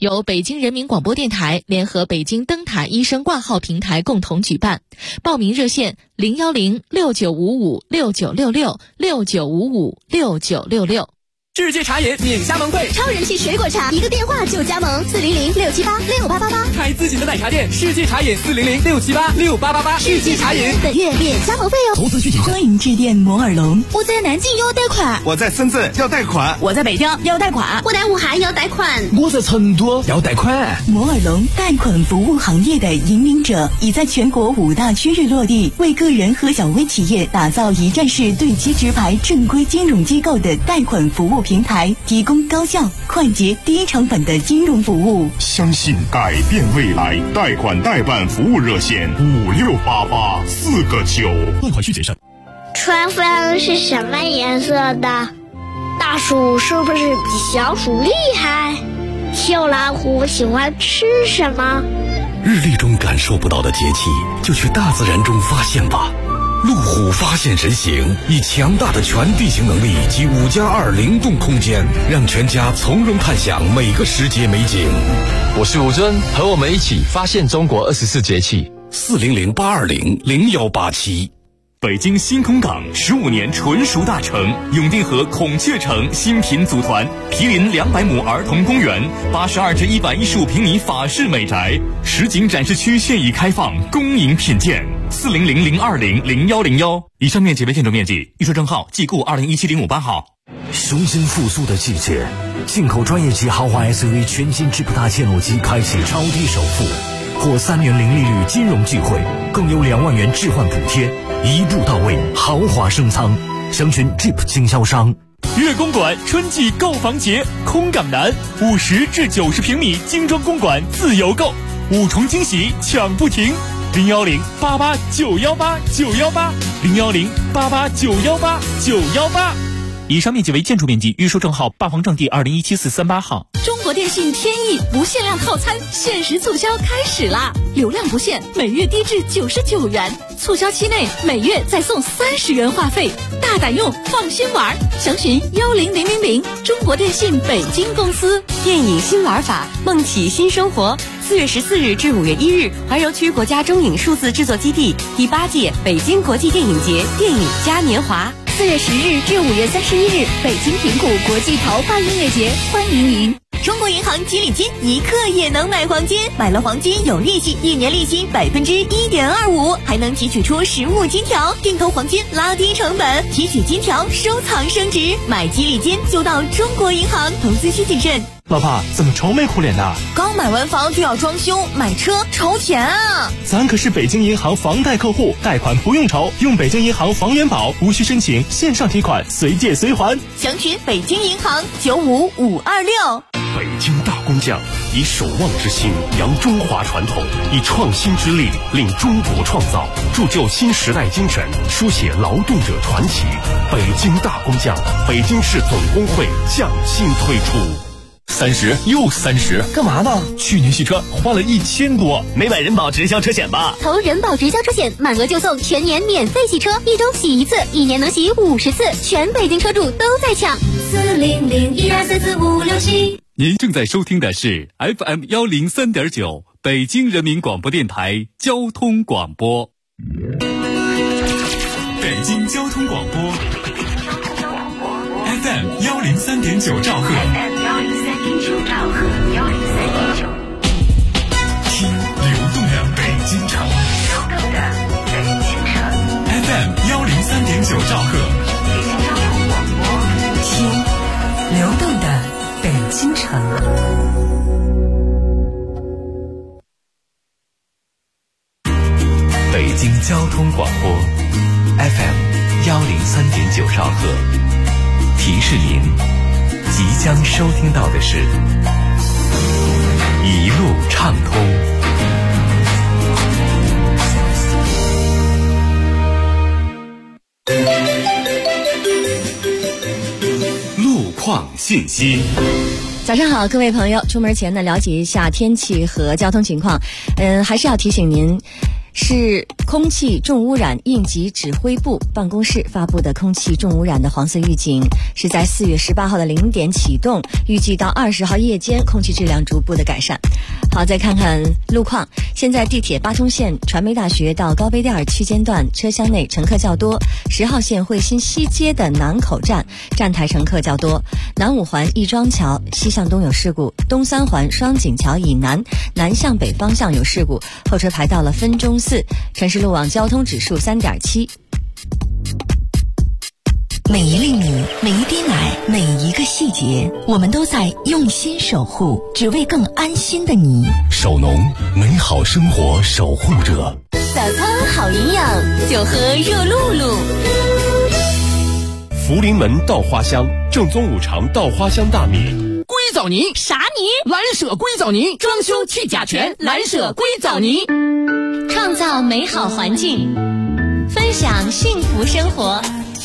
由北京人民广播电台联合北京灯塔医生挂号平台共同举办。报名热线0106955696669556966。 世界茶饮免加盟会， 超人气水果茶，一个电话就加盟，400-678-6888。 开自己的奶茶店，世界茶饮400-678-6888。世界茶饮本月免加盟费哦。 投资需请欢迎致电摩尔龙。 我在南京要贷款， 我在深圳要贷款， 我在北京要贷款， 我在武汉要贷款， 我在成都要贷款。 摩尔龙贷款服务行业的引领者，已在全国5大区域落地，为个人和小微企业打造一站式对接直排正规金融机构的贷款服务平台，提供高效、快捷、低成本的金融服务。 相信改变未来，贷款代办服务热线5688-4个9。 贷款需谨慎。 春分是什么颜色的？大树是不是比小鼠厉害？小老虎喜欢吃什么？ 日历中感受不到的节气，就去大自然中发现吧。路虎发现神行，以强大的全地形能力及5+2灵动空间，让全家从容探享每个时节美景。 我是吴尊，和我们一起发现中国24节气。 400-820-0187。 北京新空港15年纯熟大城，永定河孔雀城新品组团，毗邻200亩儿童公园，82至115平米法式美宅，实景展示区现已开放，恭迎品鉴。400-020-0101。以上面积为建筑面积，预售证号即购2017-05-8号。 雄心复苏的季节，进口专业级豪华 SUV 全新智普大切诺基开启超低首付，获3年零利率金融聚会，更有2万元置换补贴，一步到位，豪华升舱。详询 Jeep 经销商。 粤公馆春季购房节，空港南50至90平米精装公馆自由购，5重惊喜抢不停。010-88-918-918，010-88-918-918。以上面积为建筑面积，预售证号八方正地2017-438号。 中国电信天翼不限量套餐限时促销开始啦！流量不限，每月低至99元，促销期内每月再送30元话费，大胆用，放心玩。详询10000，中国电信北京公司。 电影新玩法，梦起新生活。4月14日至5月1日，怀柔区国家中影数字制作基地第8届北京国际电影节电影嘉年华。 4月10日至5月31日，北京平谷国际桃花音乐节，欢迎您。 中国银行吉利金一刻也能买黄金，买了黄金有利息，1年利息1.25%，还能提取出实物金条，定投黄金拉低成本，提取金条收藏升值。买吉利金就到中国银行，投资需谨慎。 老婆，怎么愁眉苦脸的？ 刚买完房就要装修，买车愁钱啊！ 咱可是北京银行房贷客户，贷款不用愁，用北京银行房元宝，无需申请，线上提款，随借随还。 详询北京银行95526。 北京大工匠以守望之心扬中华传统，以创新之力令中国创造，铸就新时代精神，书写劳动者传奇。北京大工匠，北京市总工会匠心推出。 30又30， 干嘛呢？ 去年洗车花了1000多， 没买人保直销车险吧？ 投人保直销车险，满额就送全年免费洗车，1周洗1次，1年能洗50次，全北京车主都在抢。400-1234567。 您正在收听的是 FM103.9 北京人民广播电台交通广播。北京交通广播 FM103.9 兆赫，听流动的北京城，FM103.9 兆赫， 听流动的北京城。 北京交通广播 FM103.9 兆赫，提示您即将收听到的是一路畅通。 路况信息。 早上好，各位朋友，出门前呢，了解一下天气和交通情况。还是要提醒您， 是空气重污染应急指挥部办公室发布的空气重污染的黄色预警，是在4月18号的0点启动，预计到20号夜间空气质量逐步的改善。好，再看看路况。现在地铁八通线传媒大学到高碑店区间段车厢内乘客较多，10号线汇新西街的南口站站台乘客较多，南五环亦庄桥西向东有事故，东三环双井桥以南南向北方向有事故，后车排到了分钟寺。城市路网交通指数3.7。 每一粒米，每一滴奶，每一个细节，我们都在用心守护，只为更安心的你。 守农，美好生活守护者。 早餐好营养，就喝热露露。 福临门稻花香，正宗五常稻花香大米。 硅藻泥啥泥？ 蓝舍硅藻泥，装修去甲醛，蓝舍硅藻泥。 创造美好环境，分享幸福生活。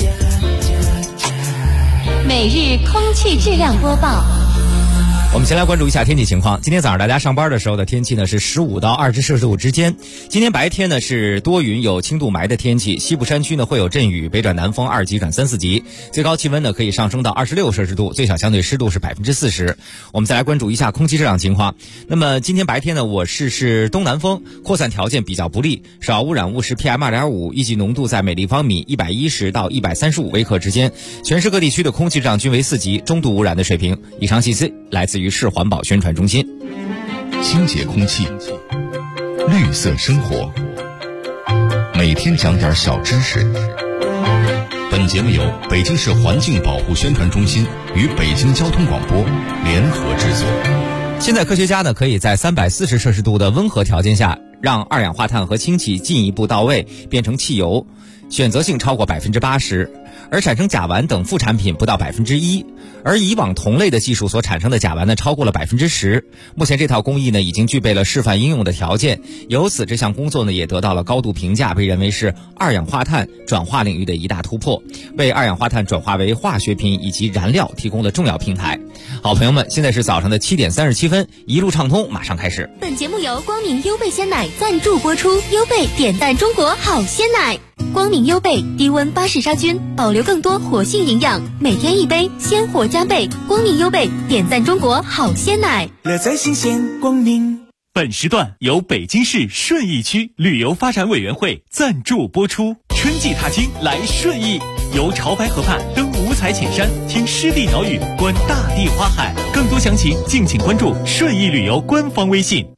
每日空气质量播报。 我们先来关注一下天气情况。今天早上大家上班的时候的天气呢是15到20摄氏度之间。今天白天呢是多云有轻度霾的天气，西部山区呢会有阵雨，北转南风2级转3、4级，最高气温呢可以上升到26摄氏度，最小相对湿度是40%。我们再来关注一下空气质量情况。那么今天白天呢我市是东南风，扩散条件比较不利，少污染物是 PM2.5， 预计浓度在每立方米110到135微克之间，全市各地区的空气质量均为4级，中度污染的水平。以上信息来自于市环保宣传中心。 清洁空气，绿色生活，每天讲点小知识。本节目由北京市环境保护宣传中心与北京交通广播联合制作。 现在科学家呢可以在340摄氏度的温和条件下，让二氧化碳和氢气进一步到位，变成汽油，选择性超过80%，而产生甲烷等副产品不到1%，而以往同类的技术所产生的甲烷呢超过了10%。目前这套工艺呢已经具备了示范应用的条件，由此这项工作呢也得到了高度评价，被认为是二氧化碳转化领域的一大突破，为二氧化碳转化为化学品以及燃料提供了重要平台。好朋友们，现在是早上的7点37分，一路畅通马上开始。 本节目由光明优贝鲜奶赞助播出，优贝点赞中国好鲜奶。光明优贝低温巴氏杀菌，保留更多活性营养，每天一杯，鲜活加倍。光明优贝点赞中国好鲜奶， 乐在新鲜光明。 本时段由北京市顺义区旅游发展委员会赞助播出。春季踏青来顺义，游潮白河畔，登五彩浅山，听湿地鸟语，观大地花海。更多详情敬请关注顺义旅游官方微信。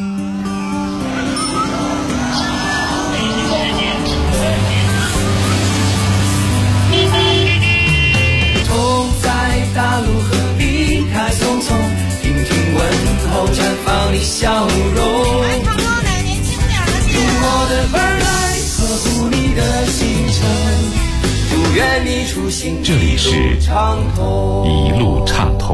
大路和离开匆匆，听听问候，绽放你笑容。用我的耳来呵护你的行程，祝愿你出行这里是一路畅通。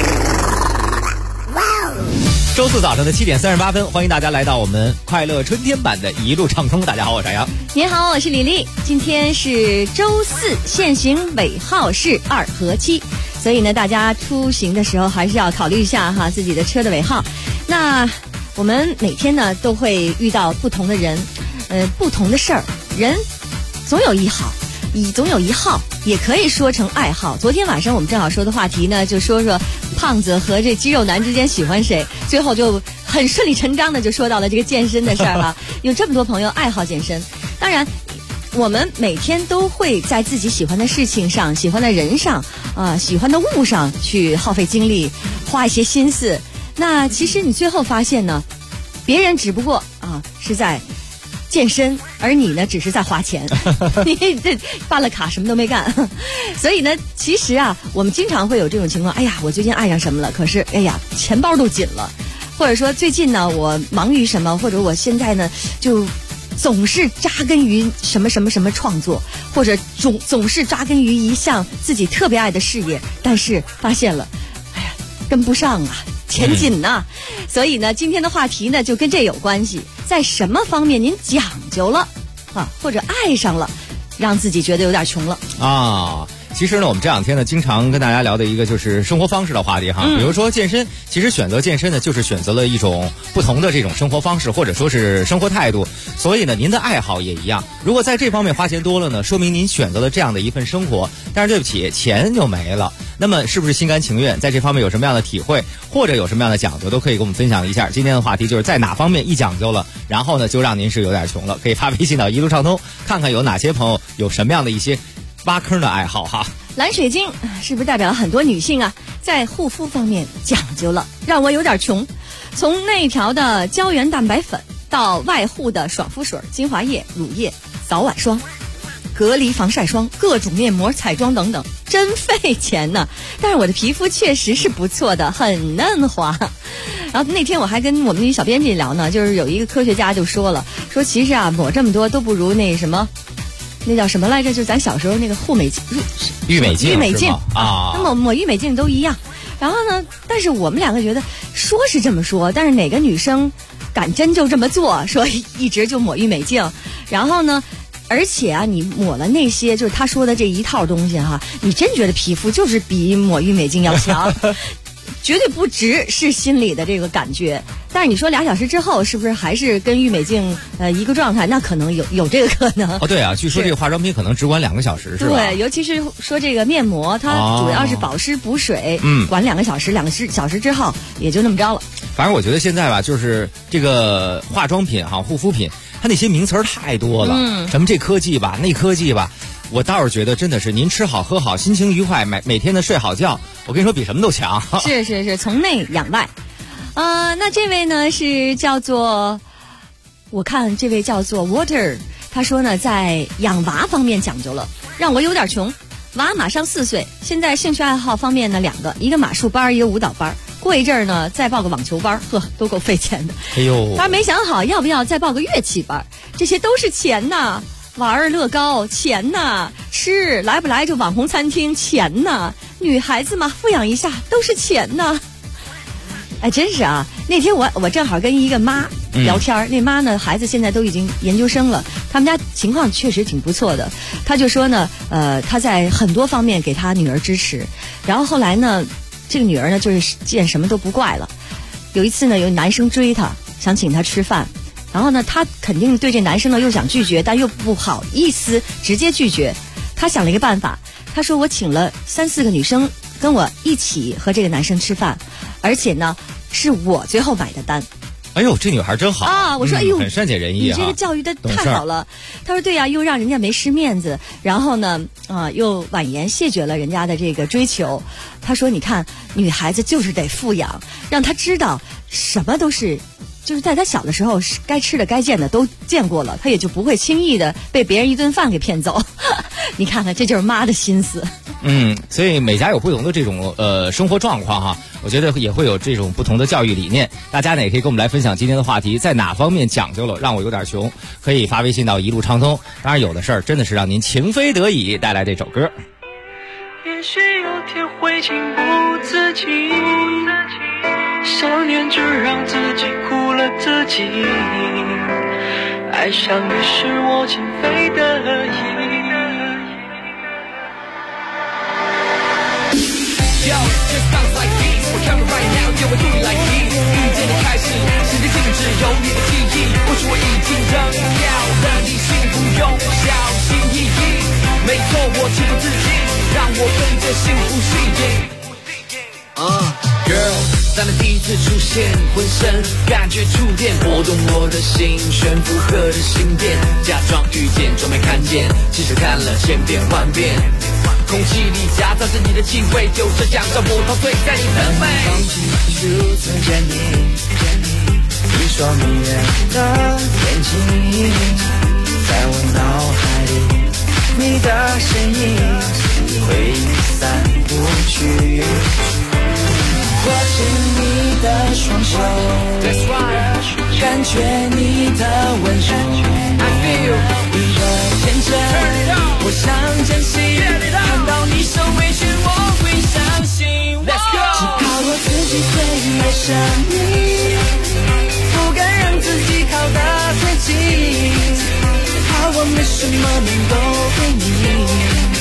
周四早上的7点38分，欢迎大家来到我们快乐春天版的一路畅通。大家好，我是张扬。 您好，我是李丽。今天是周四，限行尾号是2和7，所以呢，大家出行的时候还是要考虑一下哈自己的车的尾号。那我们每天呢都会遇到不同的人，不同的事儿。人总有一好，总有一好，也可以说成爱好。昨天晚上我们正好说的话题呢，就说胖子和这肌肉男之间喜欢谁，最后就很顺理成章的就说到了这个健身的事儿了。有这么多朋友爱好健身，当然我们每天都会在自己喜欢的事情上、喜欢的人上、喜欢的物上去耗费精力，花一些心思。那其实你最后发现呢，别人只不过是在健身，而你呢只是在花钱，你这办了卡什么都没干。所以呢，其实我们经常会有这种情况，哎呀，我最近爱上什么了，可是哎呀，钱包都紧了，或者说最近呢我忙于什么，或者我现在呢就总是扎根于什么什么什么创作，或者总是扎根于一项自己特别爱的事业，但是发现了，哎呀，跟不上啊，钱紧呐。所以呢，今天的话题呢就跟这有关系，在什么方面您讲究了或者爱上了，让自己觉得有点穷了其实呢，我们这两天呢，经常跟大家聊的一个就是生活方式的话题哈。比如说健身，其实选择健身呢，就是选择了一种不同的这种生活方式，或者说是生活态度。所以呢，您的爱好也一样。如果在这方面花钱多了呢，说明您选择了这样的一份生活。但是对不起，钱就没了。那么是不是心甘情愿？在这方面有什么样的体会，或者有什么样的讲究，都可以跟我们分享一下。今天的话题就是在哪方面一讲究了，然后呢就让您是有点穷了。可以发微信到一路畅通，看看有哪些朋友有什么样的一些挖坑的爱好哈。 蓝水晶是不是代表了很多女性啊，在护肤方面讲究了，让我有点穷。从内调的胶原蛋白粉到外护的爽肤水、精华液、乳液、早晚霜、隔离防晒霜、各种面膜、彩妆等等，真费钱呢。但是我的皮肤确实是不错的，很嫩滑。然后那天我还跟我们的小编辑聊呢，就是有一个科学家就说了，说其实啊抹这么多都不如那什么。那叫什么来着？就咱小时候那个护美镜、 郁美镜啊，那抹郁美镜都一样。然后呢，但是我们两个觉得说是这么说，但是哪个女生敢真就这么做？说一直就抹郁美镜，然后呢，而且啊，你抹了那些就是他说的这一套东西哈，你真觉得皮肤就是比抹郁美镜要强。绝对不值是心里的这个感觉，但是你说2小时之后是不是还是跟郁美镜一个状态？那可能有这个可能。 哦，对啊，据说这个化妆品可能只管2个小时，是吧？ 对，尤其是说这个面膜，它主要是保湿补水，管2个小时，2个小时之后也就那么着了。 反正我觉得现在吧，就是这个化妆品哈、护肤品，它那些名词太多了，什么这科技吧，那科技吧。我倒是觉得真的是您吃好喝好，心情愉快，每天的睡好觉，我跟你说比什么都强。 是，从内养外。那这位呢是叫做，我看这位叫做 Water， 他说呢在养娃方面讲究了，让我有点穷。娃马上4岁，现在兴趣爱好方面呢2个，一个马术班，一个舞蹈班。过一阵儿呢再报个网球班，都够费钱的。 哎呦， 他没想好要不要再报个乐器班，这些都是钱呐。玩乐高钱呐，吃来不来就网红餐厅钱呐，女孩子嘛富养一下都是钱呐。哎，真是啊！那天我正好跟一个妈聊天，那妈呢孩子现在都已经研究生了，他们家情况确实挺不错的。他就说呢，他在很多方面给他女儿支持，然后后来呢，这个女儿呢就是见什么都不怪了。有一次呢，有男生追她，想请她吃饭。然后呢，他肯定对这男生呢又想拒绝，但又不好意思直接拒绝。他想了一个办法，他说我请了3、4个女生跟我一起和这个男生吃饭，而且呢是我最后买的单。 哎呦，这女孩真好啊！我说，哎呦， 很善解人意啊！ 你这个教育的太好了。他说对呀，又让人家没失面子，然后呢，又婉言谢绝了人家的这个追求。他说，你看，女孩子就是得富养，让她知道什么都是。就是在他小的时候，该吃的该见的都见过了，他也就不会轻易的被别人一顿饭给骗走。你看看，这就是妈的心思。 所以每家有不同的这种生活状况哈，我觉得也会有这种不同的教育理念。大家呢也可以跟我们来分享今天的话题，在哪方面讲究了，让我有点穷，可以发微信到一路畅通。当然有的事儿真的是让您情非得已，带来这首歌。 也许有天会情不自禁，想念只让自己苦了自己，爱上你是我情非得已。Yo, just bounce like this, we're coming right now, yeah, we're doing like this. 遇见你开始，世界尽头只有你的记忆，或许我已经扔掉了你幸福，用小心翼翼。没错，我情不自禁，让我跟着幸福吸引。Girl， 当你第一次出现，浑身感觉触电，拨动我的心，悬浮合着心电，假装遇见，装没看见，其实看了千遍万遍。空气里夹杂着你的气味，就这样让我陶醉在你的美。空气初次见你，一双迷人的眼睛，在我脑海里，你的身影回忆散不去。握紧你的双手， That's right， 感觉你的温柔， I feel 你的天真，我想珍惜，看到你受委屈我会相信。Let's go， 只怕我自己会爱上你，不敢让自己靠得太近，怕我没什么能够给你。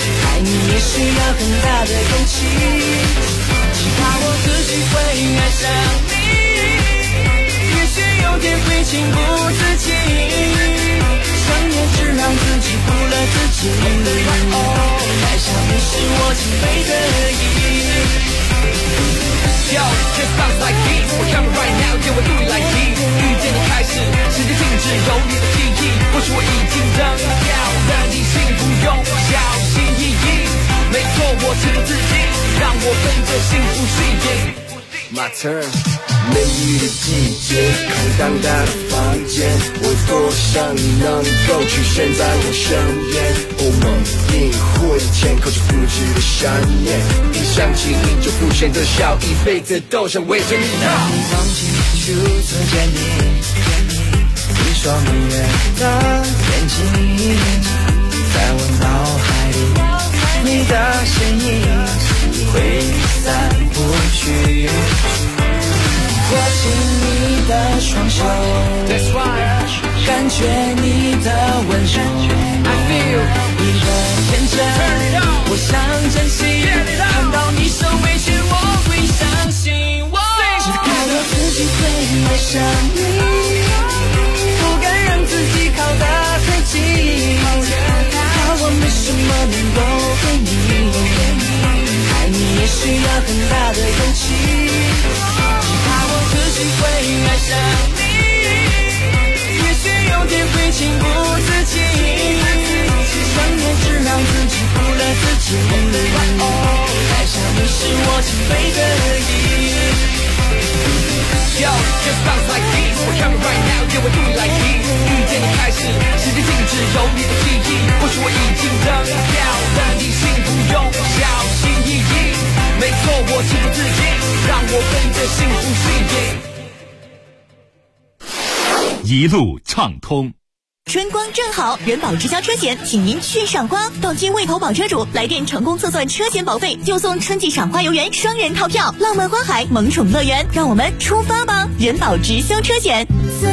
爱你也需要很大的勇气，只怕我自己会爱上你，也许有天会情不自禁，想念只让自己负了自己，爱上你是我情非得已。Yo, just sounds like this. We're coming right now, yeah, we're doing like this. 遇见你开始，时间静止，有你的记忆，或许我已经扔掉，让你幸福用小心翼翼。没错，我情不自禁，让我跟着幸福吸引。My turn。梅雨的季节，空荡荡的房间，我多想你能够出现在我身边。我们隐晦天空中不知的想念，一想起你就浮现的笑，一辈子都想围着你绕。忘记初次见你，一双明月的眼睛，在我脑海里，你的身影挥散不去。握紧你的双手，感觉你的温柔，你的天真，我想珍惜，看到你受委屈我会相信，只怕我自己会爱上你，不敢让自己靠得太近，怕我没什么能够给你，爱你也需要很大的勇气，自己会爱上你，也许有天会情不自禁，想念只让自己负了自己，爱上你是我情非得已。Yo, just sounds like this. We're coming right now, yeah, we're doing like this. 遇见你开始，时间静止，有你的记忆，或许我已经扔掉，让你幸福用小心翼翼。没错，我情不自禁，让我跟着幸福吸引。 一路畅通。 春光正好，人保直销车险，请您去赏花。到期未投保车主来电成功测算车险保费，就送春季赏花游园双人套票，浪漫花海萌宠乐园，让我们出发吧！人保直销车险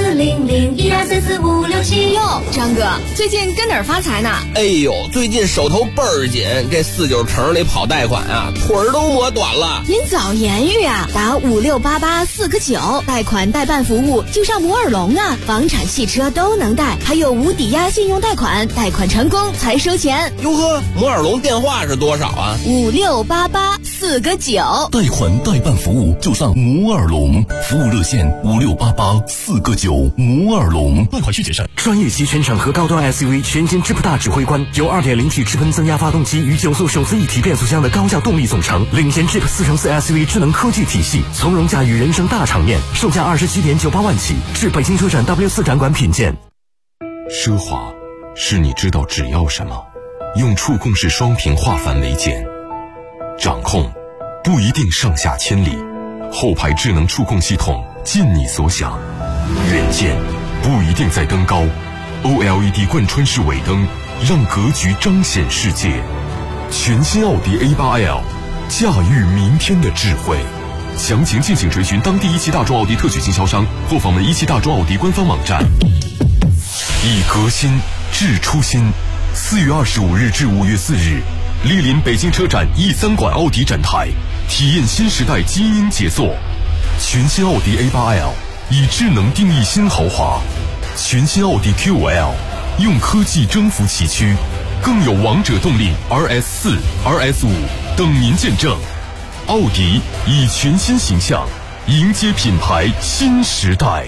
40012344567。 哟，张哥，最近跟哪儿发财呢？ 哎呦，最近手头倍儿紧，这49城里跑贷款啊，腿儿都磨短了。 您早言语啊，打5688-4个9，贷款代办服务就上摩尔龙啊，房产汽车都能贷，还有无抵押信用贷款，贷款成功才收钱。 哟呵，摩尔龙电话是多少啊 ？5688-4个9。 贷款代办服务就上摩尔龙，服务热线5688-4个9，摩尔龙。 贷款需谨慎。专业级全场和高端 SUV 全新智普大指挥官，由 2.0T 直喷增压发动机与9速手自一体变速箱的高效动力总成，领衔 Jeep 4乘4 SUV 智能科技体系，从容驾驭人生大场面，售价27.98万起，至北京车展 W4 展馆品鉴。 奢华是你知道只要什么，用触控式双屏画繁为简，掌控不一定上下千里，后排智能触控系统尽你所想，远见不一定在灯高， OLED 贯穿式尾灯让格局彰显世界。全新奥迪 A8L， 驾驭明天的智慧。详情敬请垂询当地一汽大众奥迪特许经销商或访问一汽大众奥迪官方网站。以革新致初心，4月25日至5月4日，莅临北京车展 E3 馆奥迪展台，体验新时代基因杰作。全新奥迪 A8L 以智能定义新豪华，全新奥迪 Q5L 用科技征服崎岖，更有王者动力 RS4、RS5 等您见证。奥迪以全新形象迎接品牌新时代。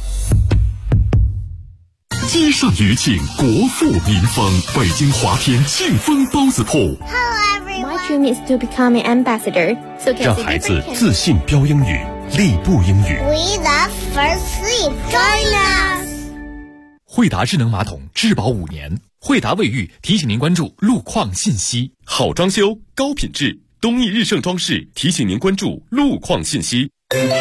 街上余庆，国富民丰，北京华天庆丰包子铺。 My dream is to become an ambassador. So 让孩子自信标英语，立步英语。 We love first sleep. Join us. 惠达智能马桶质保5年。惠达卫浴提醒您关注路况信息。好装修，高品质，东益日盛装饰提醒您关注路况信息。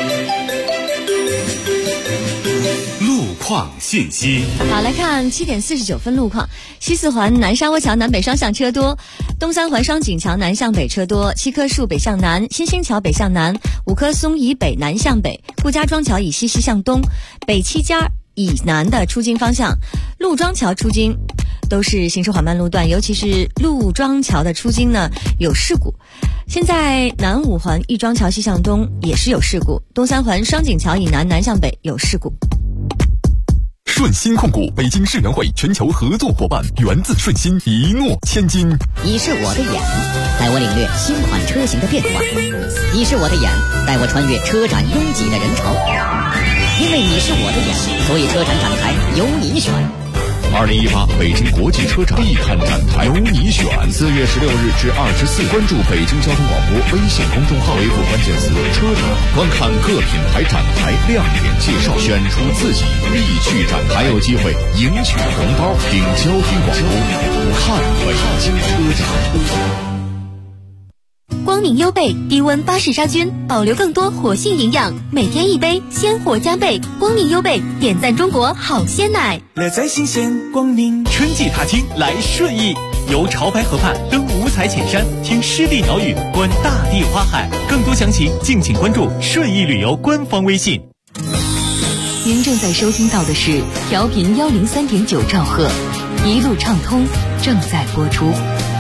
信息。 好，来看7点49分路况。西四环南沙窝桥南北双向车多，东三环双井桥南向北车多，7棵树北向南，新兴桥北向南，5棵松以北南向北，顾家庄桥以西西向东，北七家以南的出京方向，陆庄桥出京， 都是行驶缓慢路段，尤其是陆庄桥的出京呢有事故。现在南五环亦庄桥西向东也是有事故，东三环双井桥以南南向北有事故。 顺鑫控股北京世园会全球合作伙伴，源自顺鑫，一诺千金。 你是我的眼，带我领略新款车型的变化；你是我的眼，带我穿越车展拥挤的人潮。因为你是我的眼，所以车展展台由你选。 2018北京国际车展必看展台，由你选。4月16日至24，关注北京交通广播微信公众号，回复关键词“车展”，观看各品牌展台亮点介绍，选出自己必去展台，还有机会赢取红包。听交通广播，看北京车展。 光明优贝低温巴氏杀菌，保留更多活性营养，每天一杯，鲜活加倍。光明优贝点赞中国好鲜奶， 乐在新鲜光明。 春季踏青来顺义，游潮白河畔，登五彩浅山，听湿地鸟语，观大地花海。更多详情敬请关注顺义旅游官方微信。 您正在收听到的是调频103.9兆赫，一路畅通正在播出。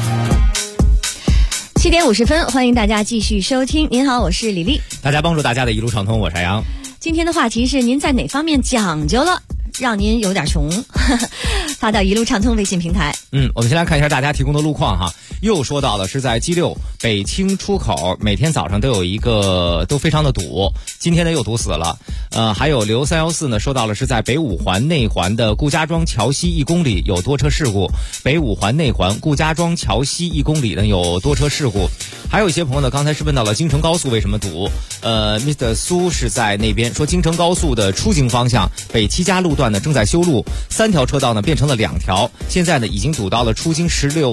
7点50分，欢迎大家继续收听。您好，我是李丽。 大家帮助大家的一路畅通，我是海洋。 今天的话题是您在哪方面讲究了，让您有点穷？发到一路畅通微信平台。 我们先来看一下大家提供的路况哈。又说到了是在G6北清出口，每天早上都非常的堵，今天呢又堵死了。还有刘314呢说到了是在北五环内环的顾家庄桥西1公里有多车事故，北五环内环顾家庄桥西1公里呢有多车事故。还有一些朋友呢刚才是问到了京承高速为什么堵，Mr. 苏是在那边说京承高速的出京方向北七家路段呢正在修路，3条车道呢变成了2条，现在呢已经堵到了出京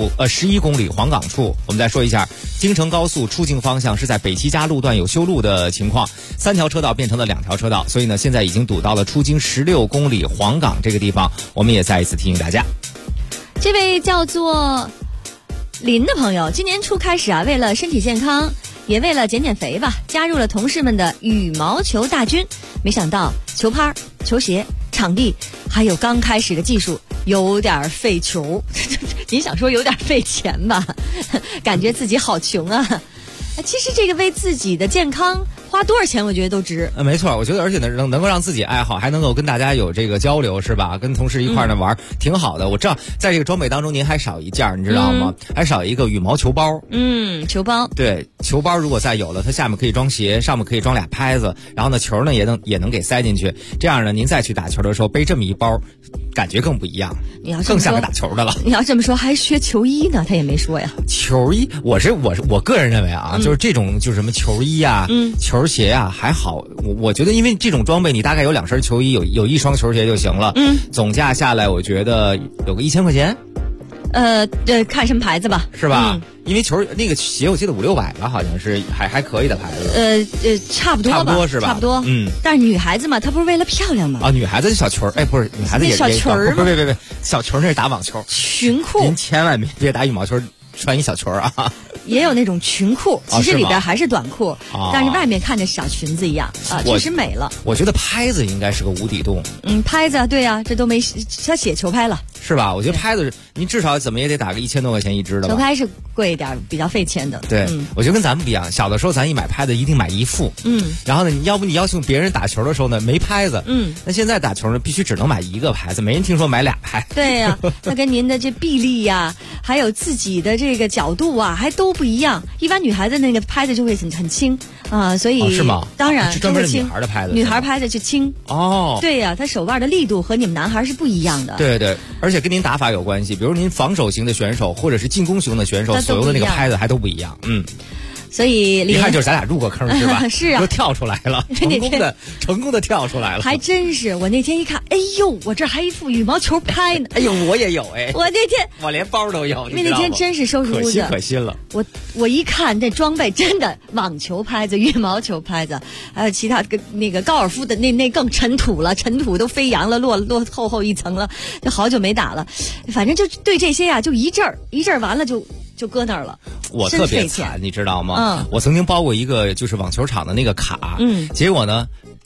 11公里黄岗处。我们再说一下，京承高速出京方向是在北七家路段有修路的情况，3条车道变成了2条车道，所以呢现在已经堵到了出京16公里黄岗这个地方。我们也再一次提醒大家， 这位叫做林的朋友，今年初开始啊，为了身体健康，也为了减肥吧，加入了同事们的羽毛球大军。没想到球拍、球鞋、场地还有刚开始的技术有点费球。您想说有点费钱吧，感觉自己好穷啊。其实这个为自己的健康花多少钱我觉得都值。 没错，我觉得而且呢能够让自己爱好，还能够跟大家有这个交流，是吧？跟同事一块儿呢玩，挺好的。我知道在这个装备当中您还少一件，你知道吗？还少一个羽毛球包。 球包。 对，球包如果再有了，它下面可以装鞋，上面可以装2拍子，然后呢球呢也能给塞进去，这样呢您再去打球的时候背这么一包，感觉更不一样，更像个打球的了。 你要这么说还缺球衣呢，他也没说呀。 球衣，我个人认为啊，就是这种就是什么球衣啊、球鞋啊还好，我觉得因为这种装备你大概有2身球衣，有1双球鞋就行了。总价下来我觉得有个1000块钱。 看什么牌子吧， 是吧？因为球那个鞋我记得500-600吧，好像是还可以的牌子。差不多吧， 差不多是吧？ 差不多。但是女孩子嘛，她不是为了漂亮吗？ 女孩子小裙儿，不是女孩子也小裙儿， 不是，小裙儿那是打网球裙裤。 您千万别打羽毛球穿一小裙儿啊。 也有那种裙裤，其实里边还是短裤，但是外面看着小裙子一样啊，确实美了。 我觉得拍子应该是个无底洞。 拍子对呀，这都没他写球拍了， 是吧？我觉得拍子您至少怎么也得打个1000多块钱一支的吧。 球拍是贵一点，比较费钱的。 对，我觉得跟咱们不一样。小的时候咱一买拍子一定买一副，然后呢，要不你要求别人打球的时候呢没拍子，那现在打球呢必须只能买1个拍子，没人听说买2拍。 对呀，那跟您的这臂力呀，还有自己的这个角度啊，还都不一样。一般女孩子那个拍子就会很轻啊，所以是吗？ 当然是专门女孩的拍子， 女孩拍子就轻哦。 对呀，她手腕的力度和你们男孩是不一样的。 对，而且跟您打法有关系，比如您防守型的选手或者是进攻型的选手，所用的那个拍子还都不一样。 所以一看就是咱俩入过坑是吧？ 是啊， 都跳出来了，成功的跳出来了。 还真是，我那天一看，哎呦，我这还一副羽毛球拍呢。 哎呦，我也有我那天我连包都有。 那天真是收拾屋子， 可惜了。 我一看这装备真的，网球拍子、羽毛球拍子，还有其他那个高尔夫的那更尘土了，尘土都飞扬了，落厚一层了，就好久没打了。反正就对这些啊，就一阵儿完了就搁那儿了。 我特别惨，你知道吗？我曾经包过一个就是网球场的那个卡，结果呢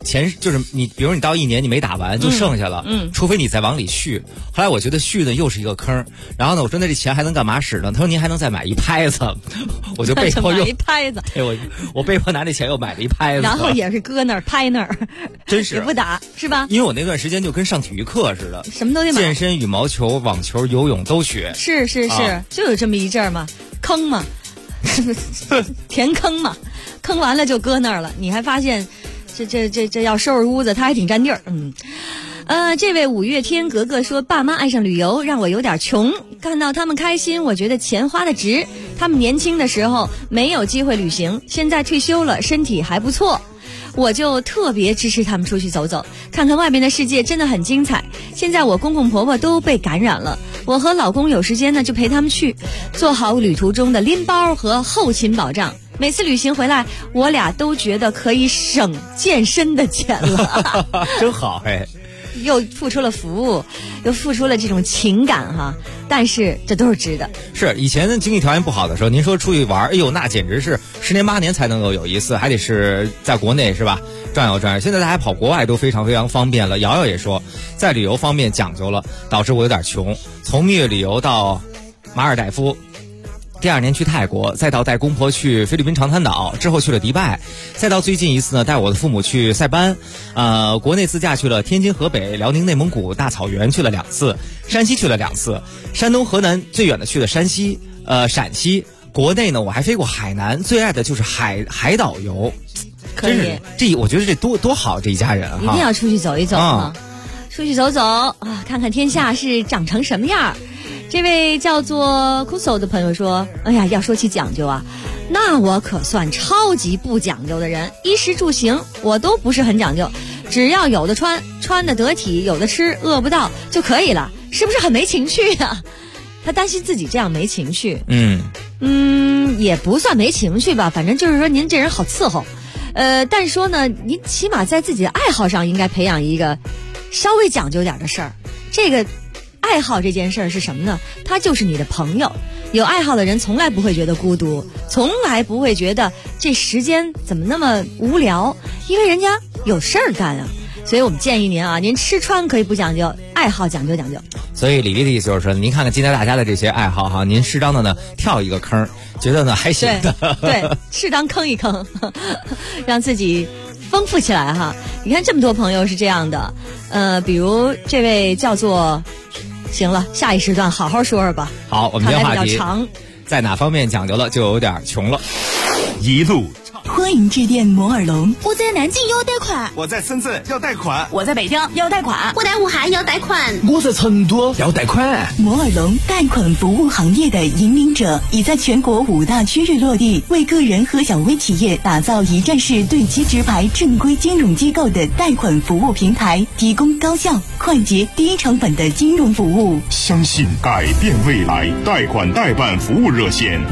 钱就是你，比如你到1年你没打完就剩下了，除非你再往里续。后来我觉得续呢又是一个坑，然后呢我说那这钱还能干嘛使呢？他说您还能再买一拍子，我就被迫又买一拍子， 我被迫拿这钱又买了一拍子， 然后也是搁那儿拍那儿， 真是也不打是吧？ 因为我那段时间就跟上体育课似的， 什么都得买， 健身、羽毛球、网球、游泳都学， 是、就有这么一阵儿嘛，坑嘛，填坑嘛，坑完了就搁那儿了，你还发现。这要收拾屋子，他还挺占地儿。这位五月天格格说，爸妈爱上旅游，让我有点穷。看到他们开心，我觉得钱花的值。他们年轻的时候没有机会旅行，现在退休了，身体还不错，我就特别支持他们出去走走，看看外面的世界，真的很精彩。现在我公公婆婆都被感染了，我和老公有时间呢就陪他们去，做好旅途中的拎包和后勤保障。每次旅行回来，我俩都觉得可以省健身的钱了， 真好哎！ 又付出了服务，又付出了这种情感哈，但是这都是值得。 是以前的经济条件不好的时候，您说出去玩，哎呦，那简直是10年8年才能够有一次，还得是在国内是吧？转悠转悠。现在大家跑国外都非常非常方便了。瑶瑶也说，在旅游方面讲究了，导致我有点穷。从蜜月旅游到马尔代夫。第2年去泰国，再到带公婆去菲律宾长滩岛，之后去了迪拜，再到最近一次呢，带我的父母去塞班，国内自驾去了天津、河北、辽宁、内蒙古大草原去了2次，山西去了2次，山东、河南最远的去了陕西，国内呢我还飞过海南，最爱的就是海岛游，真是这我觉得这多好，这一家人一定要出去走一走啊，出去走走啊，看看天下是长成什么样。这位叫做 Kuso 的朋友说，哎呀，要说起讲究啊，那我可算超级不讲究的人，衣食住行我都不是很讲究，只要有的穿，穿的得体，有的吃，饿不到就可以了，是不是很没情趣啊？他担心自己这样没情趣，也不算没情趣吧，反正就是说您这人好伺候，但是说呢，您起码在自己的爱好上应该培养一个稍微讲究点的事儿，这个。爱好这件事儿是什么呢？他就是你的朋友，有爱好的人从来不会觉得孤独，从来不会觉得这时间怎么那么无聊，因为人家有事儿干啊。所以我们建议您啊，您吃穿可以不讲究，爱好讲究讲究。 所以李丽的意思就是说，您看看今天大家的这些爱好哈，您适当的呢跳一个坑，觉得呢还行的， 对，适当坑一坑，让自己丰富起来哈。你看这么多朋友是这样的，比如这位叫做。行了，下一时段好好说说吧。 好，我们今天话题长， 在哪方面讲究了，就有点穷了。 一路欢迎致电摩尔龙。 我在南京要贷款， 我在深圳要贷款， 我在北京要贷款， 我在武汉要贷款， 我在成都要贷款。 摩尔龙贷款服务行业的引领者，已在全国5大区域落地，为个人和小微企业打造一站式对接直排正规金融机构的贷款服务平台，提供高效、快捷、低成本的金融服务。 相信改变未来，贷款代办服务热线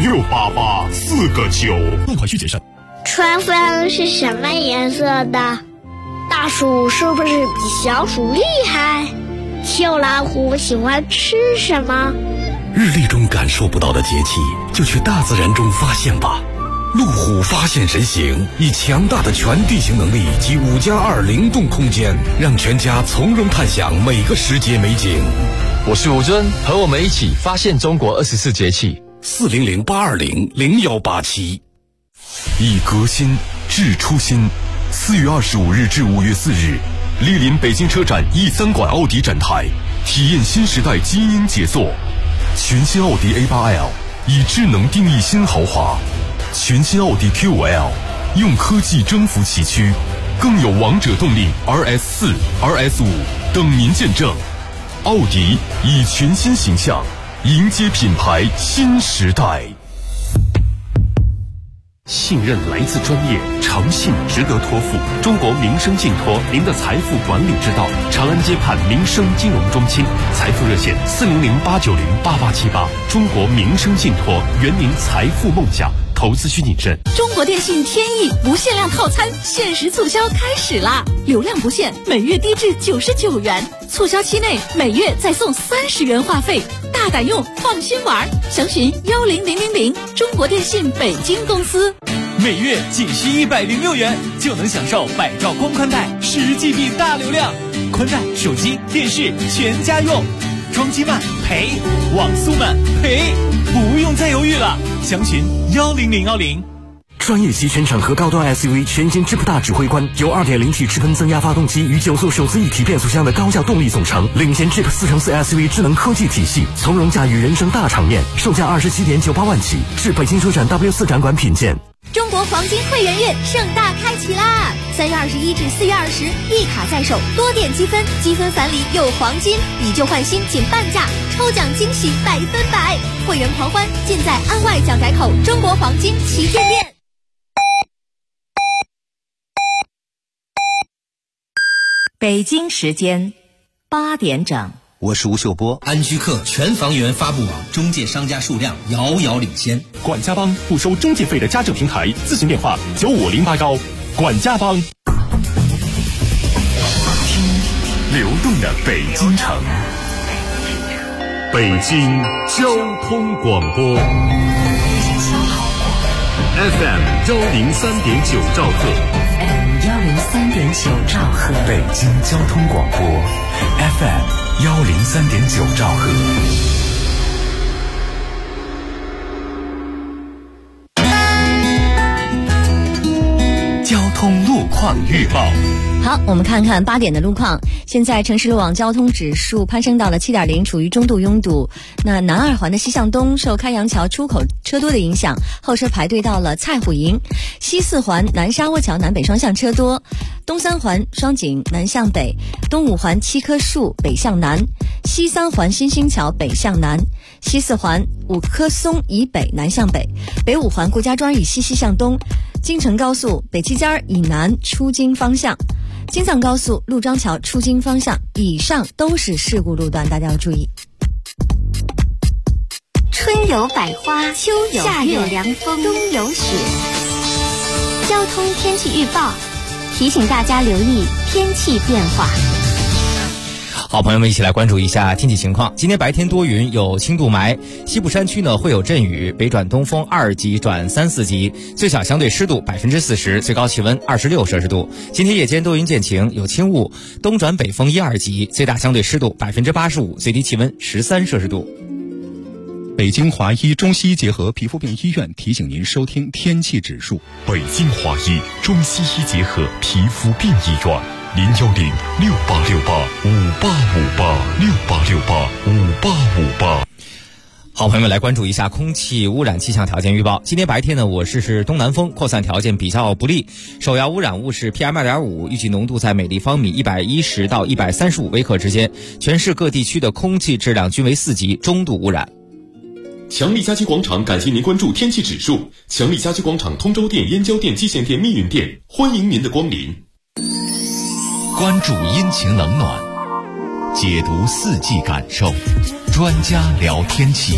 5688-4个9。 贷款需谨慎。 春分是什么颜色的？大鼠是不是比小鼠厉害？跳蓝虎喜欢吃什么？ 日历中感受不到的节气，就去大自然中发现吧。路虎发现神行，以强大的全地形能力及5+2灵动空间，让全家从容探享每个时节美景。 我是吴尊，和我们一起发现中国24节气。 400-820-0187。 以革新致初心。4月25日至5月4日，莅临北京车展E3馆奥迪展台，体验新时代精英杰作。全新奥迪 A8L 以智能定义新豪华，全新奥迪 Q5L 用科技征服崎岖，更有王者动力 RS4、RS5 等您见证。奥迪以全新形象迎接品牌新时代。 信任来自专业，诚信值得托付。中国民生信托，您的财富管理之道。长安街畔民生金融中心，财富热线400-890-8878。中国民生信托，圆您财富梦想。投资需谨慎。 中国电信天翼不限量套餐限时促销开始啦！流量不限，每月低至99元，促销期内每月再送30元话费，大胆用，放心玩。详询10000，中国电信北京公司。 每月仅需106元就能享受百兆光宽带10GB 大流量，宽带、手机、电视全家用。装机慢赔，网速慢赔，不用再犹豫了。详询10010。 专业级全场和高端 SUV 全新智普大指挥官，由 2.0T 直喷增压发动机与9速手自一体变速箱的高效动力总成，领先 Jeep 4乘4 SUV 智能科技体系，从容驾驭人生大场面，售价27.98万起，至北京车展 W4 展馆品鉴。 中国黄金会员月盛大开启啦！3月21至4月20，一卡在手，多点积分，积分返礼有黄金，以旧换新仅半价，抽奖惊喜100%，会员狂欢尽在安外蒋宅口中国黄金旗舰店。 北京时间8点整。 我是吴秀波。 安居客全房源发布网中介商家数量遥遥领先。 管家帮不收中介费的家政平台，咨询电话9508管家帮。听流动的北京城， 北京交通广播 FM 103.9兆赫。 103.9兆赫， 北京交通广播 FM 103.9兆赫。 交通路况预报。 好，我们看看8点的路况。现在城市路网交通指数攀升到了7.0，处于中度拥堵。那南二环的西向东受开阳桥出口车多的影响，后车排队到了蔡虎营。西四环南沙窝桥南北双向车多。东三环双井南向北，东五环7棵树北向南，西三环新兴桥北向南，西四环五棵松以北南向北，北五环顾家庄以西西向东，京承高速北七街以南出京方向，京藏高速陆庄桥出京方向，以上都是事故路段，大家要注意。 春有百花，秋有夏有凉风，冬有雪。交通天气预报提醒大家留意天气变化。 好，朋友们一起来关注一下天气情况。今天白天多云，有轻度霾，西部山区呢会有阵雨，北转东风2级转3、4级，最小相对湿度40%，最高气温26摄氏度。今天夜间多云见晴，有轻雾，东转北风1、2级，最大相对湿度85%，最低气温13摄氏度。 北京华医中西医结合皮肤病医院提醒您收听天气指数。 北京华医中西医结合皮肤病医院，0106868585858，68685858。 好，朋友们来关注一下空气污染气象条件预报。今天白天呢，我市是东南风，扩散条件比较不利，首要污染物是 PM2.5， 预计浓度在每立方米110到135微克之间，全市各地区的空气质量均为4级中度污染。 强力家居广场感谢您关注天气指数。强力家居广场通州店、燕郊店、蓟县店、密云店，欢迎您的光临。 关注阴晴冷暖，解读四季感受，专家聊天气。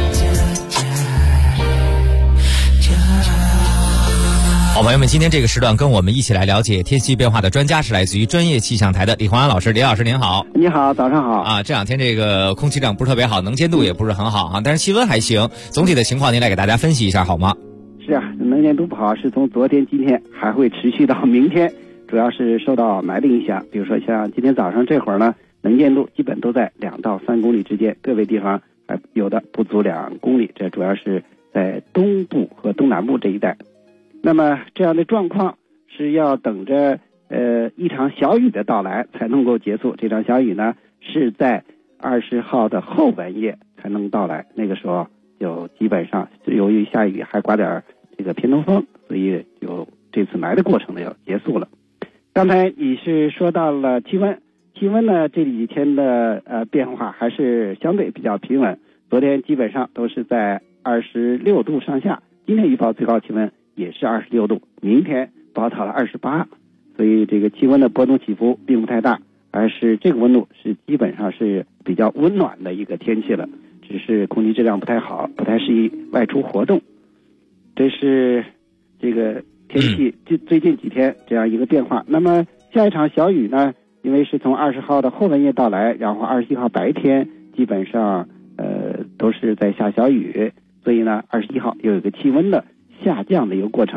好，朋友们，今天这个时段跟我们一起来了解天气变化的专家是来自于专业气象台的李宏安老师。李老师您好。 你好，早上好。 啊，这两天这个空气质量不是特别好，能见度也不是很好啊，但是气温还行。总体的情况您来给大家分析一下好吗？ 是啊，能见度不好是从昨天、今天还会持续到明天，主要是受到霾的影响。比如说像今天早上这会儿呢，能见度基本都在2到3公里之间，个别地方还有的不足2公里，这主要是在东部和东南部这一带。那么这样的状况是要等着一场小雨的到来才能够结束。这场小雨呢是在20号的后半夜才能到来，那个时候就基本上由于下雨还刮点这个偏东风，所以就这次霾的过程呢要结束了。刚才你是说到了气温呢这几天的变化还是相对比较平稳，昨天基本上都是在26度上下，今天预报最高气温也是26度，明天报到了28，所以这个气温的波动起伏并不太大，而是这个温度是基本上是比较温暖的一个天气了，只是空气质量不太好，不太适宜外出活动。这是这个天气最近几天这样一个变化。那么下一场小雨呢，因为是从20号的后半夜到来，然后21号白天基本上都是在下小雨，所以呢21号又有一个气温的下降的一个过程。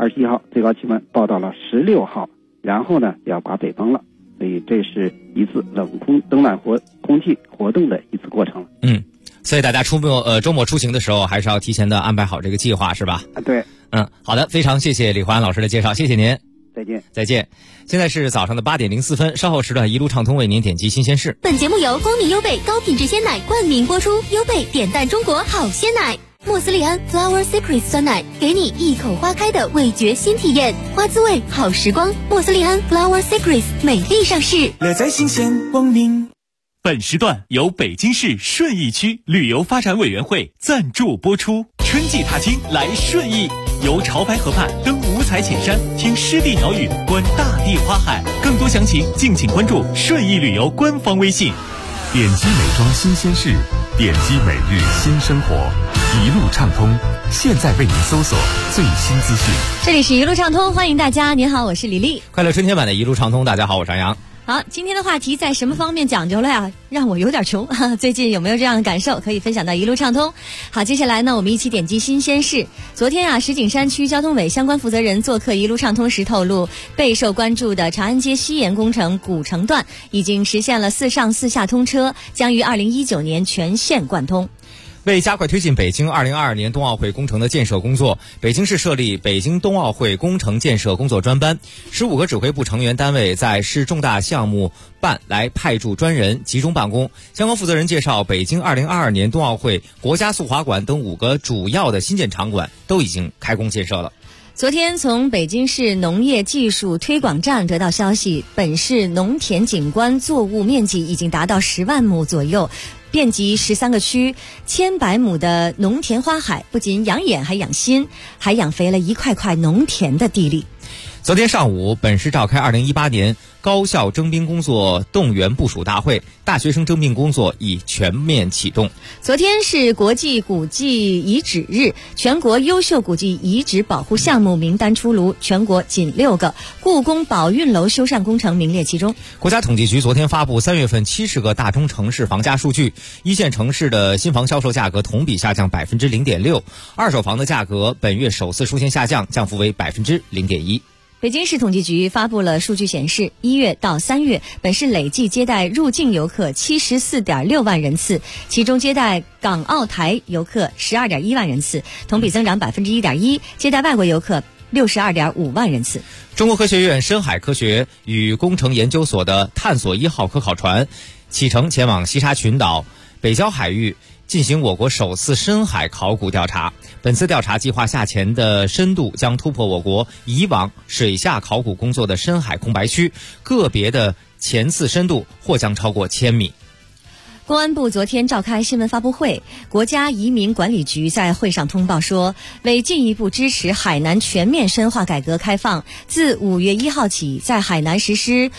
21号最高气温报到了16号，然后呢要刮北风了，所以这是一次冷空气活动的一次过程了。 所以大家周末出行的时候，还是要提前的安排好这个计划，是吧？ 对。 好的，非常谢谢李环老师的介绍，谢谢您。 再见。 现在是早上的8点04分，稍后时段一路畅通为您点击新鲜事。 本节目由光明优贝高品质鲜奶冠名播出，优贝点赞中国好鲜奶。莫斯利安 Flower Secrets 酸奶，给你一口花开的味觉新体验，花滋味好时光。莫斯利安 Flower Secrets 美丽上市， 乐在新鲜光明。 本时段由北京市顺义区旅游发展委员会赞助播出。春季踏青来顺义，游潮白河畔，登五彩浅山，听湿地鸟语，观大地花海。更多详情敬请关注顺义旅游官方微信。 点击美妆新鲜事，点击每日新生活，一路畅通，现在为您搜索最新资讯。 这里是一路畅通，欢迎大家。您好，我是李丽。 快乐春天版的一路畅通，大家好，我是杨洋。 好，今天的话题在什么方面讲究了呀？让我有点穷。最近有没有这样的感受？可以分享到一路畅通。好，接下来呢，我们一起点击新鲜事。昨天石景山区交通委相关负责人做客一路畅通时透露，备受关注的长安街西延工程古城段已经实现了4上4下通车，将于2019年全线贯通。 为加快推进北京2022年冬奥会工程的建设工作，北京市设立北京冬奥会工程建设工作专班，15个指挥部成员单位在市重大项目办来派驻专人集中办公。相关负责人介绍，北京2022年冬奥会国家速滑馆等5个主要的新建场馆都已经开工建设了。 昨天从北京市农业技术推广站得到消息，本市农田景观作物面积已经达到10万亩左右，遍及13个区，1000百亩的农田花海，不仅养眼还养心，还养肥了一块块农田的地力。 昨天上午，本市召开2018年高校征兵工作动员部署大会，大学生征兵工作已全面启动。 昨天是国际古迹遗址日，全国优秀古迹遗址保护项目名单出炉，全国仅6个，故宫宝运楼修缮工程名列其中。 国家统计局昨天发布3月份70个大中城市房价数据，一线城市的新房销售价格同比下降0.6%，二手房的价格本月首次出现下降，降幅为0.1%。 北京市统计局发布了数据显示，1月到3月，本市累计接待入境游客74.6万人次，其中接待港澳台游客12.1万人次，同比增长1.1%，接待外国游客62.5万人次。 中国科学院深海科学与工程研究所的探索1号科考船启程前往西沙群岛北礁海域，进行我国首次深海考古调查。本次调查计划下潜的深度将突破我国以往水下考古工作的深海空白区，个别的潜次深度或将超过1000米。 公安部昨天召开新闻发布会，国家移民管理局在会上通报说，为进一步支持海南全面深化改革开放，自5月1号起，在海南实施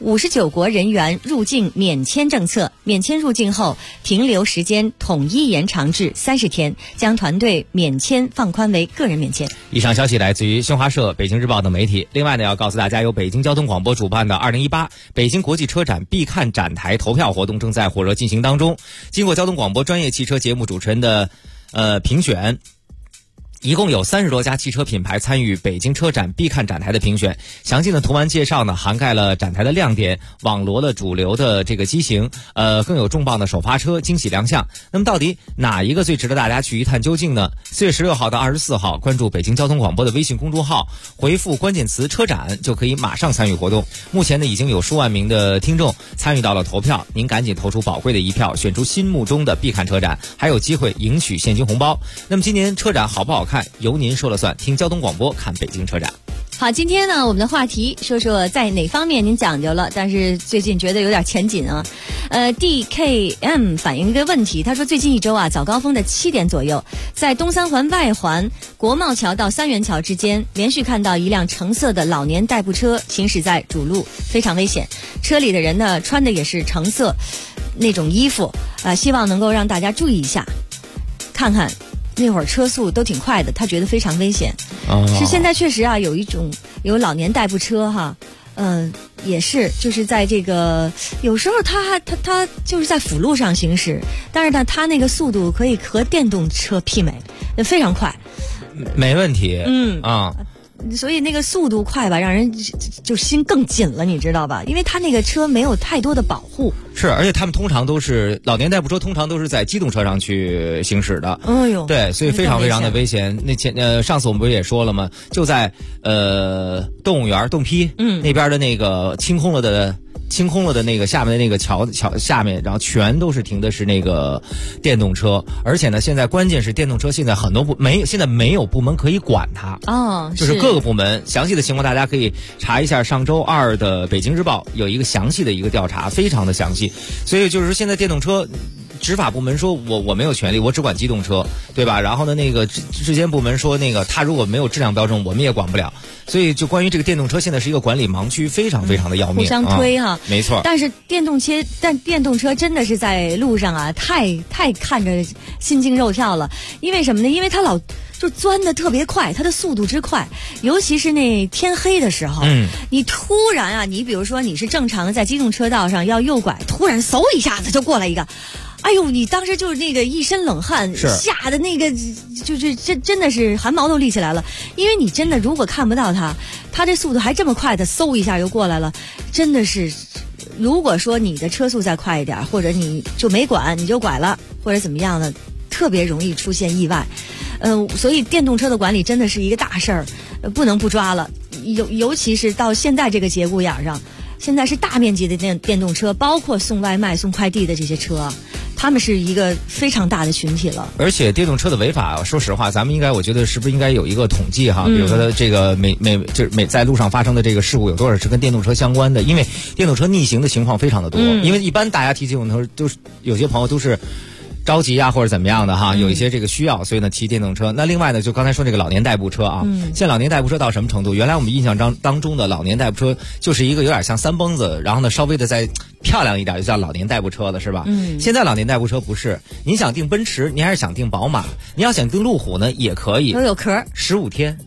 59国人员入境免签政策，免签入境后停留时间统一延长至30天，将团队免签放宽为个人免签。 以上消息来自于新华社、北京日报等媒体。另外呢，要告诉大家，由北京交通广播主办的2018北京国际车展必看展台投票活动正在火热进行当中。经过交通广播专业汽车节目主持人的评选，一共有30多家汽车品牌参与北京车展必看展台的评选。详细的图文介绍呢，涵盖了展台的亮点，网罗了主流的这个机型，更有重磅的首发车惊喜亮相。那么到底哪一个最值得大家去一探究竟呢？4月16号到24号，关注北京交通广播的微信公众号，回复关键词车展，就可以马上参与活动。目前呢，已经有数万名的听众参与到了投票，您赶紧投出宝贵的一票，选出心目中的必看车展，还有机会赢取现金红包。那么今年车展好不好看，由您说了算，听交通广播看北京车展。 好，今天呢，我们的话题说说在哪方面您讲究了，但是最近觉得有点前景啊。DKM 反映一个问题，他说最近一周早高峰的7点左右，在东三环外环国贸桥到三元桥之间，连续看到一辆橙色的老年代步车行驶在主路，非常危险。车里的人呢，穿的也是橙色那种衣服，希望能够让大家注意一下，看看。那会儿车速都挺快的，他觉得非常危险。是现在确实有老年代步车也是就是在这个有时候他就是在辅路上行驶，但是呢他那个速度可以和电动车媲美，非常快。 没问题。 所以那个速度快吧，让人就心更紧了，你知道吧？因为他那个车没有太多的保护。 是，而且他们通常都是老年代步车，通常都是在机动车上去行驶的。 哎呦， 对，所以非常非常的危险。那上次我们不是也说了吗？就在动物园洞批那边的那个清空了的那个下面的那个桥下面，然后全都是停的是那个电动车，而且呢，现在关键是电动车现在很多现在没有部门可以管它。就是各个部门详细的情况大家可以查一下上周2的北京日报有一个详细的一个调查，非常的详细。所以就是说现在电动车执法部门说我没有权利，我只管机动车，对吧？然后呢，那个质监部门说那个他如果没有质量标准，我们也管不了。所以就关于这个电动车，现在是一个管理盲区，非常非常的要命， 互相推哈。 没错。 但是电动车真的是在路上啊，太看着心惊肉跳了。因为什么呢？因为它老就钻得特别快，它的速度之快，尤其是那天黑的时候，你突然啊，你比如说你是正常的在机动车道上要右拐，突然嗖一下子就过来一个。哎呦，你当时就是那个一身冷汗，吓得那个就是真的是汗毛都立起来了。因为你真的如果看不到他这速度还这么快的，嗖一下就过来了，真的是，如果说你的车速再快一点，或者你就没管，你就拐了，或者怎么样的，特别容易出现意外。所以电动车的管理真的是一个大事儿，不能不抓了。尤其是到现在这个节骨眼上，现在是大面积的电动车，包括送外卖、送快递的这些车，他们是一个非常大的群体了。 而且电动车的违法，说实话，咱们我觉得是不是应该有一个统计哈？比如说这个每在路上发生的这个事故有多少是跟电动车相关的？因为电动车逆行的情况非常的多。因为一般大家提电动车都是有些朋友都是着急啊或者怎么样的哈，有一些这个需要，所以呢骑电动车。那另外呢，就刚才说这个老年代步车啊，现在老年代步车到什么程度？原来我们印象当中的老年代步车就是一个有点像三蹦子，然后呢稍微的再漂亮一点就叫老年代步车了，是吧？现在老年代步车不是，您想订奔驰，您还是想订宝马，您要想订路虎呢也可以， 都有壳 ，15天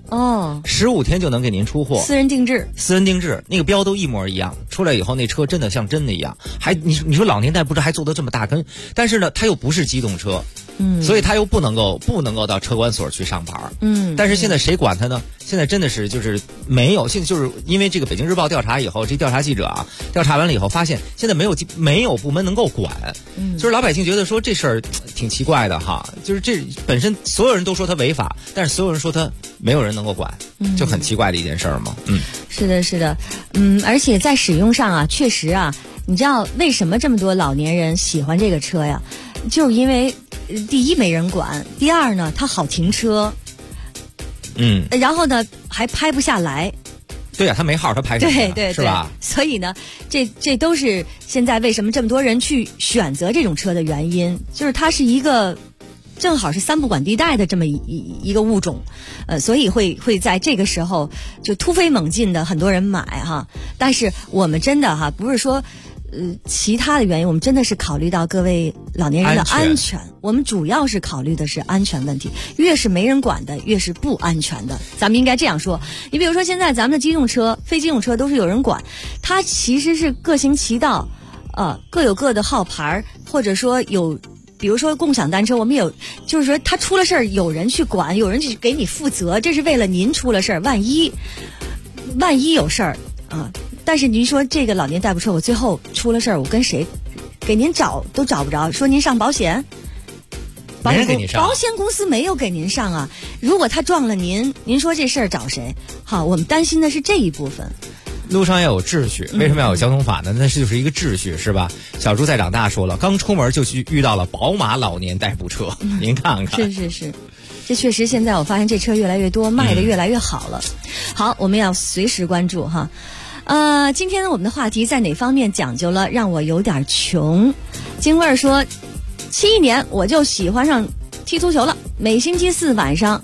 ，15天就能给您出货， 私人定制， 那个标都一模一样，出来以后那车真的像真的一样，还你说老年代步车还做得这么大跟，但是呢它又不是机动车，所以它又不能够到车管所去上牌，但是现在谁管它呢？现在真的是就是没有，现在就是因为这个北京日报调查以后，这调查记者啊调查完了以后发现，现在没有部门能够管，就是老百姓觉得说这事儿挺奇怪的哈，就是这本身所有人都说它违法，但是所有人说它没有人能够管，就很奇怪的一件事儿嘛。 是的，而且在使用上啊，确实啊，你知道为什么这么多老年人喜欢这个车呀？就是因为第一没人管，第二呢它好停车，然后呢还拍不下来。 对呀，它没号，它拍什么？ 对， 是吧？ 所以呢，这都是现在为什么这么多人去选择这种车的原因，就是它是一个正好是三不管地带的这么一个物种，所以会在这个时候就突飞猛进的很多人买哈。但是我们真的哈，不是说其他的原因，我们真的是考虑到各位老年人的安全，我们主要是考虑的是安全问题。越是没人管的，越是不安全的。咱们应该这样说。你比如说现在咱们的机动车、非机动车都是有人管，它其实是各行其道，各有各的号牌，或者说有。比如说共享单车，我们有，就是说他出了事儿，有人去管，有人去给你负责，这是为了您出了事儿，万一有事儿啊。但是您说这个老年代步车，我最后出了事儿，我跟谁给您找都找不着，说您上保险，保险公司没有给您上啊。如果他撞了您说这事儿找谁？好，我们担心的是这一部分。 路上要有秩序，为什么要有交通法呢？那就是一个秩序，是吧？小猪在长大说了，刚出门就去遇到了宝马老年代步车，您看看。 是，这确实现在我发现这车越来越多，卖的越来越好了。好，我们要随时关注哈。今天我们的话题在哪方面讲究了？让我有点穷。京味儿说，71年我就喜欢上踢足球了，每星期4晚上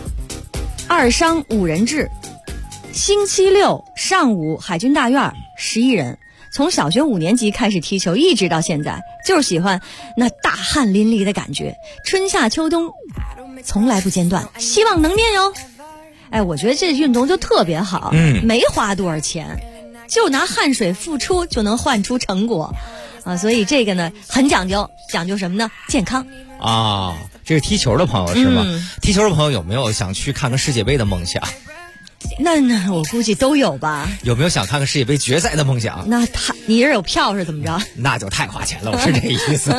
2商5人制。星期6上午海军大院11人，从小学5年级开始踢球，一直到现在，就是喜欢那大汗淋漓的感觉，春夏秋冬从来不间断，希望能练哟。我觉得这运动就特别好，没花多少钱，就拿汗水付出就能换出成果啊，所以这个呢很讲究什么呢？健康啊。 这是踢球的朋友是吗？踢球的朋友有没有想去看个世界杯的梦想？ 那我估计都有吧。 有没有想看看世界杯决赛的梦想？ 那你这有票是怎么着？ 那就太花钱了，我是这意思。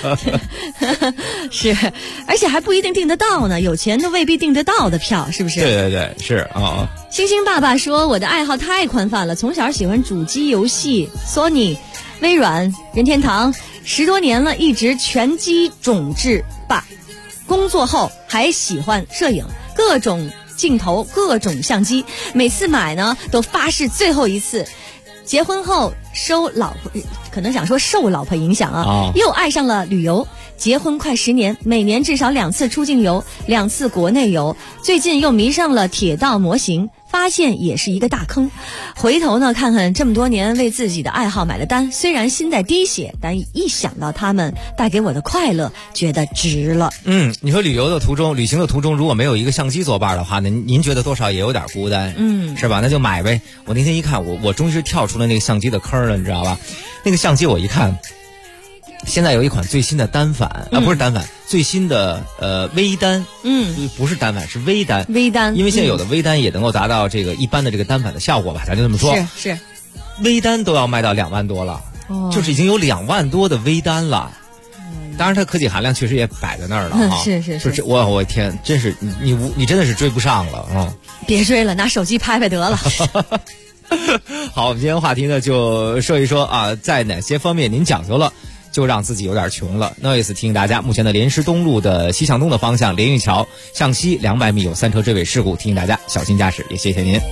是，而且还不一定订得到呢，有钱都未必订得到的票，是不是？ 对对对，是啊。 星星爸爸说，我的爱好太宽泛了，从小喜欢主机游戏 Sony、微软、任天堂，10多年了，一直全机种制霸。工作后还喜欢摄影，各种镜头，各种相机，每次买呢都发誓最后一次。结婚后受老婆影响啊，又爱上了旅游。结婚快10年，每年至少2次出境游，2次国内游。最近又迷上了铁道模型，发现也是一个大坑。回头呢，看看这么多年为自己的爱好买的单，虽然心在滴血，但一想到他们带给我的快乐，觉得值了。 你说旅行的途中，如果没有一个相机作伴的话，您觉得多少也有点孤单，是吧？那就买呗。我那天一看，我终于是跳出了那个相机的坑了，你知道吧？那个相机我一看，现在有一款最新的单反不是单反，最新的微单，不是单反，是微单。 微单， 因为现在有的微单也能够达到这个一般的这个单反的效果吧，咱就这么说。 是， 微单都要卖到2万多了，就是已经有2万多的微单了。当然，它科技含量确实也摆在那儿了啊。 是， 我天，真是你真的是追不上了啊！ 别追了，拿手机拍得了。 好，我们今天话题呢就说一说啊，在哪些方面您讲究了，就让自己有点穷了。Noise 提醒大家，目前的莲石东路的西向东的方向，连玉桥向西200米有3车追尾事故，提醒大家小心驾驶，也谢谢您。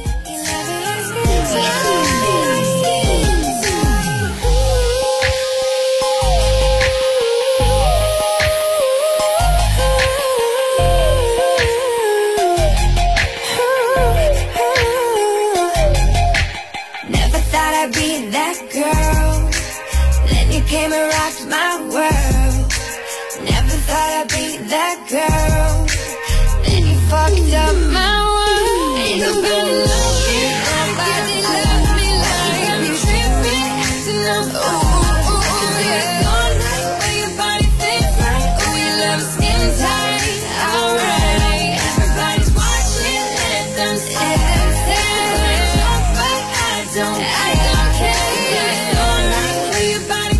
Came and rocked my world. Never thought I'd be that girl. Then you fucked up my world. Ain't nobody looking. Nobody love me like I'm tripping, acting up. Ooh, yeah. All night where your body fits right. Ooh, your love skin tight. Alright, everybody's watching. Let them say, but I don't care. All night where your body.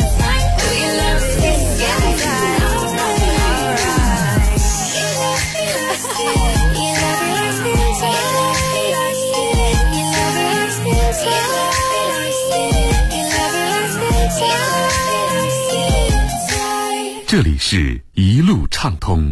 Yeah. 这里是一路畅通。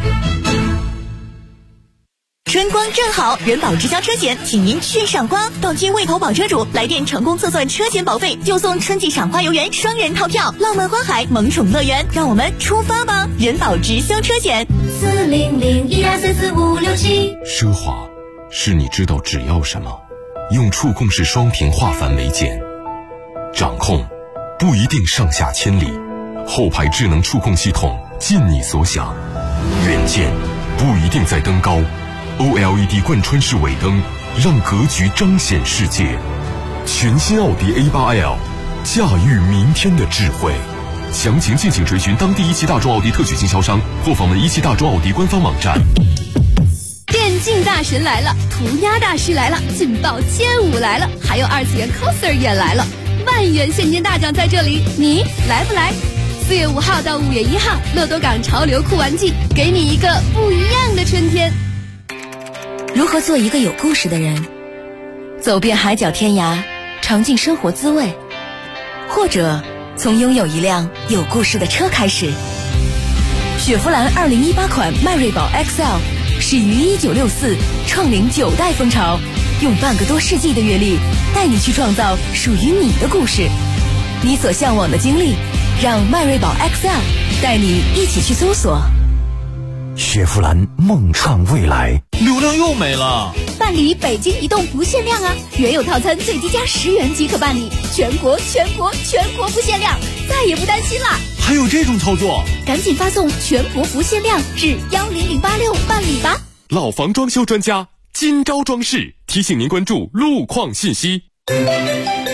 春光正好，人保直销车险，请您去赏花。到期未投保车主，来电成功测算车险保费，就送春季赏花游园双人套票，浪漫花海萌宠乐园。让我们出发吧！人保直销车险，40012344567。 奢华是你知道只要什么，用触控式双屏画繁为简。掌控不一定上下千里，后排智能触控系统尽你所想。远见不一定在登高。OLED 贯穿式尾灯，让格局彰显世界。全新奥迪 A8L， 驾驭明天的智慧。详情敬请垂询当地一汽大众奥迪特许经销商或访问一汽大众奥迪官方网站。 电竞大神来了，涂鸦大师来了，劲爆街舞来了，还有2次元 coser 也来了。万元现金大奖在这里，你来不来？4月5号到5月1号，乐多港潮流酷玩季，给你一个不一样的春天。 如何做一个有故事的人？走遍海角天涯，尝尽生活滋味，或者从拥有一辆有故事的车开始。雪佛兰2018款迈锐宝 XL 始于1964，创领9代风潮，用半个多世纪的阅历，带你去创造属于你的故事。你所向往的经历，让迈锐宝 XL 带你一起去搜索。 雪佛兰梦创未来， 流量又没了。 办理北京移动不限量啊！原有套餐最低价10元即可办理，全国不限量，再也不担心啦！ 还有这种操作？ 赶紧发送全国不限量至10086办理吧！ 老房装修专家今朝装饰提醒您关注路况信息。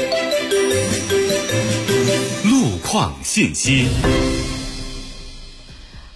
路况信息。 好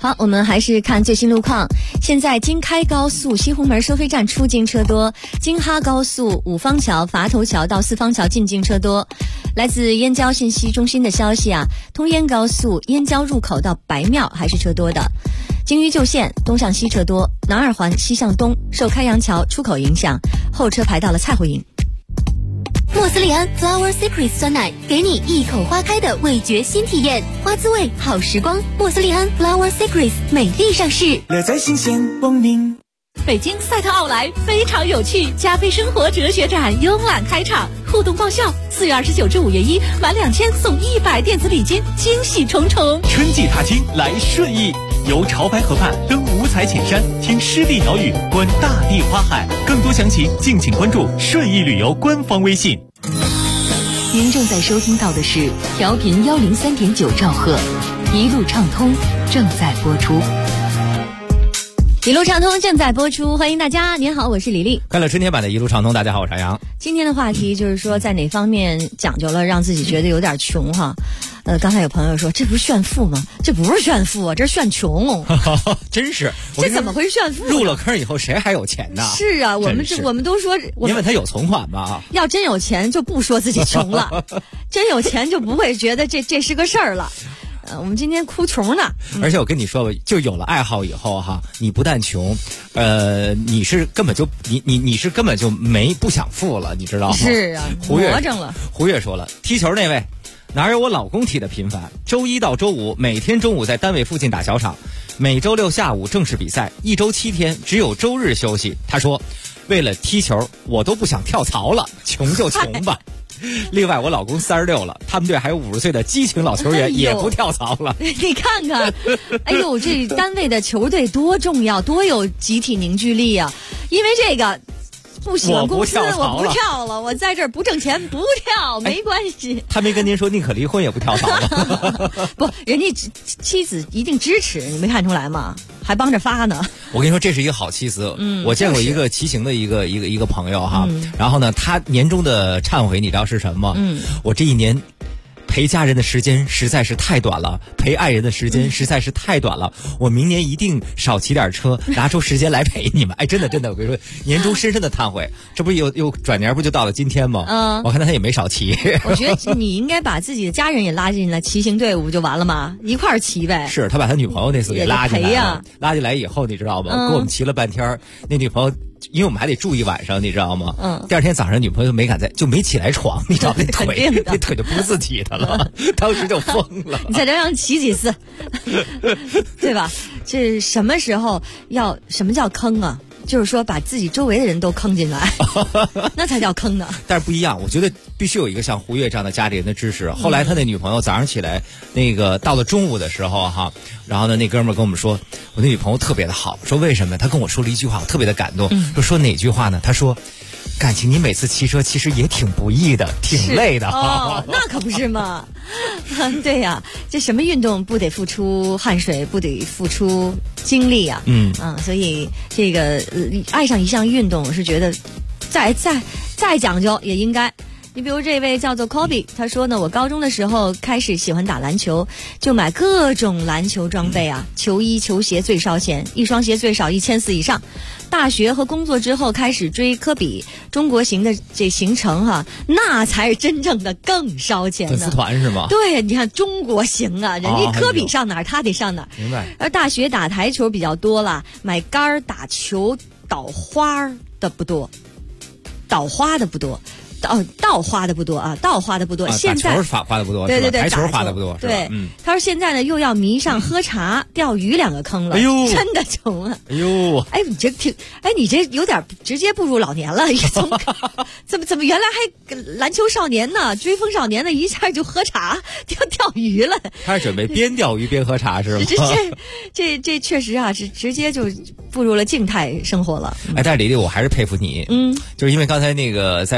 好，我们还是看最新路况。现在京开高速西红门收费站出京车多，京哈高速五方桥、垡头桥到四方桥进京车多。来自燕郊信息中心的消息啊，通燕高速燕郊入口到白庙还是车多的。京渝旧线东向西车多，南二环西向东受开阳桥出口影响，后车排到了菜湖营。 莫斯利安 Flower Secret 酸奶，给你一口花开的味觉新体验，花滋味好时光。莫斯利安 Flower Secret 美丽上市， 乐在新鲜光临。 北京赛特奥莱非常有趣，加菲生活哲学展慵懒开场，互动爆笑，4月29至5月1，满2000送100电子礼金，惊喜重重。 春季踏青来顺义，游潮白河畔，登五彩浅山，听湿地鸟语，观大地花海。更多详情敬请关注顺义旅游官方微信。 您正在收听到的是调频103.9兆赫，一路畅通正在播出。 一路畅通正在播出，欢迎大家。您好，我是李丽。 看了春天版的一路畅通，大家好，我是杨洋。 今天的话题就是说，在哪方面讲究了让自己觉得有点穷哈？刚才有朋友说，这不是炫富吗？这不是炫富啊，这是炫穷。 真是， 这怎么会炫富？ 入了坑以后，谁还有钱呢？ 是啊，我们都说， 因为他有存款吧？ 要真有钱，就不说自己穷了；真有钱，就不会觉得这是个事儿了。我们今天哭穷呢。 而且我跟你说吧，就有了爱好以后哈，你不但穷，你是根本就不想富了，你知道吗？ 是啊，魔怔了。 胡月说了，踢球那位哪有我老公踢的频繁？周一到周五每天中午在单位附近打小场，每周六下午正式比赛，一周7天，只有周日休息。他说，为了踢球，我都不想跳槽了，穷就穷吧。另外，我老公36了，他们队还有50岁的激情老球员，也不跳槽了。 你看看，哎呦，这单位的球队多重要，多有集体凝聚力啊！因为这个不喜欢公司，我不跳了，我在这儿不挣钱，不跳没关系。 他没跟您说宁可离婚也不跳槽吗？ 不，人家妻子一定支持，你没看出来吗？还帮着发呢。 我跟你说，这是一个好妻子。我见过一个骑行的一个朋友哈，然后呢，他年终的忏悔，你知道是什么吗？我这一年陪家人的时间实在是太短了，陪爱人的时间实在是太短了。我明年一定少骑点车，拿出时间来陪你们。哎，真的，我跟你说，年终深深的忏悔。这不又转年不就到了今天吗？我看他也没少骑。 我觉得你应该把自己的家人也拉进来骑行队伍就完了嘛，一块儿骑呗。 是他把他女朋友那次给拉进来了，拉进来以后，你知道吗？跟我们骑了半天，那女朋友。因为我们还得住一晚上，你知道吗？第二天早上女朋友就没起来床，你知道那腿就不是自己的了，当时就疯了。 你在这让骑几次，对吧？这什么时候什么叫坑啊？就是说把自己周围的人都坑进来，那才叫坑呢。 但是不一样，我觉得必须有一个像胡越这样的家里人的支持。后来他那女朋友早上起来，到了中午的时候哈，然后呢那哥们儿跟我们说，我那女朋友特别的好，说为什么？他跟我说了一句话，我特别的感动。说哪句话呢？他说，感情你每次骑车其实也挺不易的，挺累的。 哦，那可不是嘛。对呀，这什么运动不得付出汗水，不得付出精力啊？所以这个爱上一项运动，我是觉得再讲究也应该。你比如这位叫做 Kobe， 他说呢，我高中的时候开始喜欢打篮球，就买各种篮球装备啊，球衣球鞋最烧钱，一双鞋最少1400以上。大学和工作之后开始追科比中国行的这行程哈，那才是真正的更烧钱的。 粉丝团是吗？ 对，你看中国行啊，人家科比上哪儿，他得上哪儿。 明白。 而大学打台球比较多了，买杆打球倒花的不多，倒花的不多。倒花的不多啊，倒花的不多。现在花的不多， 对， 台球花的不多， 对。他说现在呢又要迷上喝茶、钓鱼2个坑了， 哎呦， 真的穷了。 哎呦， 你这有点直接步入老年了，怎么原来还篮球少年呢，追风少年呢，一下就喝茶、钓鱼了。 他是准备边钓鱼边喝茶是吗？ 这确实啊，是直接就步入了静态生活了。 哎，但是李丽，我还是佩服你，就是因为刚才那个在广告的时候。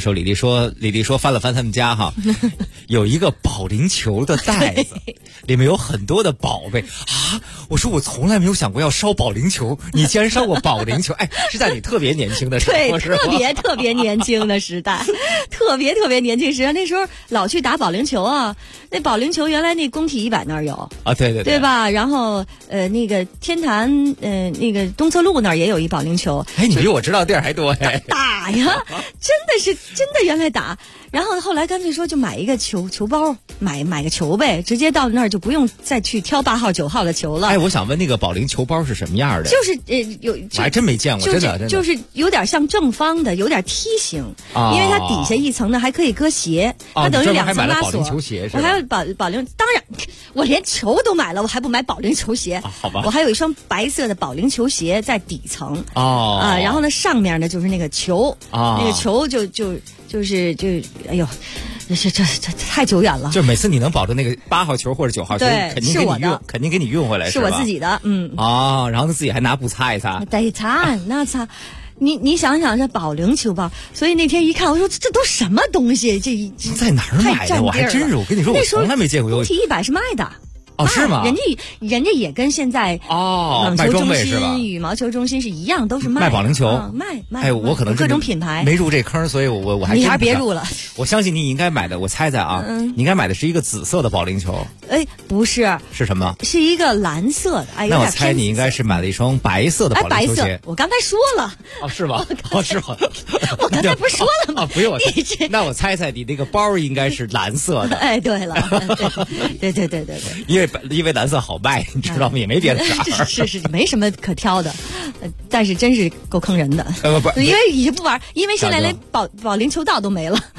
时候，李丽说翻了翻他们家哈，有一个保龄球的袋子，里面有很多的宝贝啊！我说我从来没有想过要烧保龄球，你竟然烧过保龄球，哎，是在你特别年轻的时候， 对，特别年轻的时代，特别年轻时代，那时候老去打保龄球啊。那保龄球原来那工体100那儿有啊，对吧？然后那个天坛那个东侧路那儿也有一保龄球。 哎，你比我知道的地儿还多哎。 打呀，真的原来打。然后后来干脆说就买一个球包，买个球呗，直接到那儿就不用再去挑8号9号的球了。 哎，我想问那个保龄球包是什么样的？ 就是我还真没见过，真的就是有点像正方的，有点梯形，因为它底下一层呢还可以搁鞋，它等于2层拉锁。 保龄球鞋是吧？ 我还有保龄，当然我连球都买了，我还不买保龄球鞋？ 好吧， 我还有一双白色的保龄球鞋在底层然后呢上面呢就是那个球那个球就是哎呦。这太久远了， 就每次你能保证那个8号球或者9号球，肯定给你运回来， 是我自己的， 然后他自己还拿布擦一擦， 得擦，那擦。你想想这保龄球包，所以那天一看，我说这都什么东西？这在哪儿买的？我还真是，我跟你说，我从来没见过。 工体100是卖的。 是吗？ 人家也跟现在网球中心、羽毛球中心是一样，都是卖保龄球， 卖。 哎，我可能各种品牌没入这坑，所以我还你还别入了。 我相信你应该买的，我猜啊，你应该买的是一个紫色的保龄球。 哎，不是， 是什么？ 是一个蓝色的。哎， 那我猜你应该是买了一双白色的保龄球鞋。 白色，我刚才说了。 是吗？是吗？ 我刚才不是说了吗？ 不用我猜。那我猜你那个包应该是蓝色的。 哎，对了，对， 因为蓝色好卖，你知道吗？也没别的啥。 是，没什么可挑的，但是真是够坑人的。 不， 因为已经不玩，因为现在连保龄球道都没了。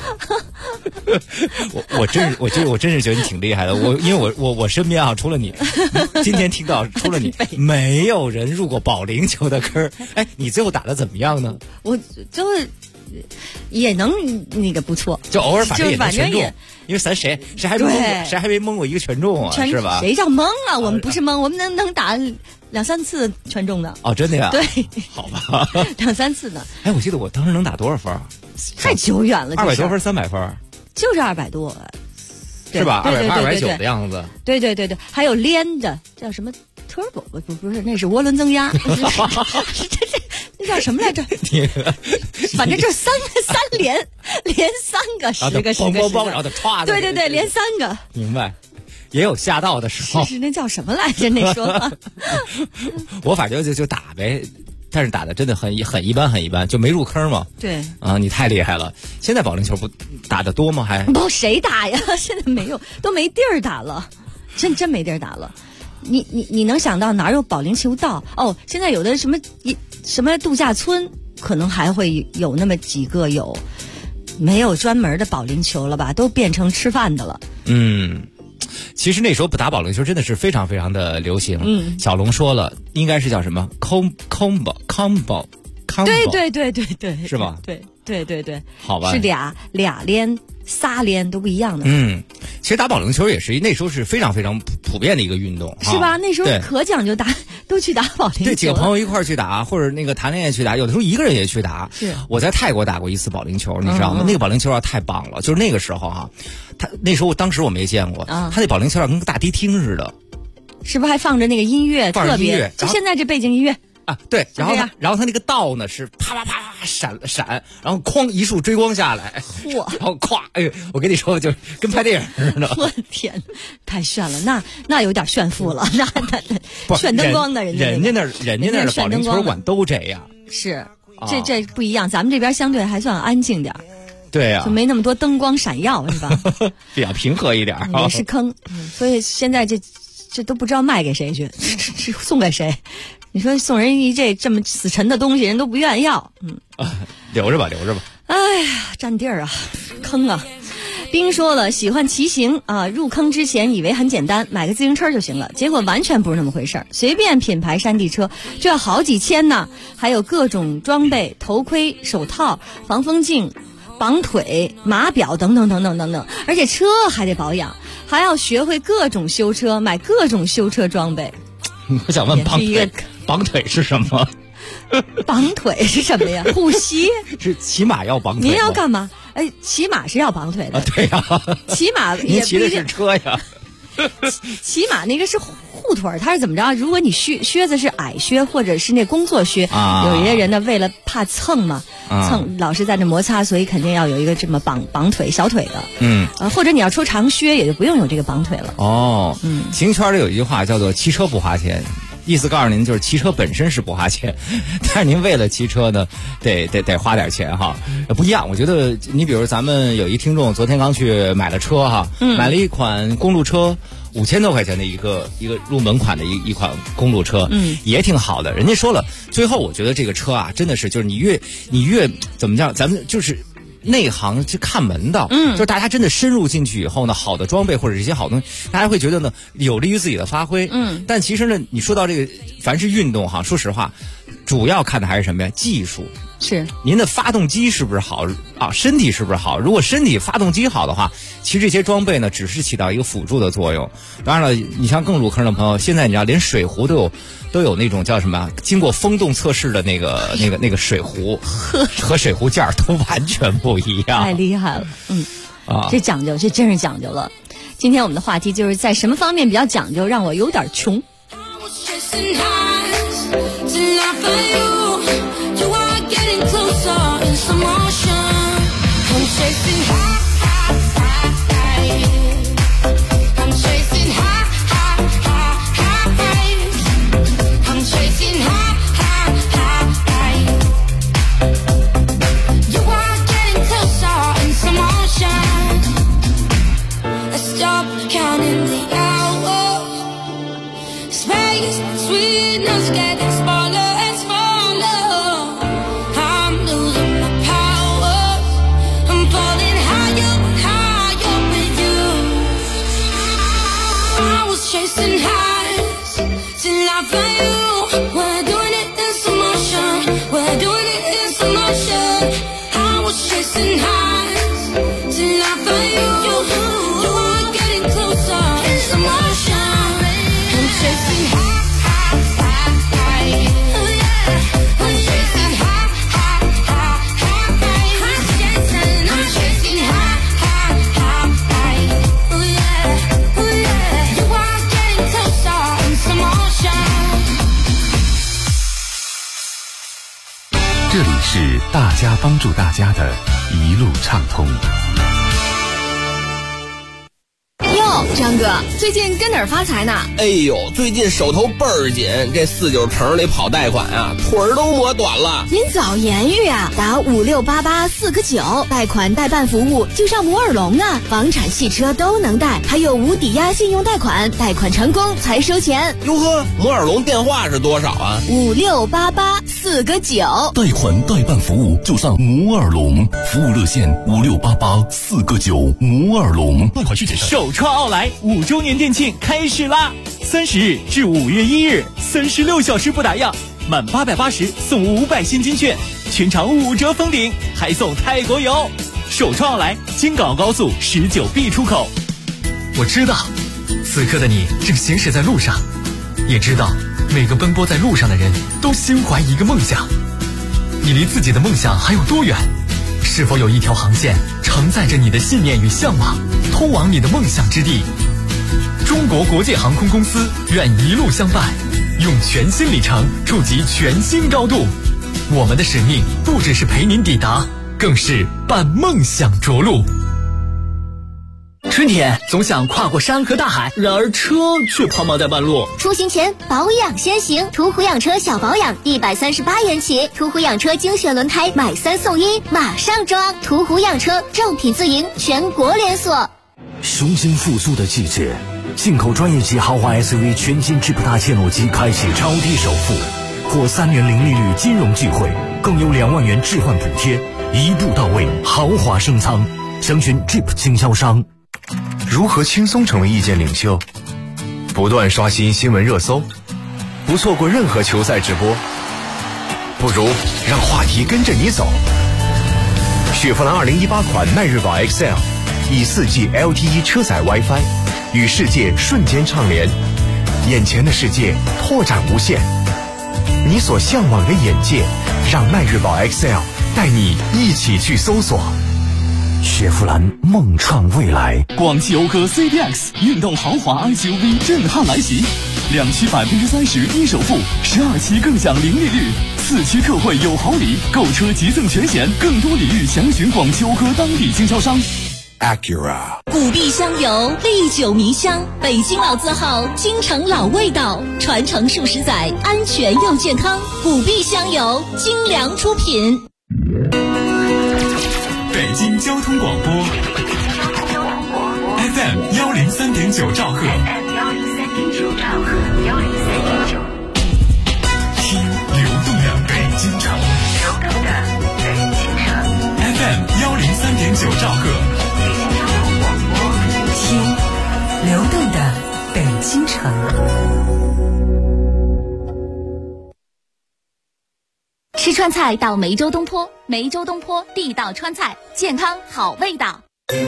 我真是觉得你挺厉害的。因为我身边除了你，今天听到除了你，没有人入过保龄球的坑。哎，你最后打的怎么样呢？ 我就是也能那个不错， 就偶尔反正也能全中。因为咱谁还没蒙过一个全中啊，是吧？ 谁叫蒙啊？我们不是蒙，我们能打2-3次全中的。 哦，真的呀？ 对， 好吧 ，2-3次呢。 哎，我记得我当时能打多少分？ 太久远了 ，200多分，300分， 就是200多， 是吧？290的样子。 对，还有连的叫什么 turbo？ 不是，那是涡轮增压。那叫什么来着？反正就三连3个10个10个， 然后就歘。 对，连3个。 明白。也有吓到的时候。 是那叫什么来着？那说。 我反正就打呗，但是打的真的很一般，就没入坑嘛。 对。 你太厉害了。现在保龄球不打的多吗？还不谁打呀？现在没有，都没地儿打了，真没地儿打了。你能想到哪有保龄球道？哦，现在有的什么度假村，可能还会有那么几个有，没有专门的保龄球了吧？都变成吃饭的了。 其实那时候不打保龄球真的是非常非常的流行。小龙说了，应该是叫什么 combo， 对， 是吧？ 对， 好吧， 是俩连仨连都不一样的。 其实打保龄球也是那时候是非常非常普遍的一个运动， 是吧？那时候可讲究都去打保龄球。 对，几个朋友一块儿去打，或者那个谈恋爱去打，有的时候一个人也去打。 是， 我在泰国打过一次保龄球，你知道吗？那个保龄球太棒了，就是那个时候当时我没见过，他那保龄球跟个大迪厅似的， 是不是还放着那个音乐？特别，就现在这背景音乐。 对，然后他那个道呢是啪啪啪闪，然后哐一束追光下来， 嚯， 然后咵，哎呦，我跟你说，就跟拍电影似的。 我天，太炫了，那有点炫富了，那炫灯光的人家那儿的保龄球馆都这样。 是，这不一样，咱们这边相对还算安静点。 对呀， 就没那么多灯光闪耀，是吧？ 比较平和一点。 也是坑，所以现在这都不知道卖给谁去，送给谁。你说送人这么死沉的东西，人都不愿意要。 留着吧。 哎呀，占地儿啊，坑啊！冰说了，喜欢骑行啊，入坑之前以为很简单，买个自行车就行了，结果完全不是那么回事儿。随便品牌山地车就要好几千呢，还有各种装备、头盔、手套、防风镜、绑腿、码表等等，而且车还得保养，还要学会各种修车，买各种修车装备。 我想问绑腿是什么？ 绑腿是什么呀？护膝？ 是骑马要绑腿？ 您要干嘛？ 骑马是要绑腿的。 对呀， 骑马您骑的是车呀。 骑马那个是护腿，它是怎么着？如果你靴子是矮靴或者是那工作靴，有一些人呢为了怕蹭嘛，蹭老是在那摩擦，所以肯定要有一个这么绑腿小腿的。或者你要出长靴，也就不用有这个绑腿了。 骑行圈里有一句话叫做骑车不花钱，意思告诉您就是骑车本身是不花钱，但是您为了骑车呢得花点钱哈。不一样，我觉得你比如咱们有一听众昨天刚去买了车哈，买了一款公路车，5000多块钱的一个入门款的一款公路车，也挺好的。人家说了，最后我觉得这个车啊，真的是就是你越怎么讲，咱们就是内行去看门道，就是大家真的深入进去以后呢，好的装备或者一些好东西，大家会觉得呢有利于自己的发挥。但其实呢，你说到这个，凡是运动哈，说实话，主要看的还是什么呀？技术。 是您的发动机是不是好啊？身体是不是好？如果身体发动机好的话，其实这些装备呢只是起到一个辅助的作用。当然了，你像更入坑的朋友，现在你知道连水壶都有那种叫什么经过风洞测试的那个水壶和水壶件都完全不一样， 太厉害了。这讲究，这真是讲究了。今天我们的话题就是在什么方面比较讲究，让我有点穷。 这里是大家帮助大家的一路畅通。 哟，张哥，最近跟哪儿发财呢？ 哎呦，最近手头倍儿紧，这49城里跑贷款啊，腿儿都磨短了。 您早言语啊，打5688-4个9，贷款代办服务就上摩尔龙啊，房产、汽车都能贷，还有无抵押信用贷款，贷款成功才收钱。 哟呵，摩尔龙电话是多少啊 ？5688-4个9， 贷款代办服务就上摩尔龙，服务热线5688-4个9，摩尔龙。贷款需谨慎。 首创奥莱5周年店庆开始啦！30日至5月1日，36小时不打烊，满880送500现金券，全场5折封顶，还送泰国游。首创奥莱京港澳高速19B 出口。 我知道，此刻的你正行驶在路上，也知道每个奔波在路上的人都心怀一个梦想。你离自己的梦想还有多远？是否有一条航线承载着你的信念与向往，通往你的梦想之地？中国国际航空公司愿一路相伴，用全新里程触及全新高度。我们的使命不只是陪您抵达，更是伴梦想着陆。 春天总想跨过山和大海，然而车却抛锚在半路。 出行前保养先行，途虎养车小保养138元起，途虎养车精选轮胎买3送1，马上装。途虎养车正品自营，全国连锁。 雄心复苏的季节，进口专业级豪华 SUV 全新智普大切诺基开启超低首付，或3年零利率金融聚会，更有2万元置换补贴，一步到位，豪华升舱。详询 Jeep 经销商。 如何轻松成为意见领袖？不断刷新新闻热搜，不错过任何球赛直播，不如让话题跟着你走。雪佛兰2018款迈锐宝 XL 以4G LTE 车载 WiFi 与世界瞬间畅联，眼前的世界拓展无限，你所向往的眼界，让迈锐宝 XL 带你一起去搜索。 雪佛兰梦创未来。 广汽讴歌 CDX 运动豪华 SUV 震撼来袭，2期30%低首付，12期更享零利率，4期特惠有好礼，购车即赠全险，更多礼遇详询广汽讴歌当地经销商。 Acura 古碧香油，历久弥香，北京老字号，京城老味道，传承数十载，安全又健康。古碧香油，精良出品。 北京交通广播 FM 103.9兆赫，听流动的北京城，FM 103.9兆赫。 听流动的北京城。 吃川菜到梅州东坡，梅州东坡地道川菜，健康好味道。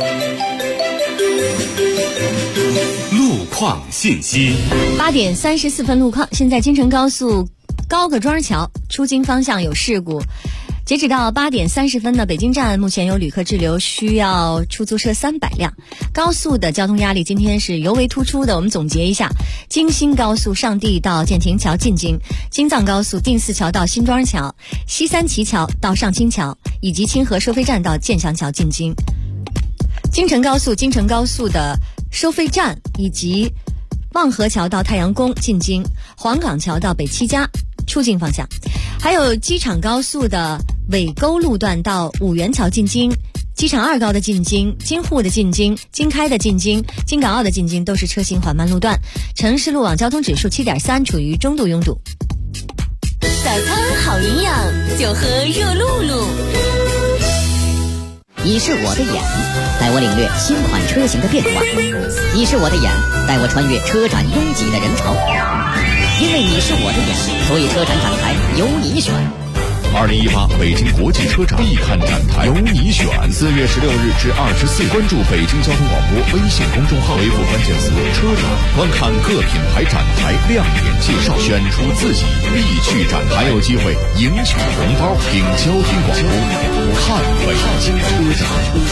路况信息 ，8点34分路况。现在京承高速高各庄桥出京方向有事故。截止到8点30分呢，北京站目前有旅客滞留，需要出租车300辆。高速的交通压力今天是尤为突出的。我们总结一下：京新高速上地到建亭桥进京，京藏高速定寺桥到新庄桥，西三旗桥到上清桥，以及清河收费站到建祥桥进京。京承高速的收费站以及望河桥到太阳宫进京，黄岗桥到北七家出京方向。还有机场高速的尾沟路段到五元桥进京，机场2高的进京，京沪的进京，京开的进京，京港澳的进京都是车行缓慢路段。城市路网交通指数7.3，处于中度拥堵。 早餐好营养，就喝热露露。 你是我的眼，带我领略新款车型的变化；你是我的眼，带我穿越车展拥挤的人潮。因为你是我的眼，所以车展展台由你选。 2018北京国际车展必看展台，由你选。4月16日至24日，关注北京交通广播微信公众号，回复关键词“车展”，观看各品牌展台亮点介绍，选出自己必去展台，还有机会赢取红包。听交通广播，看北京车展。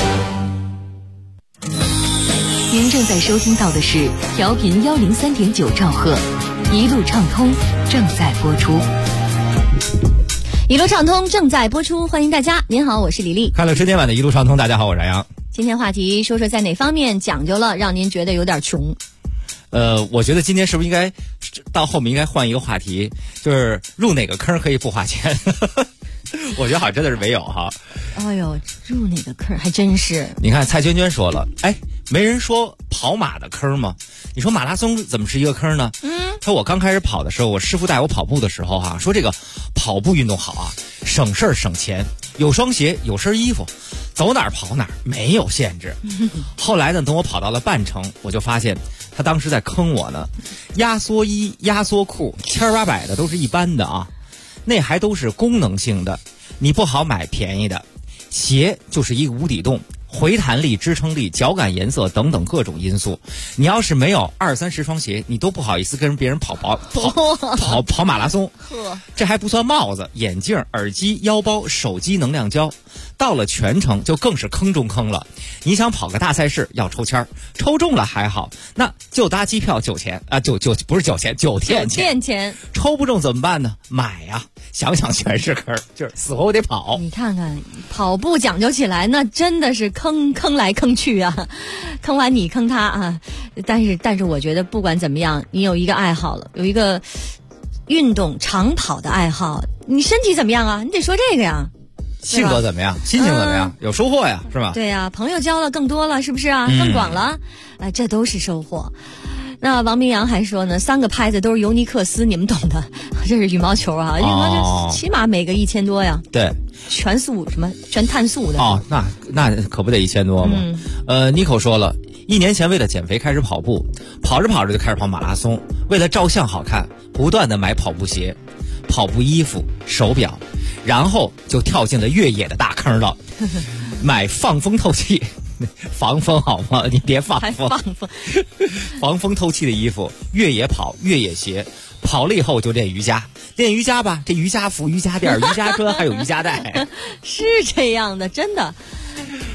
您正在收听到的是调频103.9兆赫，一路畅通正在播出。 一路畅通正在播出，欢迎大家。您好，我是李丽。 看了10点晚的一路畅通，大家好，我是杨洋。 今天话题说说在哪方面讲究了，让您觉得有点穷。 我觉得今天是不是应该到后面应该换一个话题，就是入哪个坑可以不花钱？我觉得好像真的是没有哈。 哎呦，入哪个坑还真是。 你看蔡娟娟说了，没人说跑马的坑吗？你说马拉松怎么是一个坑呢？说我刚开始跑的时候，我师傅带我跑步的时候说这个跑步运动好啊，省事儿省钱，有双鞋有身衣服，走哪儿跑哪儿，没有限制。后来呢，等我跑到了半程，我就发现他当时在坑我呢。压缩衣压缩裤1800的都是一般的啊，那还都是功能性的，你不好买便宜的。鞋就是一个无底洞，回弹力、支撑力、脚感、颜色等等各种因素，你要是没有20-30双鞋，你都不好意思跟别人跑马拉松。这还不算帽子、眼镜、耳机、腰包、手机、能量胶，到了全程就更是坑中坑了。你想跑个大赛事要抽签，抽中了还好，那就搭机票9钱啊，不是9钱，9天钱。抽不中怎么办呢？买呀！想想全是坑，就是死活我得跑。 你看看跑步讲究起来，那真的是坑来坑去啊，坑完你坑他啊。但是我觉得不管怎么样，你有一个爱好了，有一个运动长跑的爱好，你身体怎么样啊？你得说这个呀。 性格怎么样？心情怎么样？有收获呀，是吧？ 对呀，朋友交了更多了，是不是啊？更广了，这都是收获。那王明阳还说呢，3个拍子都是尤尼克斯，你们懂的。这是羽毛球啊，羽毛球起码每个1000多呀。 对， 全碳素的。 哦，那可不得1000多吗？Nico 说了，1年前为了减肥开始跑步，跑着跑着就开始跑马拉松，为了照相好看，不断的买跑步鞋、跑步衣服、手表，然后就跳进了越野的大坑了，买放风透气。防风好吗？你别放风，防风透气的衣服，越野跑、越野鞋，跑了以后就练瑜伽，练瑜伽吧，这瑜伽服、瑜伽垫、瑜伽砖还有瑜伽带， 是这样的，真的。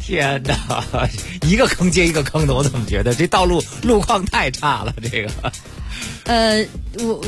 天哪，一个坑接一个坑的，我怎么觉得这道路路况太差了？这个， 我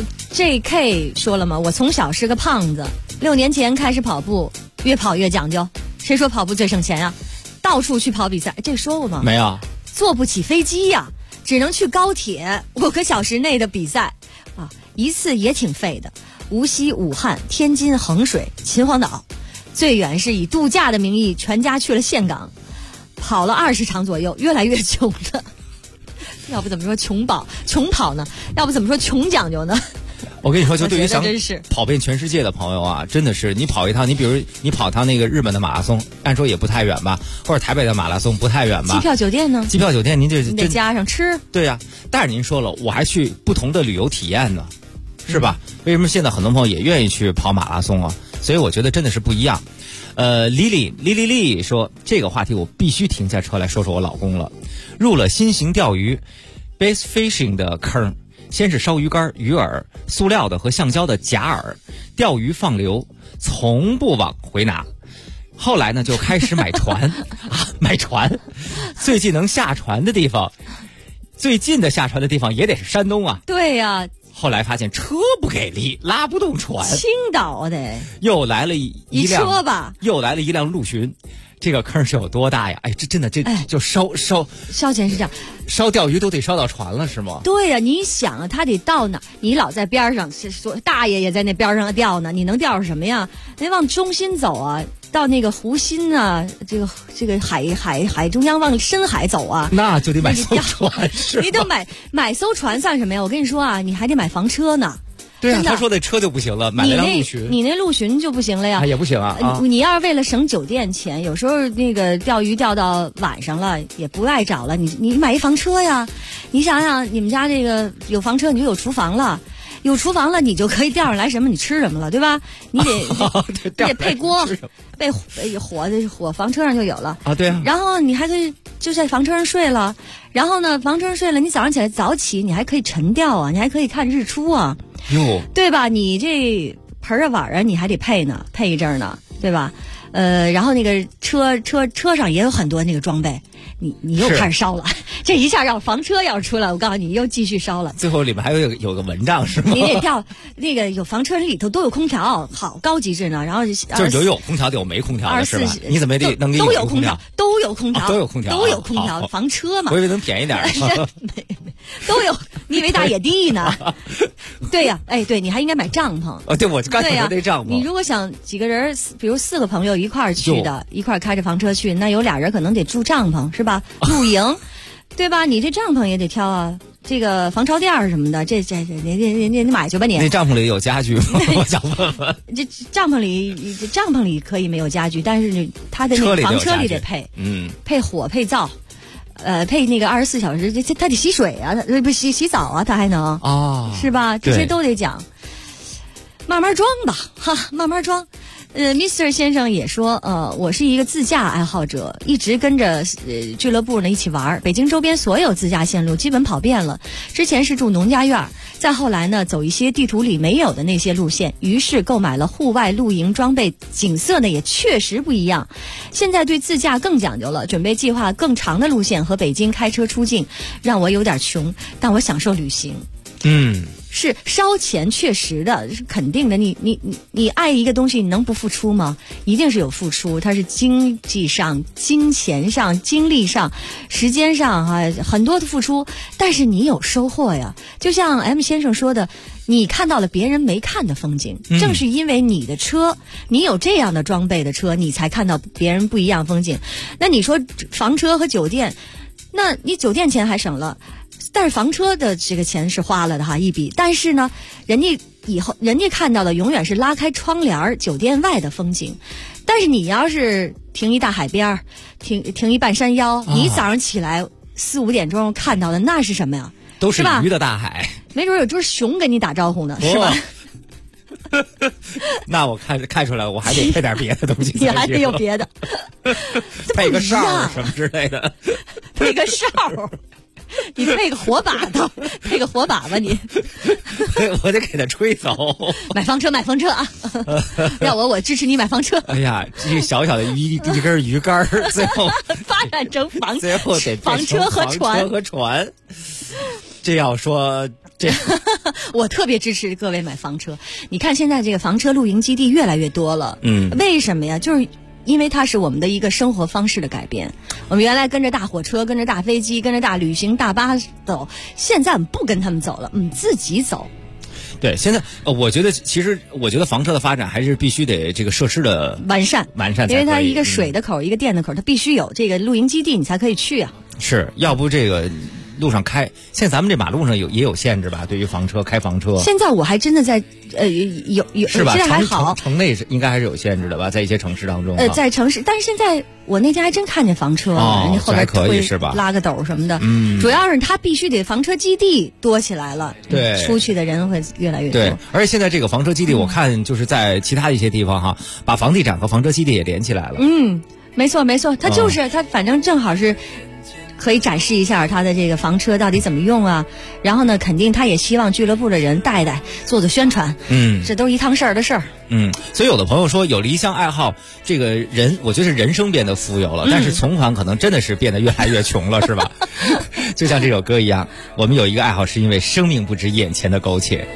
JK 说了嘛，我从小是个胖子，6年前开始跑步，越跑越讲究。谁说跑步最省钱啊？到处去跑比赛，这说过吗？ 没有。 坐不起飞机呀，只能去高铁，5个小时内的比赛啊，一次也挺费的。无锡、武汉、天津、衡水、秦皇岛，最远是以度假的名义，全家去了岘港，跑了20场左右，越来越穷了。要不怎么说穷跑呢？要不怎么说穷讲究呢？ 我跟你说，就对于想是跑遍全世界的朋友啊，真的是你跑一趟，你比如你跑趟那个日本的马拉松，按说也不太远吧，或者台北的马拉松不太远吧。 机票酒店呢？ 机票酒店您这你得加上吃。 对呀，但是您说了，我还去不同的旅游体验呢，是吧？为什么现在很多朋友也愿意去跑马拉松啊？所以我觉得真的是不一样。莉说这个话题我必须停下车来说说我老公了，入了新型钓鱼 bass fishing 的坑。先是烧鱼竿、鱼饵、塑料的和橡胶的假饵，钓鱼放流，从不往回拿。后来呢，就开始买船买船。最近能下船的地方，最近的下船的地方也得是山东啊。 对呀。 后来发现车不给力，拉不动船。 青岛的。 又来了一辆车吧。 又来了一辆陆巡。这个坑是有多大呀？哎，这真的就烧钱是这样， 烧钓鱼都得烧到船了是吗？ 对呀，你想啊，他得到哪？你老在边上，大爷也在那边上钓呢，你能钓上什么呀？得往中心走啊，到那个湖心啊，这个海中央往深海走啊， 那就得买艘船是吗？ 你得买艘船算什么呀？我跟你说啊，你还得买房车呢。 对啊，他说那车就不行了，买了辆陆巡。 你那陆巡就不行了呀？ 也不行啊！ 你要是为了省酒店钱，有时候那个钓鱼钓到晚上了，也不爱找了。你买一房车呀？你想想，你们家这个有房车，你就有厨房了。有厨房了，你就可以钓上来什么你吃什么了，对吧？你得配锅，备火房车上就有了啊。对啊。 然后你还可以就在房车上睡了，然后呢，房车上睡了，你早上起来早起，你还可以晨钓啊，你还可以看日出啊，对吧？你这盆啊碗啊，你还得配一阵呢，对吧？然后那个车上也有很多那个装备，你又开始烧了，这一下让房车要出来，我告诉你又继续烧了。 最后里面还有个蚊帐是吗？ 你得调那个有房车里头都有空调，好高级质呢。然后就是有空调的有没空调的是吧？你怎么也得能给都有空调，都有空调， 都有空调， 都有空调，房车嘛。 我以为能便宜点。 都有，你以为大野地呢？对呀，哎，对，你还应该买帐篷。 对，我刚才说这帐篷。 你如果想几个人，比如4个朋友一块儿去的，一块儿开着房车去，那有俩人可能得住帐篷是吧？露营，对吧？你这帐篷也得挑啊，这个防潮垫什么的，这你买去吧你。 那帐篷里有家具吗？我想问问。 这帐篷里可以没有家具，但是它的那个房车里得配，配火配灶。配那个24小时，他得洗水啊，不洗澡啊，他还能是吧？这些都得讲，慢慢装吧，哈，慢慢装。Mr 先生也说，我是一个自驾爱好者，一直跟着俱乐部呢一起玩，北京周边所有自驾线路基本跑遍了。之前是住农家院，再后来呢走一些地图里没有的那些路线，于是购买了户外露营装备，景色呢也确实不一样。现在对自驾更讲究了，准备计划更长的路线和北京开车出境，让我有点穷，但我享受旅行。是烧钱，确实的，是肯定的。你爱一个东西，你能不付出吗？一定是有付出，它是经济上、金钱上、精力上、时间上很多的付出，但是你有收获呀。就像 M 先生说的，你看到了别人没看的风景，正是因为你的车，你有这样的装备的车，你才看到别人不一样风景。那你说房车和酒店，那你酒店钱还省了。但是房车的这个钱是花了的哈一笔，但是呢，人家看到的永远是拉开窗帘酒店外的风景，但是你要是停一大海边，停一半山腰，你早上起来4、5点钟看到的那是什么呀？ 都是鱼的大海， 没准有只熊跟你打招呼呢，是吧？ 那我看出来，我还得配点别的东西。 你还得有别的， 配个哨什么之类的， 配个哨。 你配个火把吧，配个火把吧你。 我得给他吹走。 买房车啊！要我支持你买房车。 哎呀，这小小的一根鱼竿，最后发展成最后得房车和船。这要说这， 我特别支持各位买房车。你看现在这个房车露营基地越来越多了，为什么呀？就是因为它是我们的一个生活方式的改变。我们原来跟着大火车、跟着大飞机、跟着大旅行大巴走，现在我们不跟他们走了，自己走。 对，现在我觉得房车的发展还是必须得这个设施的完善才可以，因为它一个水的口、一个电的口，它必须有这个露营基地，你才可以去啊。 是要不这个路上开，现在咱们这马路上也有限制吧？对于开房车。现在我还真的在有是吧？ 现在还好， 城内是应该还是有限制的吧？在一些城市当中。 在城市，但是现在我那天还真看见房车，人家后边推是吧？ 拉个斗什么的。主要是它必须得房车基地多起来了， 对， 出去的人会越来越多。 对，而且现在这个房车基地，我看就是在其他一些地方哈，把房地产和房车基地也连起来了。 没错，它就是它，反正正好是。可以展示一下他的这个房车到底怎么用啊，然后呢，肯定他也希望俱乐部的人带做宣传，这都是一趟事儿的事儿。 所以有的朋友说有了一项爱好，这个人我觉得是人生变得富有了，但是存款可能真的是变得越来越穷了，是吧？就像这首歌一样，我们有一个爱好是因为生命不止眼前的苟且。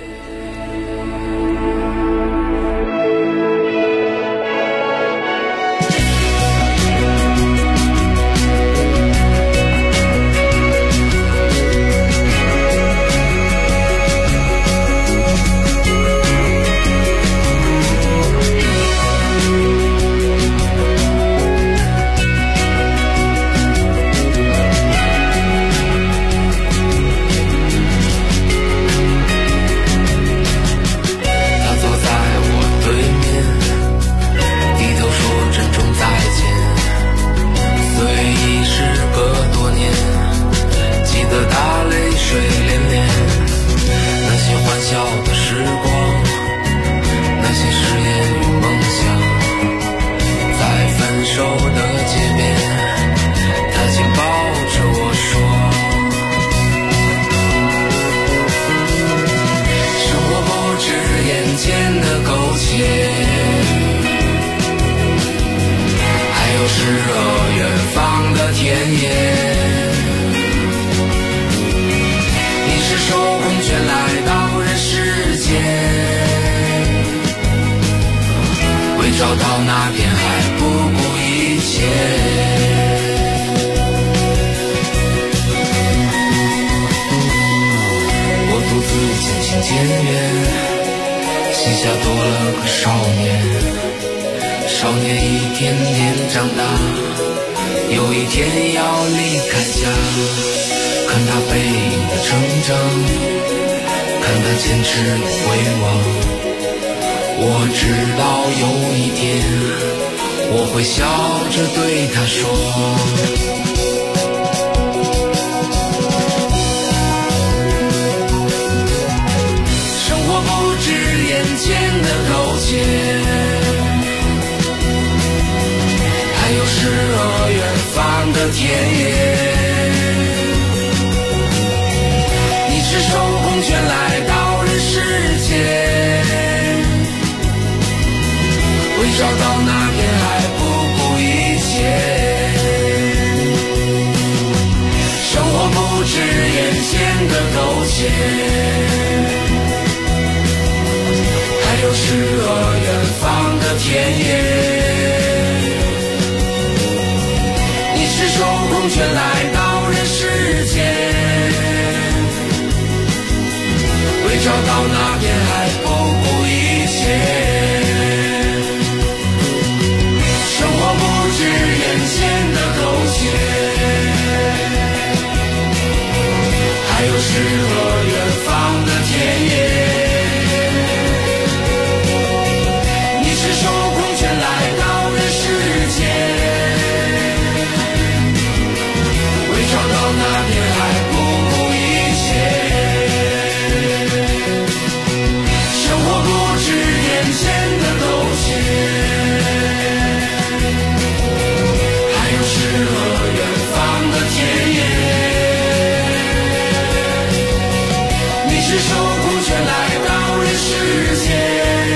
是守护权来到人世间，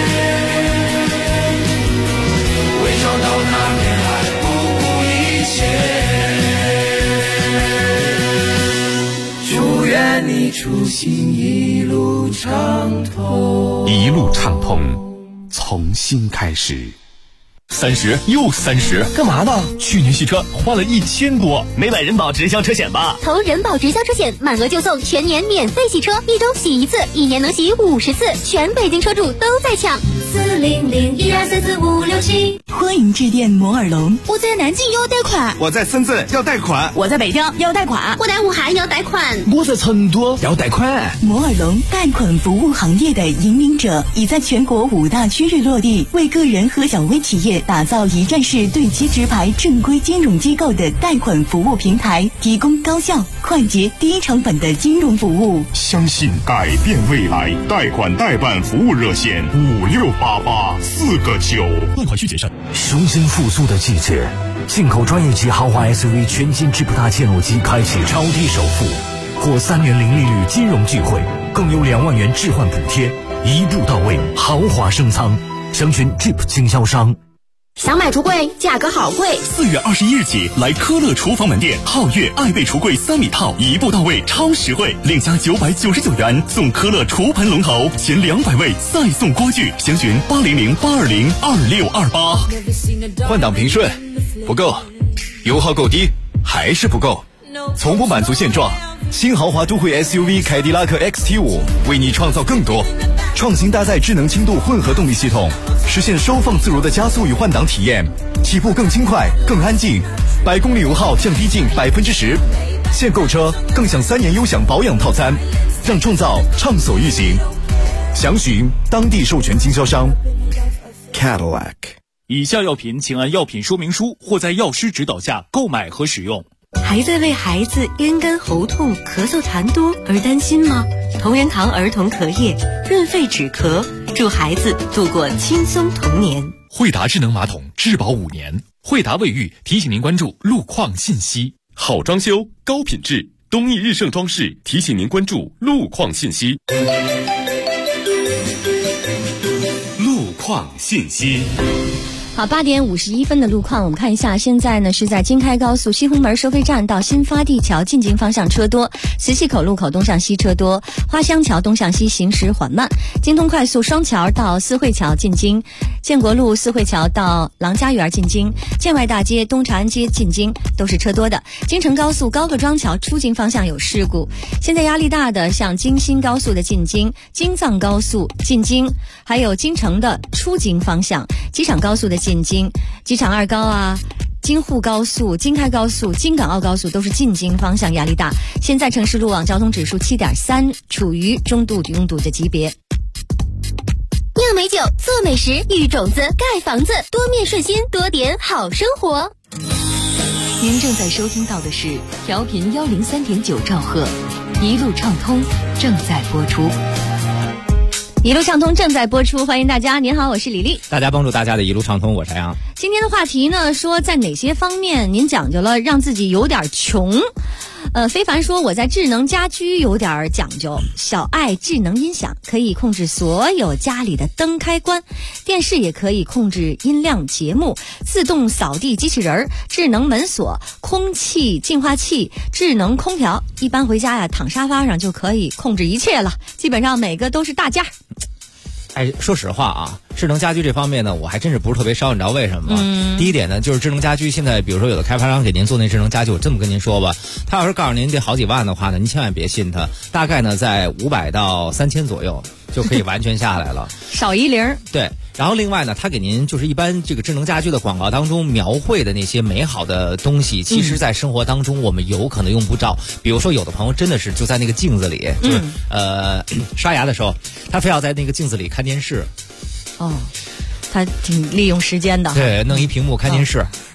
为找到那片爱不顾一切。祝愿你出行一路畅通， 一路畅通，从新开始。 30又30， 干嘛呢？ 去年洗车花了1000多， 没买人保直销车险吧？ 投人保直销车险，满额就送全年免费洗车，1周洗1次，1年能洗50次，全北京车主都在抢。40012344567， 欢迎致电摩尔龙。 我在南京要贷款， 我在深圳要贷款， 我在北京要贷款， 我在武汉要贷款， 我在成都要贷款。 摩尔龙贷款服务行业的引领者，已在全国5大区域落地，为个人和小微企业打造一站式对接直排正规金融机构的贷款服务平台，提供高效、快捷、低成本的金融服务。 相信改变未来，贷款代办服务热线5688-4个9， 贷款需谨慎。 雄心复苏的季节，进口专业级豪华 SUV 全新智普大切诺基开启超低首付，或3年零利率金融聚会，更有2万元置换补贴，一步到位，豪华升舱。详询 Jeep 经销商。 想买橱柜，价格好贵。 4月21日起，来科乐厨房门店，皓月爱贝橱柜3米套，一步到位，超实惠，另加999元送科乐厨盆龙头，前200位再送锅具。详询800-820-2628。 换挡平顺不够，油耗够低还是不够，从不满足现状。新豪华都会 SUV 凯迪拉克 XT5 为你创造更多，创新搭载智能轻度混合动力系统，实现收放自如的加速与换挡体验，起步更轻快更安静，100公里油耗降低近10%。现购车更享3年优享保养套餐，让创造畅所欲行。详询当地授权经销商 Cadillac。 以下药品请按药品说明书或在药师指导下购买和使用。 还在为孩子咽干喉痛、咳嗽痰多而担心吗？同仁堂儿童咳液润肺止咳，助孩子度过轻松童年。 惠达智能马桶质保5年。惠达卫浴提醒您关注路况信息。 好装修高品质，东义日盛装饰提醒您关注路况信息。路况信息。 好，8点51分的路况，我们看一下，现在呢是在京开高速西红门收费站到新发地桥进京方向车多，磁器口路口东向西车多，花乡桥东向西行驶缓慢，京通快速双桥到四惠桥进京，建国路四惠桥到郎家园进京，建外大街东长安街进京都是车多的。京承高速高各庄桥出京方向有事故，现在压力大的像京新高速的进京、京藏高速进京，还有京承的出京方向，机场高速的进京、机场2高啊、京沪高速、京开高速、京港澳高速都是进京方向压力大。现在城市路网交通指数7.3，处于中度拥堵的级别。 酿美酒，做美食，育种子，盖房子，多面顺心，多点好生活。 您正在收听到的是调频103.9兆赫，一路畅通正在播出。 一路畅通正在播出，欢迎大家。您好，我是李丽。 大家帮助大家的一路畅通，我是杨。 今天的话题呢，说在哪些方面您讲究了让自己有点穷？非凡说我在智能家居有点讲究，小爱智能音响可以控制所有家里的灯开关，电视也可以控制音量节目，自动扫地机器人，智能门锁，空气净化器，智能空调，一般回家呀躺沙发上就可以控制一切了，基本上每个都是大件。 哎，说实话啊，智能家居这方面呢，我还真是不是特别烧，你知道为什么吗？第一点呢，就是智能家居现在，比如说有的开发商给您做那智能家居，我这么跟您说吧，他要是告诉您这好几万的话呢，您千万别信他，大概呢在500到3000左右就可以完全下来了， 少一零。 对。然后另外呢，他给您就是一般这个智能家居的广告当中描绘的那些美好的东西，其实在生活当中我们有可能用不着。比如说有的朋友真的是就在那个镜子里，就是刷牙的时候，他非要在那个镜子里看电视。 哦，他挺利用时间的。 对，弄一屏幕看电视。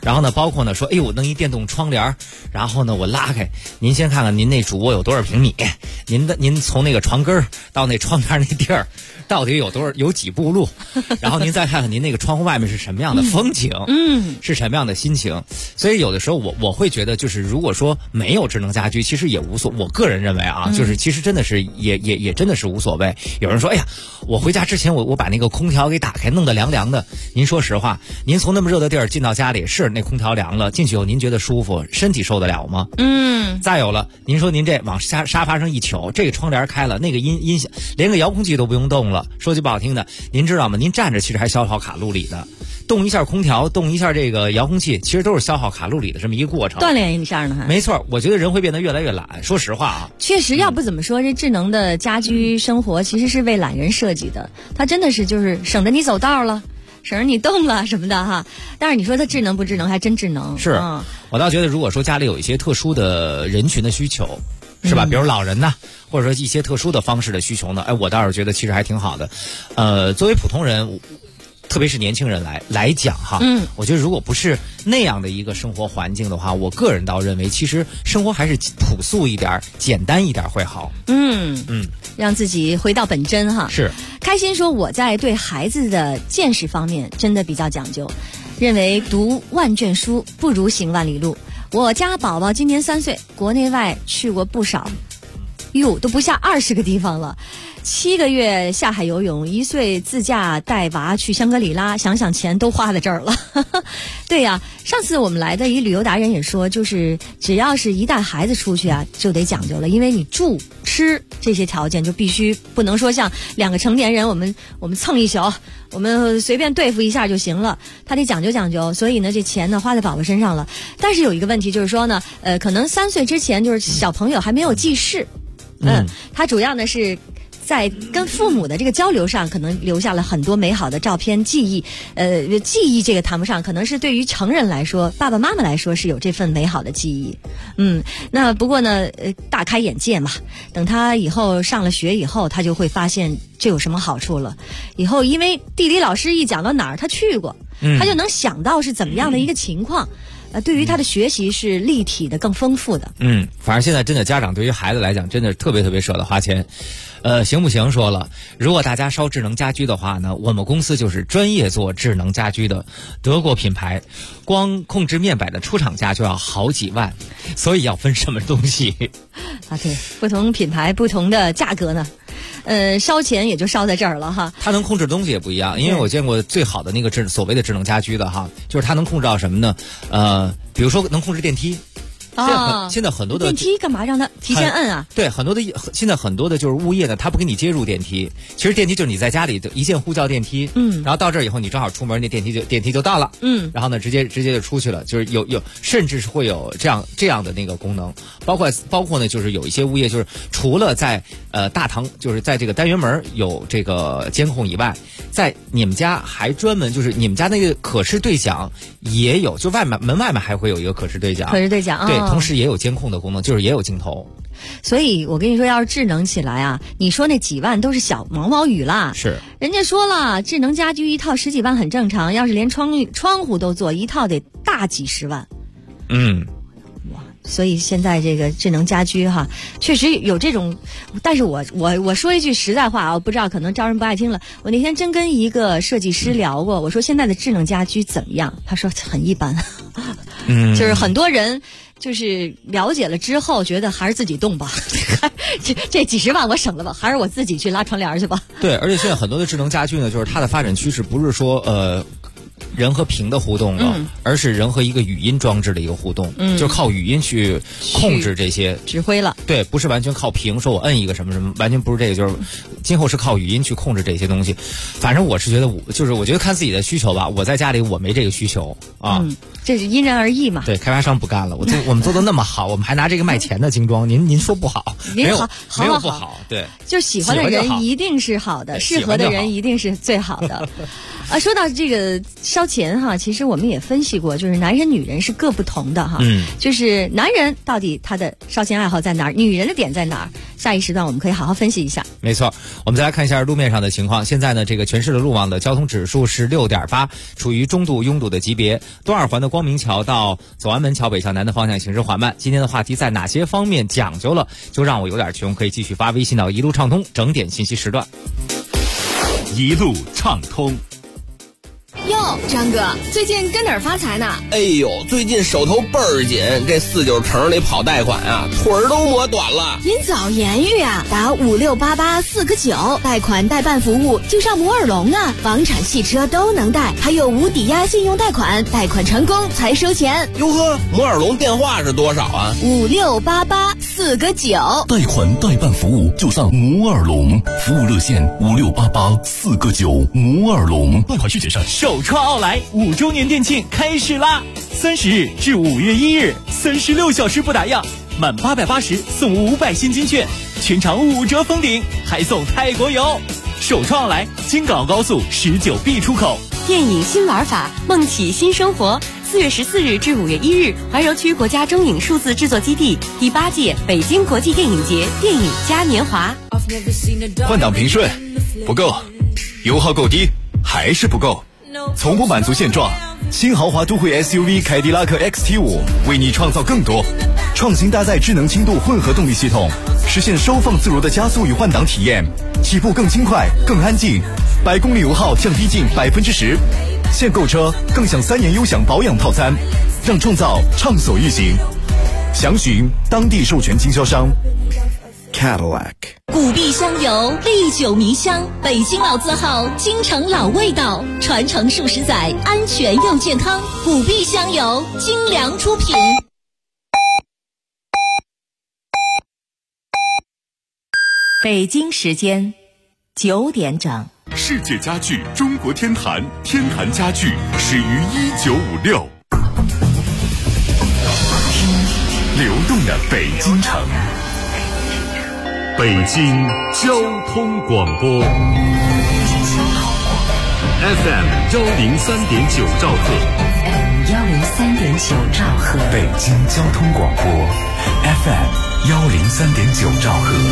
然后呢，包括呢说，哎呦，我弄一电动窗帘，然后呢我拉开，您先看看您那主卧有多少平米，您从那个床根到那窗帘那地儿到底有几步路，然后您再看看您那个窗户外面是什么样的风景，是什么样的心情。所以有的时候我会觉得，就是如果说没有智能家居，其实也无所，我个人认为啊，就是其实真的是也真的是无所谓。有人说，哎呀，我回家之前我把那个空调给打开，弄得凉凉的。您说实话，您从那么热的地儿进到家里，是那空调凉了，进去以后您觉得舒服，身体受得了吗？再有了，您说您这往沙发上一糗，这个窗帘开了，那个音响连个遥控器都不用动了。说句不好听的，您知道吗？您站着其实还消耗卡路里的，动一下空调，动一下这个遥控器，其实都是消耗卡路里的这么一个过程。 锻炼一下呢，还没错。我觉得人会变得越来越懒。说实话啊， 确实，要不怎么说这智能的家居生活其实是为懒人设计的，它真的是就是省得你走道了。省着你动了什么的哈，但是你说它智能不智能，还真智能。 是，我倒觉得如果说家里有一些特殊的人群的需求，是吧？比如老人呐，或者说一些特殊的方式的需求呢，我倒是觉得其实还挺好的。作为普通人，特别是年轻人来讲哈，我觉得如果不是那样的一个生活环境的话，我个人倒认为其实生活还是朴素一点、简单一点会好。 让自己回到本真哈。 是。 开心说，我在对孩子的见识方面真的比较讲究，认为读万卷书不如行万里路。我家宝宝今年3岁，国内外去过不少，都不下20个地方了。7个月下海游泳，1岁自驾带娃去香格里拉，想想钱都花在这儿了。对呀，上次我们来的一旅游达人也说，就是只要是一带孩子出去啊，就得讲究了，因为你住吃这些条件就必须不能说像2个成年人我们蹭一宿，我们随便对付一下就行了，他得讲究讲究。所以呢，这钱呢花在宝宝身上了。但是有一个问题就是说呢，可能3岁之前就是小朋友还没有记事，他主要呢是在跟父母的这个交流上，可能留下了很多美好的照片记忆。记忆这个谈不上，可能是对于成人来说，爸爸妈妈来说是有这份美好的记忆。那不过呢，大开眼界嘛。等他以后上了学以后，他就会发现这有什么好处了。以后因为地理老师一讲到哪儿他去过，他就能想到是怎么样的一个情况。对于他的学习是立体的、更丰富的。 反正现在真的家长对于孩子来讲，真的特别特别舍得花钱。行不行？说了，如果大家烧智能家居的话呢，我们公司就是专业做智能家居的，德国品牌，光控制面板的出厂价就要好几万，所以要分什么东西？ 对，不同品牌不同的价格呢。烧钱也就烧在这儿了哈。 它能控制的东西也不一样，因为我见过最好的那个所谓的智能家居的哈，就是它能控制到什么呢？比如说能控制电梯。现在很多的电梯干嘛让它提前摁啊？ 对，现在很多的就是物业呢，他不给你接入电梯。其实电梯就是你在家里一键呼叫电梯，然后到这儿以后你正好出门，那电梯就到了，然后呢直接就出去了。就是有甚至是会有这样的那个功能，包括呢就是有一些物业就是除了在大堂就是在这个单元门有这个监控以外，在你们家还专门就是你们家那个可视对讲也有，就门外面还会有一个可视对讲，对。同时也有监控的功能，就是也有镜头。 所以我跟你说，要是智能起来啊，你说那几万都是小毛毛雨啦。 是， 人家说了，智能家居一套10几万很正常，要是连窗户都做一套，得大几十万。所以现在这个智能家居哈，确实有这种，但是我说一句实在话啊，我不知道可能招人不爱听了。我那天真跟一个设计师聊过，我说现在的智能家居怎么样？他说很一般。就是很多人就是了解了之后，觉得还是自己动吧，这几十万我省了吧，还是我自己去拉窗帘去吧。 对，而且现在很多的智能家居呢，就是它的发展趋势不是说人和屏的互动了，而是人和一个语音装置的一个互动，就靠语音去控制这些指挥了。 对，不是完全靠屏，说我摁一个什么什么，完全不是这个，就是今后是靠语音去控制这些东西。反正我是觉得我觉得看自己的需求吧，我在家里我没这个需求啊。 这是因人而异嘛。 对，开发商不干了，我们做的那么好，我们还拿这个卖钱的精装，您说不好？没有不好，对， 就喜欢的人一定是好的，适合的人一定是最好的。 说到这个烧钱哈，其实我们也分析过，就是男人女人是各不同的哈。就是男人到底他的烧钱爱好在哪儿，女人的点在哪儿？下一时段我们可以好好分析一下。 没错，我们再来看一下路面上的情况。现在呢，这个全市的路网的交通指数是6.8，处于中度拥堵的级别。东二环的光明桥到左安门桥北向南的方向行驶缓慢。今天的话题在哪些方面讲究了？就让我有点穷，可以继续发微信到一路畅通整点信息时段。 一路畅通。 哟，张哥，最近跟哪儿发财呢？ 哎呦，最近手头倍儿紧，这49城里跑贷款啊，腿儿都磨短了。 您早言语啊，打5688-4个9，贷款代办服务就上摩尔龙啊，房产、汽车都能贷，还有无抵押信用贷款，贷款成功才收钱。 哟呵，摩尔龙电话是多少啊 ？5688-4个9， 贷款代办服务就上摩尔龙，服务热线5688-4个9，摩尔龙。贷款需谨慎。 首创奥莱5周年店庆开始啦！30日至5月1日，36小时不打烊，满880送500现金券，全场5折封顶，还送泰国游。首创奥莱京港澳高速19B 出口。 电影新玩法，梦起新生活。4月14日至5月1日，怀柔区国家中影数字制作基地第8届北京国际电影节电影嘉年华。 换挡平顺不够，油耗够低还是不够，从不满足现状。新豪华都会 SUV 凯迪拉克 XT5 为你创造更多，创新搭载智能轻度混合动力系统，实现收放自如的加速与换挡体验，起步更轻快更安静，100公里油耗降低近10%。现购车更享3年优享保养套餐，让创造畅所欲行。详询当地授权经销商。Cadillac。 古碧香油，历久弥香，北京老字号，京城老味道，传承数十载，安全又健康。古碧香油，精良出品。 北京时间9点整。 世界家具中国天坛，天坛家具始于1956。流动的北京城，北京交通广播 FM 103.9兆赫 ，103.9兆赫，北京交通广播 FM 103.9兆赫。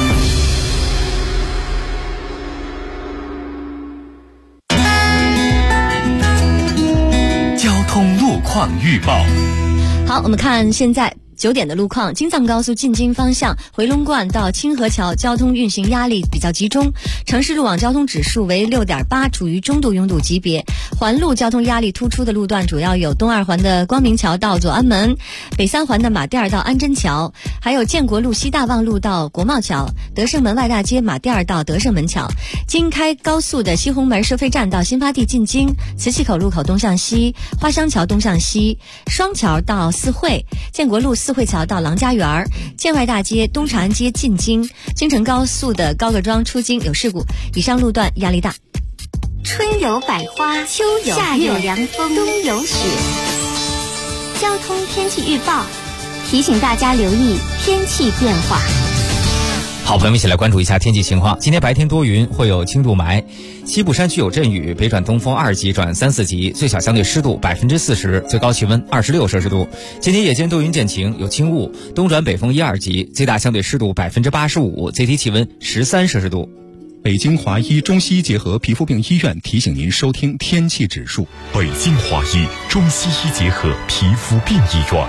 交通路况预报。 好，我们看现在9点的路况。京藏高速进京方向回龙观到清河桥交通运行压力比较集中，城市路网交通指数为6.8，处于中度拥堵级别。环路交通压力突出的路段主要有东二环的光明桥到左安门，北三环的马甸儿到安贞桥，还有建国路西大望路到国贸桥，德胜门外大街马甸儿到德胜门桥，京开高速的西红门收费站到新发地进京，磁器口路口东向西，花乡桥东向西，双桥到四惠，建国路四惠桥到郎家园，建外大街东长安街进京，京承高速的高各庄出京有事故，以上路段压力大。 春有百花，秋有夏有凉风，冬有雪。交通天气预报提醒大家留意天气变化。 好，朋友们一起来关注一下天气情况。今天白天多云，会有轻度霾，西部山区有阵雨，北转东风2级转3、4级，最小相对湿度40%，最高气温26摄氏度。今天夜间多云见晴，有轻雾，东转北风1、2级，最大相对湿度85%，最低气温13摄氏度。 北京华医中西医结合皮肤病医院提醒您收听天气指数。 北京华医中西医结合皮肤病医院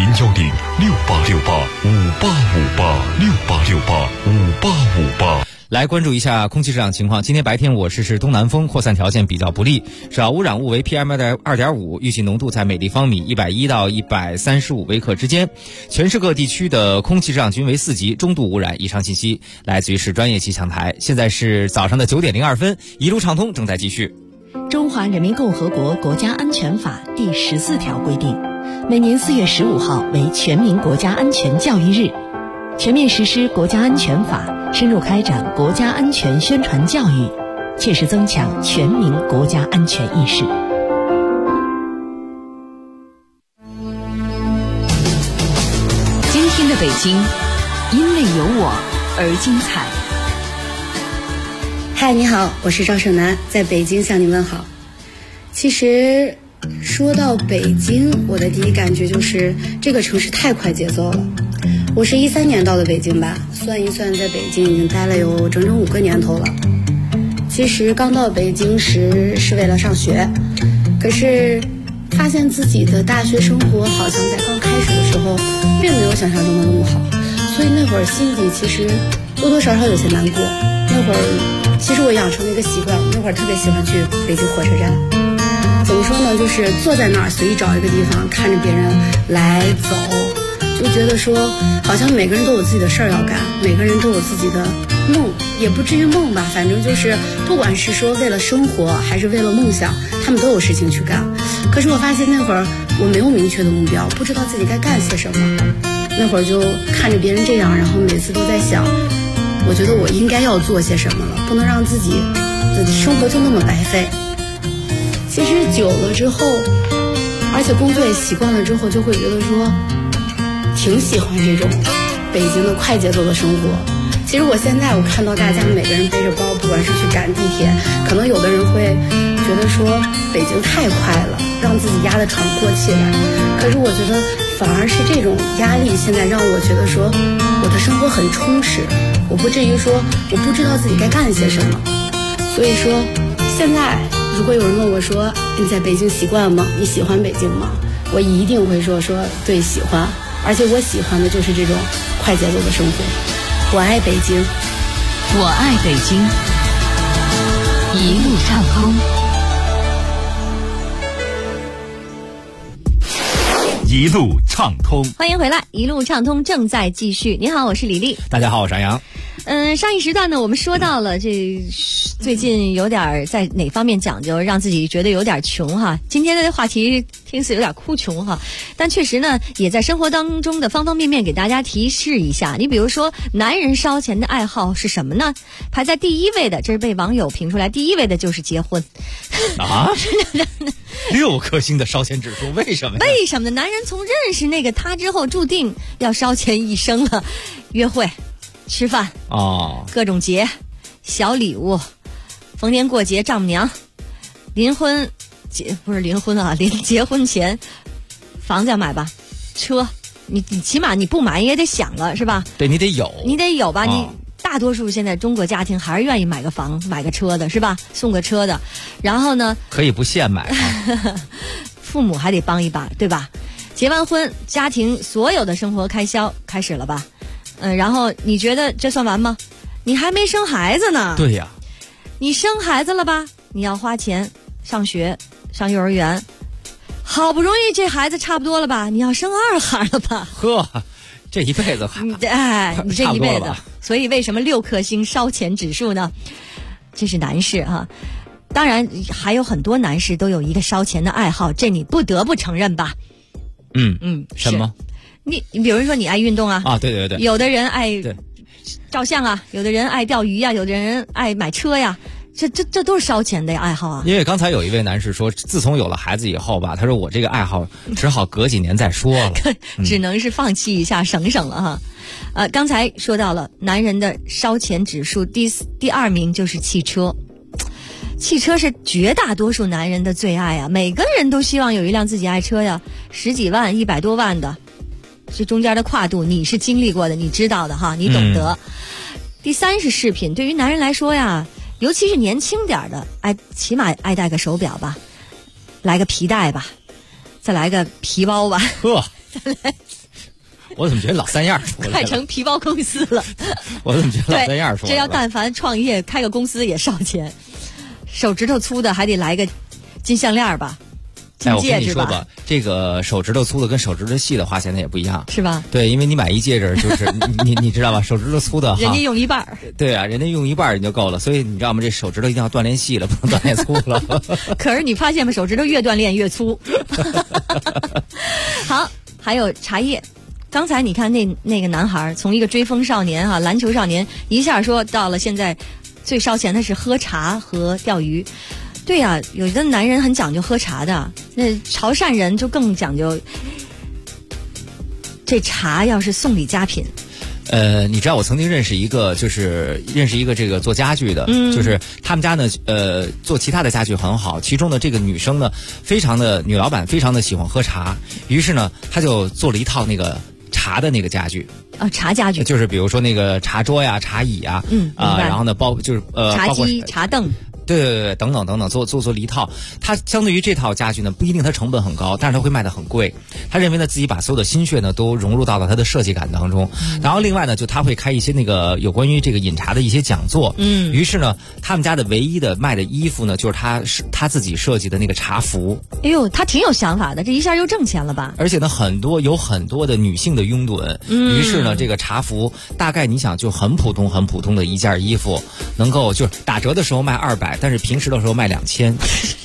，010-6868-5858，6868-5858。 来关注一下空气质量情况。今天白天我市是东南风，扩散条件比较不利，主要污染物为 PM2.5， 预计浓度在每立方米110到135微克之间。全市各地区的空气质量均为4级，中度污染。以上信息来自于市专业气象台。现在是早上的9点02分，一路畅通正在继续。 中华人民共和国国家安全法第14条规定，每年4月15号为全民国家安全教育日，全面实施国家安全法，深入开展国家安全宣传教育，切实增强全民国家安全意识。今天的北京，因为有我而精彩。 嗨，你好，我是赵胜男，在北京向你问好。 其实说到北京，我的第一感觉就是这个城市太快节奏了。我是13年到的北京吧，算一算在北京已经待了有整整5个年头了。其实刚到北京时是为了上学，可是发现自己的大学生活好像在刚开始的时候并没有想象中的那么好，所以那会儿心底其实多多少少有些难过。那会儿其实我养成了一个习惯，那会儿特别喜欢去北京火车站。怎么说呢，就是坐在那儿随意找一个地方，看着别人来走，就觉得说好像每个人都有自己的事儿要干，每个人都有自己的梦，也不至于梦吧，反正就是不管是说为了生活还是为了梦想，他们都有事情去干。可是我发现那会儿我没有明确的目标，不知道自己该干些什么。那会儿就看着别人这样，然后每次都在想，我觉得我应该要做些什么了，不能让自己的生活就那么白费。其实久了之后，而且工作也习惯了之后，就会觉得说挺喜欢这种北京的快节奏的生活。其实我现在我看到大家每个人背着包，不管是去赶地铁，可能有的人会觉得说北京太快了，让自己压得喘不过气来。可是我觉得反而是这种压力现在让我觉得说我的生活很充实，我不至于说我不知道自己该干些什么。所以说现在如果有人问我说你在北京习惯吗？你喜欢北京吗？我一定会说对，喜欢，而且我喜欢的就是这种快节奏的生活。我爱北京， 我爱北京，一路畅通。 一路畅通， 欢迎回来，一路畅通正在继续。你好，我是李丽。 大家好，我是杨洋。 上一时段呢，我们说到了这最近有点在哪方面讲究，让自己觉得有点穷哈。今天的话题听似有点哭穷哈，但确实呢，也在生活当中的方方面面给大家提示一下。你比如说，男人烧钱的爱好是什么呢？排在第1位的，这是被网友评出来第1位的就是结婚。 啊，6颗星的烧钱指数，为什么呀？ 为什么呢？男人从认识那个他之后，注定要烧钱一生了。约会、吃饭哦， 各种节、小礼物、逢年过节、丈母娘、结婚前，房子要买吧，车你起码你不买也得想了是吧？ 对，你得有吧？ 你大多数现在中国家庭还是愿意买个房、买个车的是吧？送个车的，然后呢？ 可以不现买啊。 父母还得帮一把，对吧？结完婚，家庭所有的生活开销开始了吧？然后你觉得这算完吗？你还没生孩子呢。 对呀。 你生孩子了吧？你要花钱上学、上幼儿园，好不容易这孩子差不多了吧？你要生2孩了吧？ 呵，这一辈子你这一辈子。所以为什么6颗星烧钱指数呢？这是男士啊。当然还有很多男士都有一个烧钱的爱好，这你不得不承认吧？ 什么？ 你比如说你爱运动啊， 对， 有的人爱照相啊，有的人爱钓鱼啊，有的人爱买车呀，这都是烧钱的爱好啊。 因为刚才有一位男士说，自从有了孩子以后吧，他说我这个爱好只好隔几年再说了， 只能是放弃一下，省了哈。刚才说到了男人的烧钱指数第2名就是汽车。汽车是绝大多数男人的最爱啊，每个人都希望有一辆自己爱车呀，10几万、100多万的，这中间的跨度你是经历过的，你知道的哈，你懂得。第3是饰品，对于男人来说呀，尤其是年轻点的，起码爱戴个手表吧，来个皮带吧，再来个皮包吧。 我怎么觉得老三样出来了？ 快成皮包公司了。 我怎么觉得老三样出来了？ 这要但凡创业开个公司也烧钱。手指头粗的还得来个金项链吧，金戒指吧。我跟你说吧， 这个手指头粗的跟手指头细的花钱的也不一样， 是吧？ 对，因为你买一戒指就是你知道吧，手指头粗的， 人家用一半。对啊，人家用一半就够了，所以你知道吗？这手指头一定要锻炼细了，不能锻炼粗了。 可是你发现吗？手指头越锻炼越粗。好，还有茶叶。刚才你看那个男孩从一个追风少年篮球少年，一下说到了现在。最烧钱的是喝茶和钓鱼。对呀，有的男人很讲究喝茶的，那潮汕人就更讲究。这茶要是送礼佳品， 你知道我曾经认识一个这个做家具的，就是他们家呢做其他的家具很好，其中的这个女生呢女老板非常的喜欢喝茶，于是呢她就做了一套那个茶的那个家具。 茶家具就是比如说那个茶桌呀、茶椅啊，然后呢茶几、茶凳。 对，等等，做了一套。他相对于这套家具呢，不一定它成本很高，但是它会卖得很贵。他认为呢，自己把所有的心血呢都融入到了他的设计感当中。然后另外呢，就他会开一些那个有关于这个饮茶的一些讲座。于是呢，他们家的唯一的卖的衣服呢，就是他自己设计的那个茶服。 哎呦，他挺有想法的，这一下又挣钱了吧？ 而且呢，有很多的女性的拥趸。于是呢，这个茶服大概你想就很普通的一件衣服，能够就是打折的时候卖200。但是平时的时候卖2000，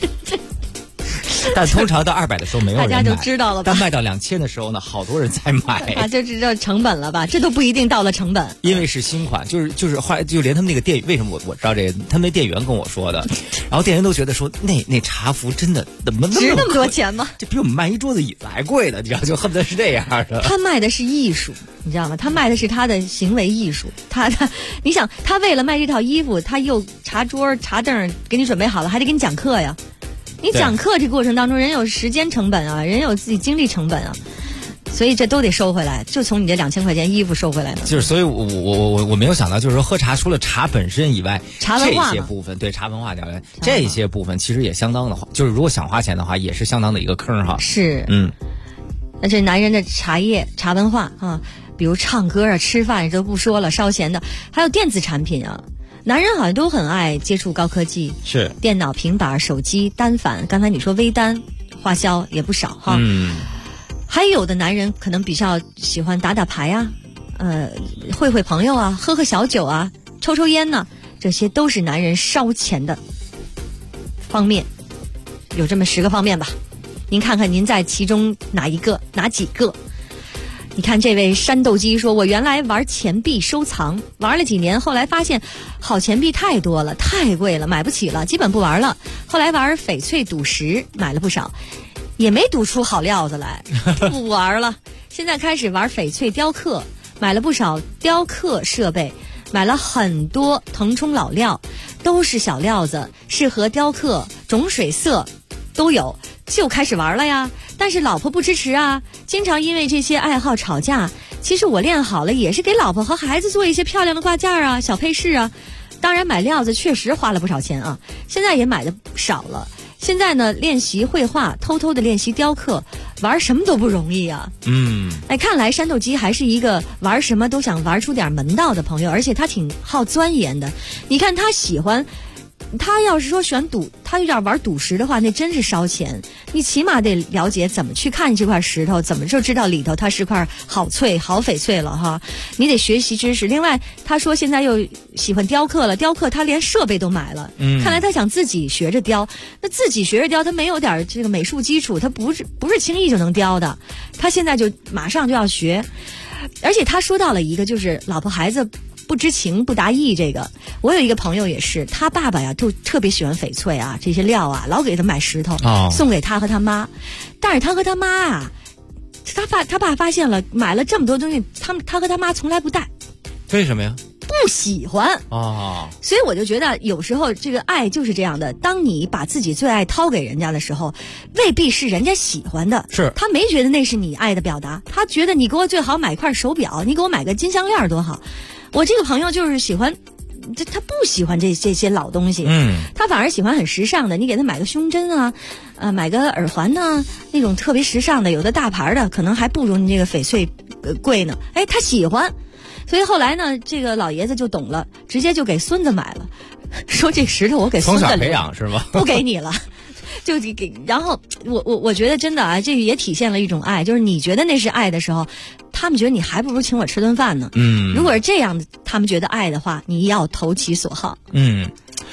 但通常到200的时候没有人买， 大家就知道了吧？ 但卖到2000的时候呢，好多人在买， 就知道成本了吧？这都不一定到了成本， 因为是新款，就是后来就连他们那个店，为什么我知道这个？他们那店员跟我说的，然后店员都觉得说那茶服真的怎么值那么多钱吗？ 这比我们卖一桌子椅子还贵的，你知道，就恨不得是这样的。 他卖的是艺术。你知道吗？他卖的是他的行为艺术。你想，他为了卖这套衣服，他又茶桌、茶凳给你准备好了，还得给你讲课呀。你讲课这过程当中，人有时间成本啊，人有自己精力成本啊，所以这都得收回来，就从你这2000块钱衣服收回来的。 就是，所以我没有想到，就是说喝茶除了茶本身以外， 茶文化这些部分，对茶文化讲这些部分其实也相当的，就是如果想花钱的话，也是相当的一个坑哈。 是，那这男人的茶叶、茶文化啊。比如唱歌啊、吃饭都不说了，烧钱的，还有电子产品啊。男人好像都很爱接触高科技， 是电脑、平板、手机、单反。刚才你说微单花销也不少哈。还有的男人可能比较喜欢打牌啊，会朋友啊，喝小酒啊，抽烟呢，这些都是男人烧钱的方面。有这么10个方面吧，您看看您在其中哪几个？你看这位山豆鸡说，我原来玩钱币收藏，玩了几年，后来发现好钱币太多了，太贵了，买不起了，基本不玩了。后来玩翡翠赌石，买了不少，也没赌出好料子来，不玩了。现在开始玩翡翠雕刻，买了不少雕刻设备，买了很多腾冲老料，都是小料子，适合雕刻，种水色都有，就开始玩了呀。但是老婆不支持啊，经常因为这些爱好吵架。其实我练好了也是给老婆和孩子做一些漂亮的挂件啊、小配饰啊。当然买料子确实花了不少钱啊，现在也买的少了。现在呢，练习绘画，偷偷的练习雕刻，玩什么都不容易啊。看来山豆鸡还是一个玩什么都想玩出点门道的朋友，而且他挺好钻研的。你看他喜欢。他要是说他要玩赌石的话，那真是烧钱。你起码得了解怎么去看这块石头，怎么就知道里头它是块好翡翠了哈。你得学习知识。另外，他说现在又喜欢雕刻了，雕刻他连设备都买了。看来他想自己学着雕。那自己学着雕，他没有点这个美术基础，他不是轻易就能雕的。他现在就马上就要学，而且他说到了一个，就是老婆孩子不知情不达意。这个我有一个朋友也是，他爸爸呀就特别喜欢翡翠啊，这些料啊，老给他买石头，送给他和他妈。但是他和他妈啊，他爸发现了，买了这么多东西，他和他妈从来不戴。 为什么呀？ 不喜欢所以我就觉得有时候这个爱就是这样的，当你把自己最爱掏给人家的时候，未必是人家喜欢的， 是他没觉得那是你爱的表达，他觉得你给我最好买块手表，你给我买个金项链多好。我这个朋友就是喜欢，他不喜欢这些老东西，他反而喜欢很时尚的。你给他买个胸针啊，买个耳环呢，那种特别时尚的，有的大牌的可能还不如你这个翡翠贵呢。他喜欢，所以后来呢，这个老爷子就懂了，直接就给孙子买了，说这石头我给孙子从小培养是吗？ 不给你了。就给，然后我觉得真的啊，这个也体现了一种爱，就是你觉得那是爱的时候，他们觉得你还不如请我吃顿饭呢。如果是这样，他们觉得爱的话，你要投其所好。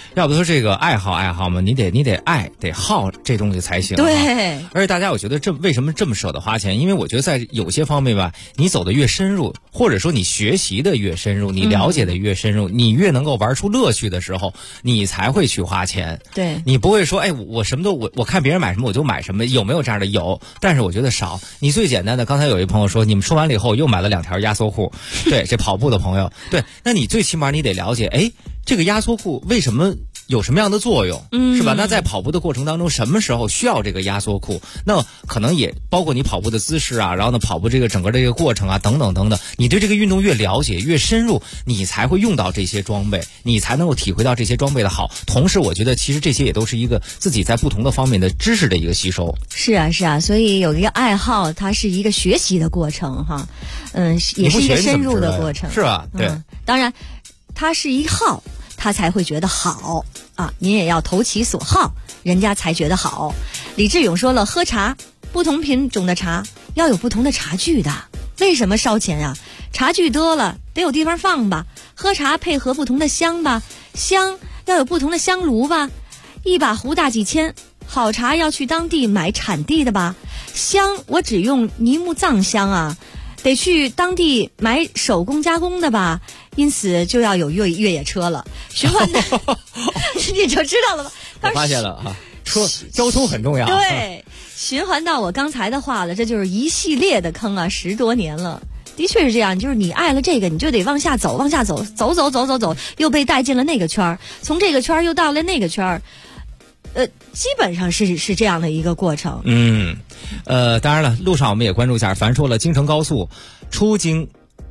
要不说这个爱好嘛，你得爱得好这东西才行。 对。 而且大家我觉得为什么这么舍得花钱？因为我觉得在有些方面吧，你走的越深入，或者说你学习的越深入，你了解的越深入，你越能够玩出乐趣的时候，你才会去花钱。 对。 你不会说我什么都我看别人买什么我就买什么，有没有这样的？有，但是我觉得少。你最简单的，刚才有一朋友说你们说完了以后又买了2条压缩裤，对，这跑步的朋友，对，那你最起码你得了解，这个压缩裤为什么有什么样的作用，是吧？那在跑步的过程当中，什么时候需要这个压缩裤？那可能也包括你跑步的姿势啊，然后呢，跑步这个整个这个过程啊，等等等等。你对这个运动越了解越深入，你才会用到这些装备，你才能够体会到这些装备的好。同时，我觉得其实这些也都是一个自己在不同的方面的知识的一个吸收。 是啊，所以有一个爱好，它是一个学习的过程哈，也是一个深入的过程， 是吧？对， 当然，它是一好。他才会觉得好啊！您也要投其所好，人家才觉得好。李志勇说了，喝茶，不同品种的茶要有不同的茶具的。为什么烧钱啊？茶具多了，得有地方放吧。喝茶配合不同的香吧，香要有不同的香炉吧。一把壶大几千，好茶要去当地买产地的吧。香我只用泥木藏香啊，得去当地买手工加工的吧。因此就要有越野车了，循环的你就知道了吧？ 我发现了啊，交通很重要。 对，循环到我刚才的话了，这就是一系列的坑啊，10多年了。的确是这样，就是你爱了这个，你就得往下走，走，又被带进了那个圈儿，从这个圈儿又到了那个圈儿。基本上是这样的一个过程。 当然了，路上我们也关注一下，凡说了京承高速出京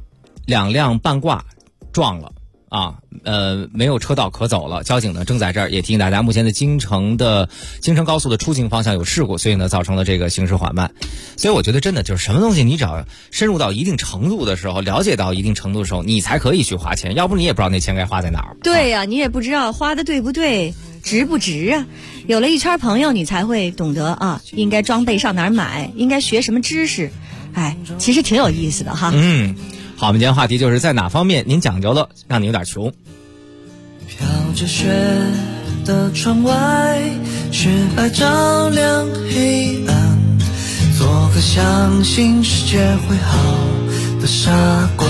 2辆半挂撞了啊，没有车道可走了。交警呢正在这儿也提醒大家，目前的京承高速的出京方向有事故，所以呢造成了这个行驶缓慢。所以我觉得真的就是什么东西，你只要深入到一定程度的时候，了解到一定程度的时候，你才可以去花钱，要不你也不知道那钱该花在哪儿。 对呀，你也不知道花的对不对，值不值啊？有了一圈朋友，你才会懂得啊，应该装备上哪儿买，应该学什么知识。其实挺有意思的哈。 好，我们今天话题就是在哪方面您讲究了，让你有点穷。 飘着雪的窗外，雪白照亮黑暗，做个相信世界会好的傻瓜。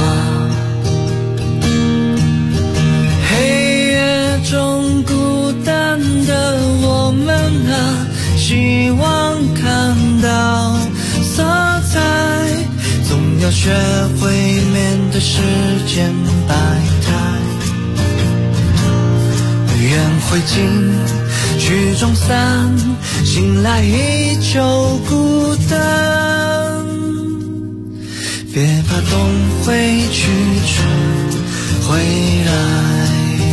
黑夜中孤单的我们啊，希望看到色彩，总要学会面对时间百态。愿灰烬曲终散，醒来依旧孤单。别怕冬会去，春回来。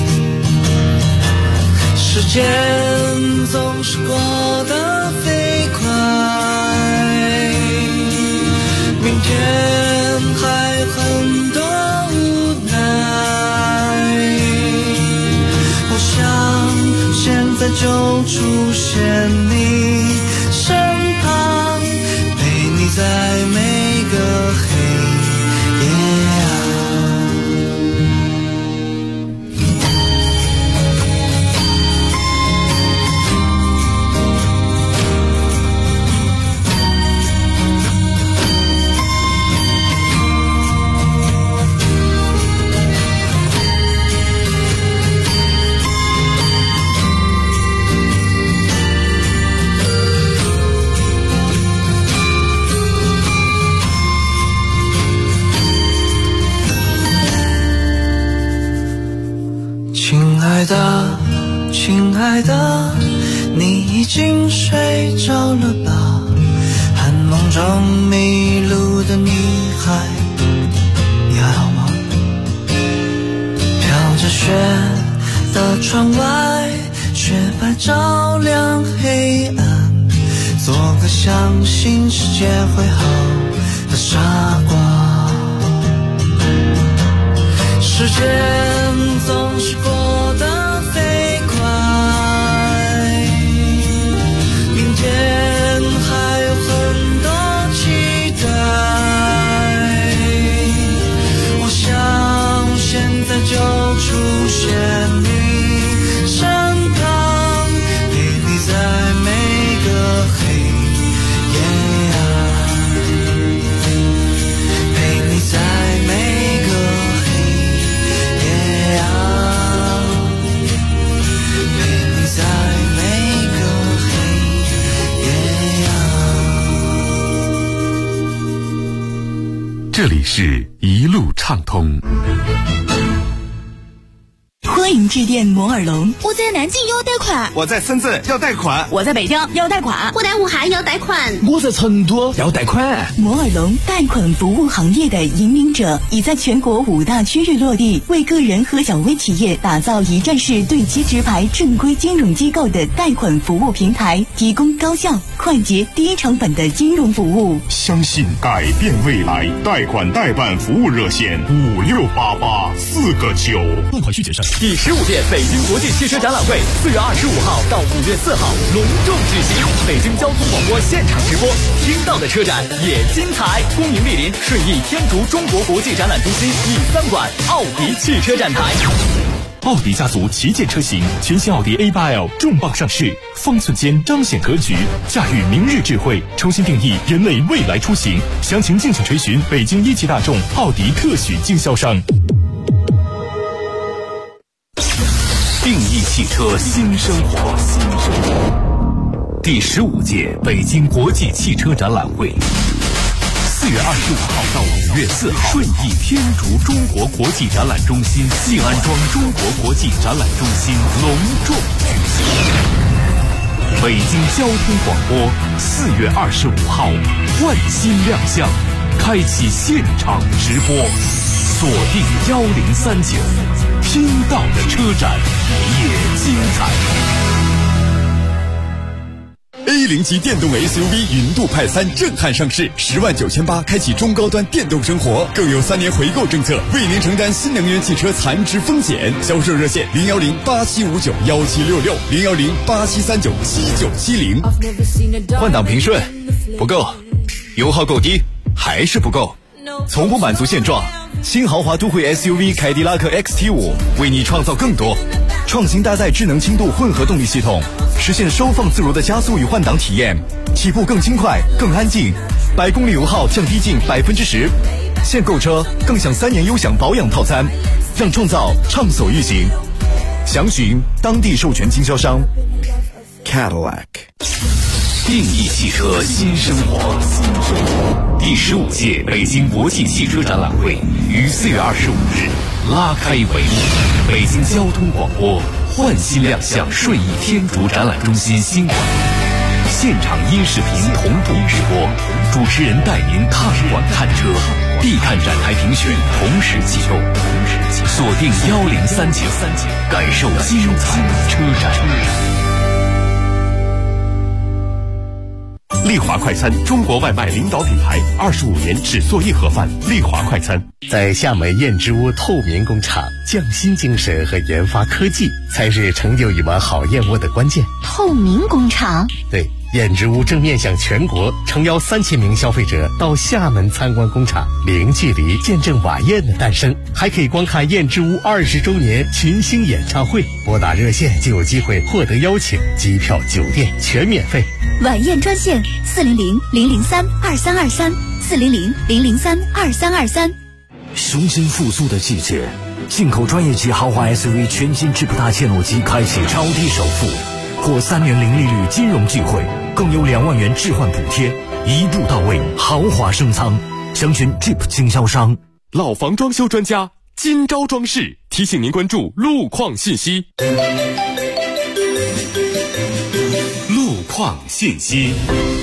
时间总是过得飞快，明天还有很多无奈。我想现在就出现你身旁，陪你在每个黑夜啊。亲爱的，你已经睡着了吧？寒梦中迷路的女孩，你还好吗？飘着雪的窗外，雪白照亮黑暗，做个相信世界会好的傻瓜。时间总是过得飞快，明天还有很多期待。我想现在就出现你身这里是一路畅通。 欢迎致电摩尔龙。 我在南京要贷款， 我在深圳要贷款， 我在北京要贷款， 我在武汉要贷款， 我在成都要贷款。 摩尔龙贷款服务行业的引领者，已在全国5大区域落地，为个人和小微企业打造一站式对接直排正规金融机构的贷款服务平台，提供高效、快捷、低成本的金融服务。 相信改变未来，贷款代办服务热线568849， 贷款续结算。 第15届北京国际汽车展览会4月25号到5月4号隆重举行，北京交通广播现场直播，听到的车展也精彩。恭迎莅临顺义天竺中国国际展览中心E3馆奥迪汽车展台。 奥迪家族旗舰车型，全新奥迪 A8L 重磅上市，方寸间彰显格局，驾驭明日智慧，重新定义人类未来出行。详情敬请垂询北京一汽大众奥迪特许经销商。定义汽车新生活，第15届北京国际汽车展览会，4月25号到5月4号，顺义天竺中国国际展览中心静安庄中国国际展览中心隆重举行。北京交通广播4月25号换新亮相，开启现场直播，锁定1039，听到的车展也精彩。 A0级电动 SUV 云度派3震撼上市，10.98万开启中高端电动生活，更有3年回购政策，为您承担新能源汽车残值风险。销售热线010-8759-1766，010-8739-7970。 换挡平顺不够，油耗够低还是不够，从不满足现状。新豪华都会 SUV 凯迪拉克 XT5 为你创造更多，创新搭载智能轻度混合动力系统，实现收放自如的加速与换挡体验，起步更轻快更安静，100公里油耗降低近10%。现购车更享3年优享保养套餐，让创造畅所欲行。详询当地授权经销商 Cadillac。 定义汽车新生活，第15届北京国际汽车展览会于4月25日拉开帷幕。北京交通广播换新亮相顺义天竺展览中心新馆，现场音视频同步直播，主持人带您踏馆看车，必看展台评选同时启动，锁定1039，感受精彩车展。丽华快餐，中国外卖领导品牌，25年只做一盒饭。丽华快餐在厦门燕之屋透明工厂，匠心精神和研发科技才是成就一碗好燕窝的关键。 透明工厂， 对，燕之屋正面向全国，诚邀3000名消费者到厦门参观工厂，零距离见证晚宴的诞生，还可以观看燕之屋20周年群星演唱会。拨打热线就有机会获得邀请，机票、酒店全免费。 晚宴专线400-003-2323，400-003-2323。 雄心复苏的季节，进口专业级豪华 SUV 全新智普大切诺基开启超低首付，或3年零利率金融聚会，更有2万元置换补贴，一步到位，豪华升舱。详询 Jeep 经销商。 老房装修专家金招装饰提醒您关注路况信息。路况信息。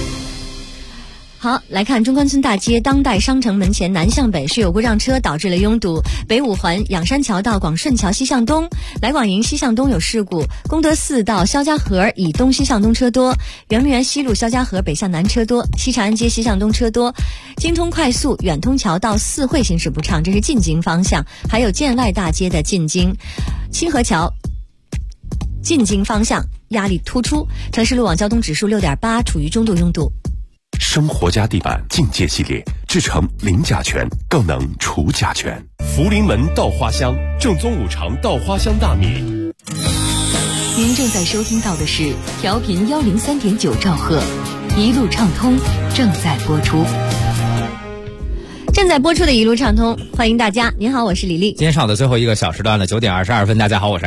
好，来看中关村大街当代商城门前南向北是有故障车导致了拥堵，北五环仰山桥到广顺桥西向东，来广营西向东有事故，功德寺到肖家河以东西向东车多，圆明园西路肖家河北向南车多，西长安街西向东车多，京通快速远通桥到四惠行驶不畅，这是进京方向，还有建外大街的进京，清河桥进京方向压力突出，城市路网交通指数6.8，处于中度拥堵。 生活家地板境界系列，制成零甲醛，更能除甲醛。福临门稻花香，正宗五常稻花香大米。 您正在收听到的是调频103.9兆赫，一路畅通正在播出。 正在播出的一路畅通，欢迎大家。您好，我是李丽。 今天上午的最后一个小时段了，9点22分。大家好，我是杨。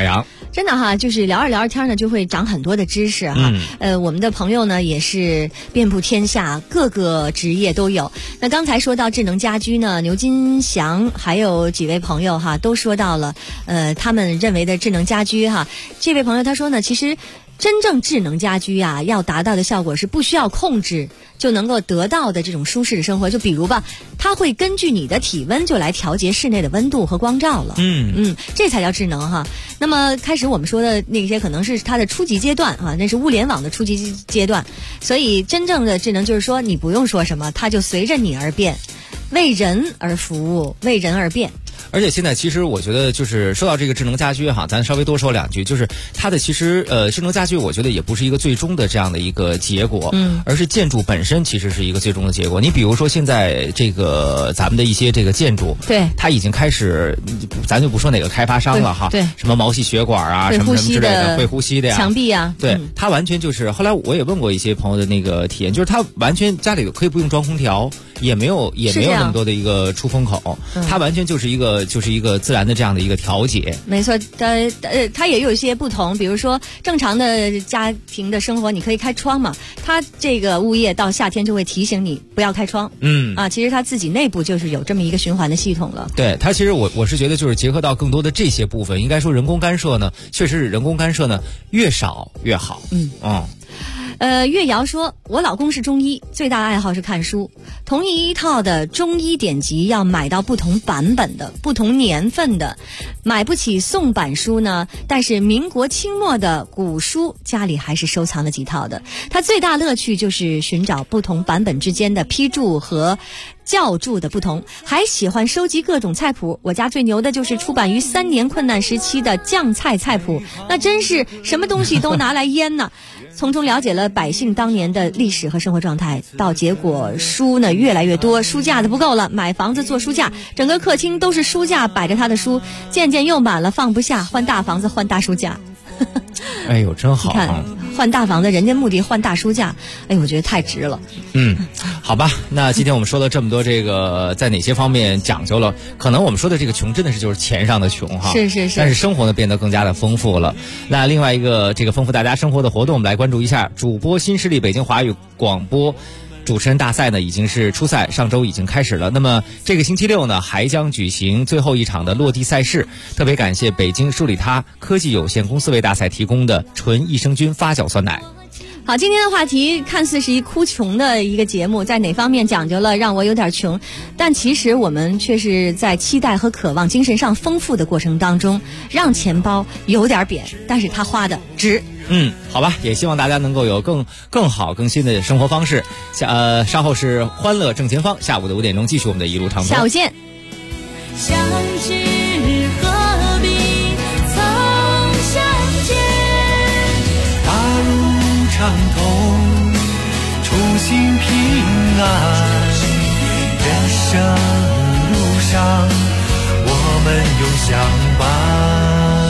真的哈，就是聊着聊着天呢，就会长很多的知识哈。我们的朋友呢也是遍布天下，各个职业都有。那刚才说到智能家居呢，牛金祥还有几位朋友哈都说到了，他们认为的智能家居哈。这位朋友他说呢，其实真正智能家居啊，要达到的效果是不需要控制就能够得到的这种舒适的生活。就比如吧，它会根据你的体温就来调节室内的温度和光照了。这才叫智能哈。那么开始我们说的那些可能是它的初级阶段啊，那是物联网的初级阶段。所以真正的智能就是说，你不用说什么，它就随着你而变，为人而服务，为人而变。 而且现在其实我觉得就是说到这个智能家居哈，咱稍微多说两句，就是它的其实智能家居我觉得也不是一个最终的这样的一个结果，而是建筑本身其实是一个最终的结果。你比如说现在这个咱们的一些这个建筑， 对， 它已经开始，咱就不说哪个开发商了哈， 对， 什么毛细血管啊，什么什么之类的，会呼吸的呀， 墙壁啊， 对，它完全就是后来我也问过一些朋友的那个体验，就是它完全家里可以不用装空调，也没有那么多的一个出风口，它完全就是一个自然的这样的一个调节。 没错，它也有一些不同，比如说正常的家庭的生活，你可以开窗嘛，它这个物业到夏天就会提醒你不要开窗。其实它自己内部就是有这么一个循环的系统了。对， 它其实我是觉得就是结合到更多的这些部分，应该说人工干涉呢，确实是人工干涉呢越少越好。 岳瑶说，我老公是中医，最大的爱好是看书，同一套的中医典籍要买到不同版本的、不同年份的，买不起宋版书呢，但是民国清末的古书家里还是收藏了几套的。他最大乐趣就是寻找不同版本之间的批注和教注的不同，还喜欢收集各种菜谱。我家最牛的就是出版于3年困难时期的酱菜菜谱，那真是什么东西都拿来腌呢。从中了解了百姓当年的历史和生活状态，到结果书呢越来越多，书架子不够了，买房子做书架，整个客厅都是书架摆着他的书，渐渐又满了放不下，换大房子换大书架。 哎呦，真好！ 你看，换大房子，人家目的换大书架，哎，我觉得太值了。 好吧，那今天我们说了这么多，这个在哪些方面讲究了？可能我们说的这个穷，真的是就是钱上的穷哈。 是。 但是生活呢，变得更加的丰富了。那另外一个这个丰富大家生活的活动，我们来关注一下主播新势力北京华语广播主持人大赛呢，已经是初赛，上周已经开始了。那么这个星期六呢，还将举行最后一场的落地赛事。特别感谢北京舒里他科技有限公司为大赛提供的纯益生菌发酵酸奶。 好，今天的话题看似是一哭穷的一个节目，在哪方面讲究了让我有点穷，但其实我们却是在期待和渴望精神上丰富的过程当中，让钱包有点扁，但是他花的值。 好吧，也希望大家能够有更好更新的生活方式。稍后是欢乐正前方，下午的5点钟继续我们的一路畅通。 下午见。 相知何必曾相见，大路畅通，初心平安，人生路上我们永相伴。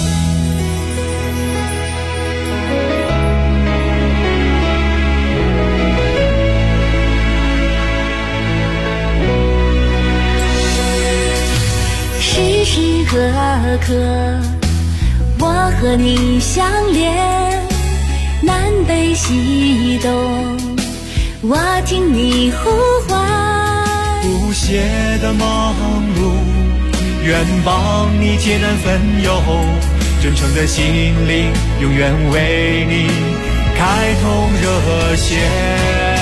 时时刻刻我和你相连，南北西东我听你呼唤，不懈的忙碌愿帮你解难分忧，真诚的心灵永远为你开通热线。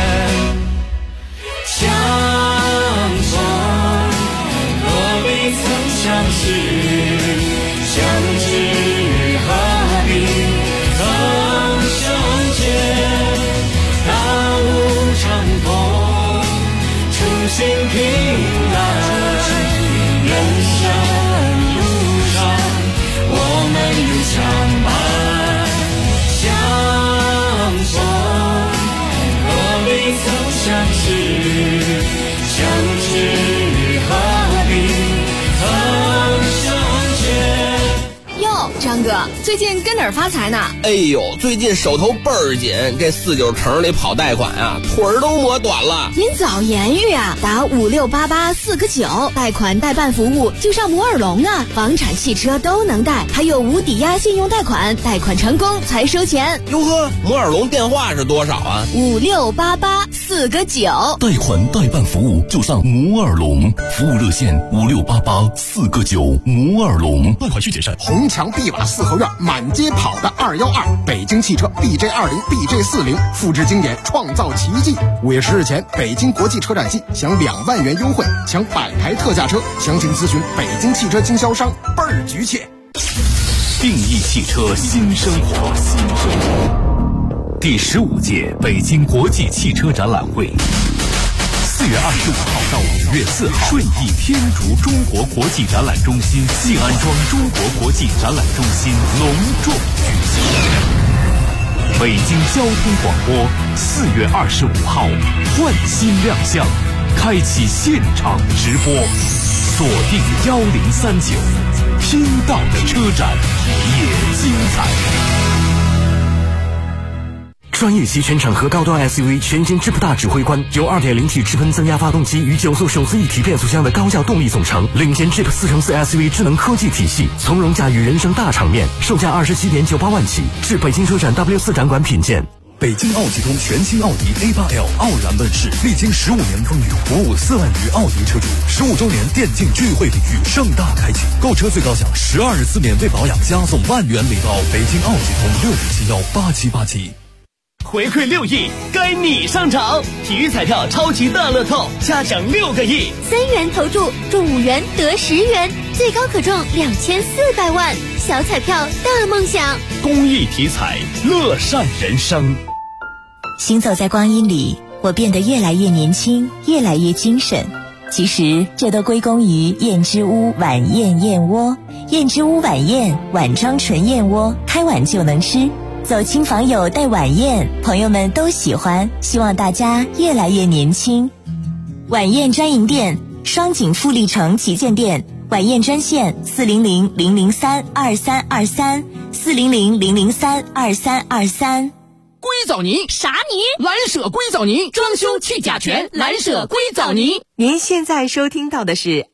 相逢何必曾相识，相知何必曾相见，大路畅通，初心平安，人生路上我们永相伴。相逢何必曾相识，相知何必曾相张哥，最近跟哪儿发财呢？ 哎呦，最近手头倍儿紧，这49城里跑贷款啊，腿儿都磨短了。 您早言语啊，打5688-4个9，贷款代办服务就上摩尔龙啊，房产、汽车都能贷，还有无抵押信用贷款，贷款成功才收钱。 哟呵，摩尔龙电话是多少啊 ？5688-4个9， 贷款代办服务就上摩尔龙，服务热线5688-4个9，摩尔龙。 贷款需谨慎。红墙碧瓦四合院，满街跑的212，北京汽车 BJ20、BJ40，复制经典，创造奇迹。5月10日前，北京国际车展季享2万元优惠，抢100台特价车，详情咨询北京汽车经销商，倍儿局切。 定义汽车新生活，第15届北京国际汽车展览会，4月25号到5月4号，顺义天竺中国国际展览中心静安庄中国国际展览中心隆重举行。北京交通广播4月25号焕新亮相，开启现场直播，锁定1039，听到的车展也精彩。 专业级全场合高端 SUV 全新智普大指挥官，由 2.0T 直喷增压发动机与9速手自一体变速箱的高效动力总成，领先 Jeep 4乘4 SUV 智能科技体系，从容驾驭人生大场面，售价27.98万起，至北京车展 W4 展馆品鉴。 北京奥吉通全新奥迪 A8L 傲然问世，历经15年风雨，鼓舞4万余奥迪车主，15周年电竞聚会礼遇盛大开启，购车最高享12日免费保养，加送1万元礼包。北京奥吉通65718787。 回馈6亿，该你上场！体育彩票超级大乐透，下奖6个亿 ，3元投注中5元得10元，最高可中2400万，小彩票大梦想。 公益体彩，乐善人生。 行走在光阴里，我变得越来越年轻，越来越精神。其实这都归功于燕之屋晚宴燕窝。燕之屋晚宴，碗装纯燕窝，开碗就能吃。走亲访友带晚宴，朋友们都喜欢，希望大家越来越年轻。晚宴专营店，双井富力城旗舰店，晚宴专线400-003-2323，400-003-2323。 硅藻泥啥泥？ 蓝舍硅藻泥，装修去甲醛，蓝舍硅藻泥。 您现在收听到的是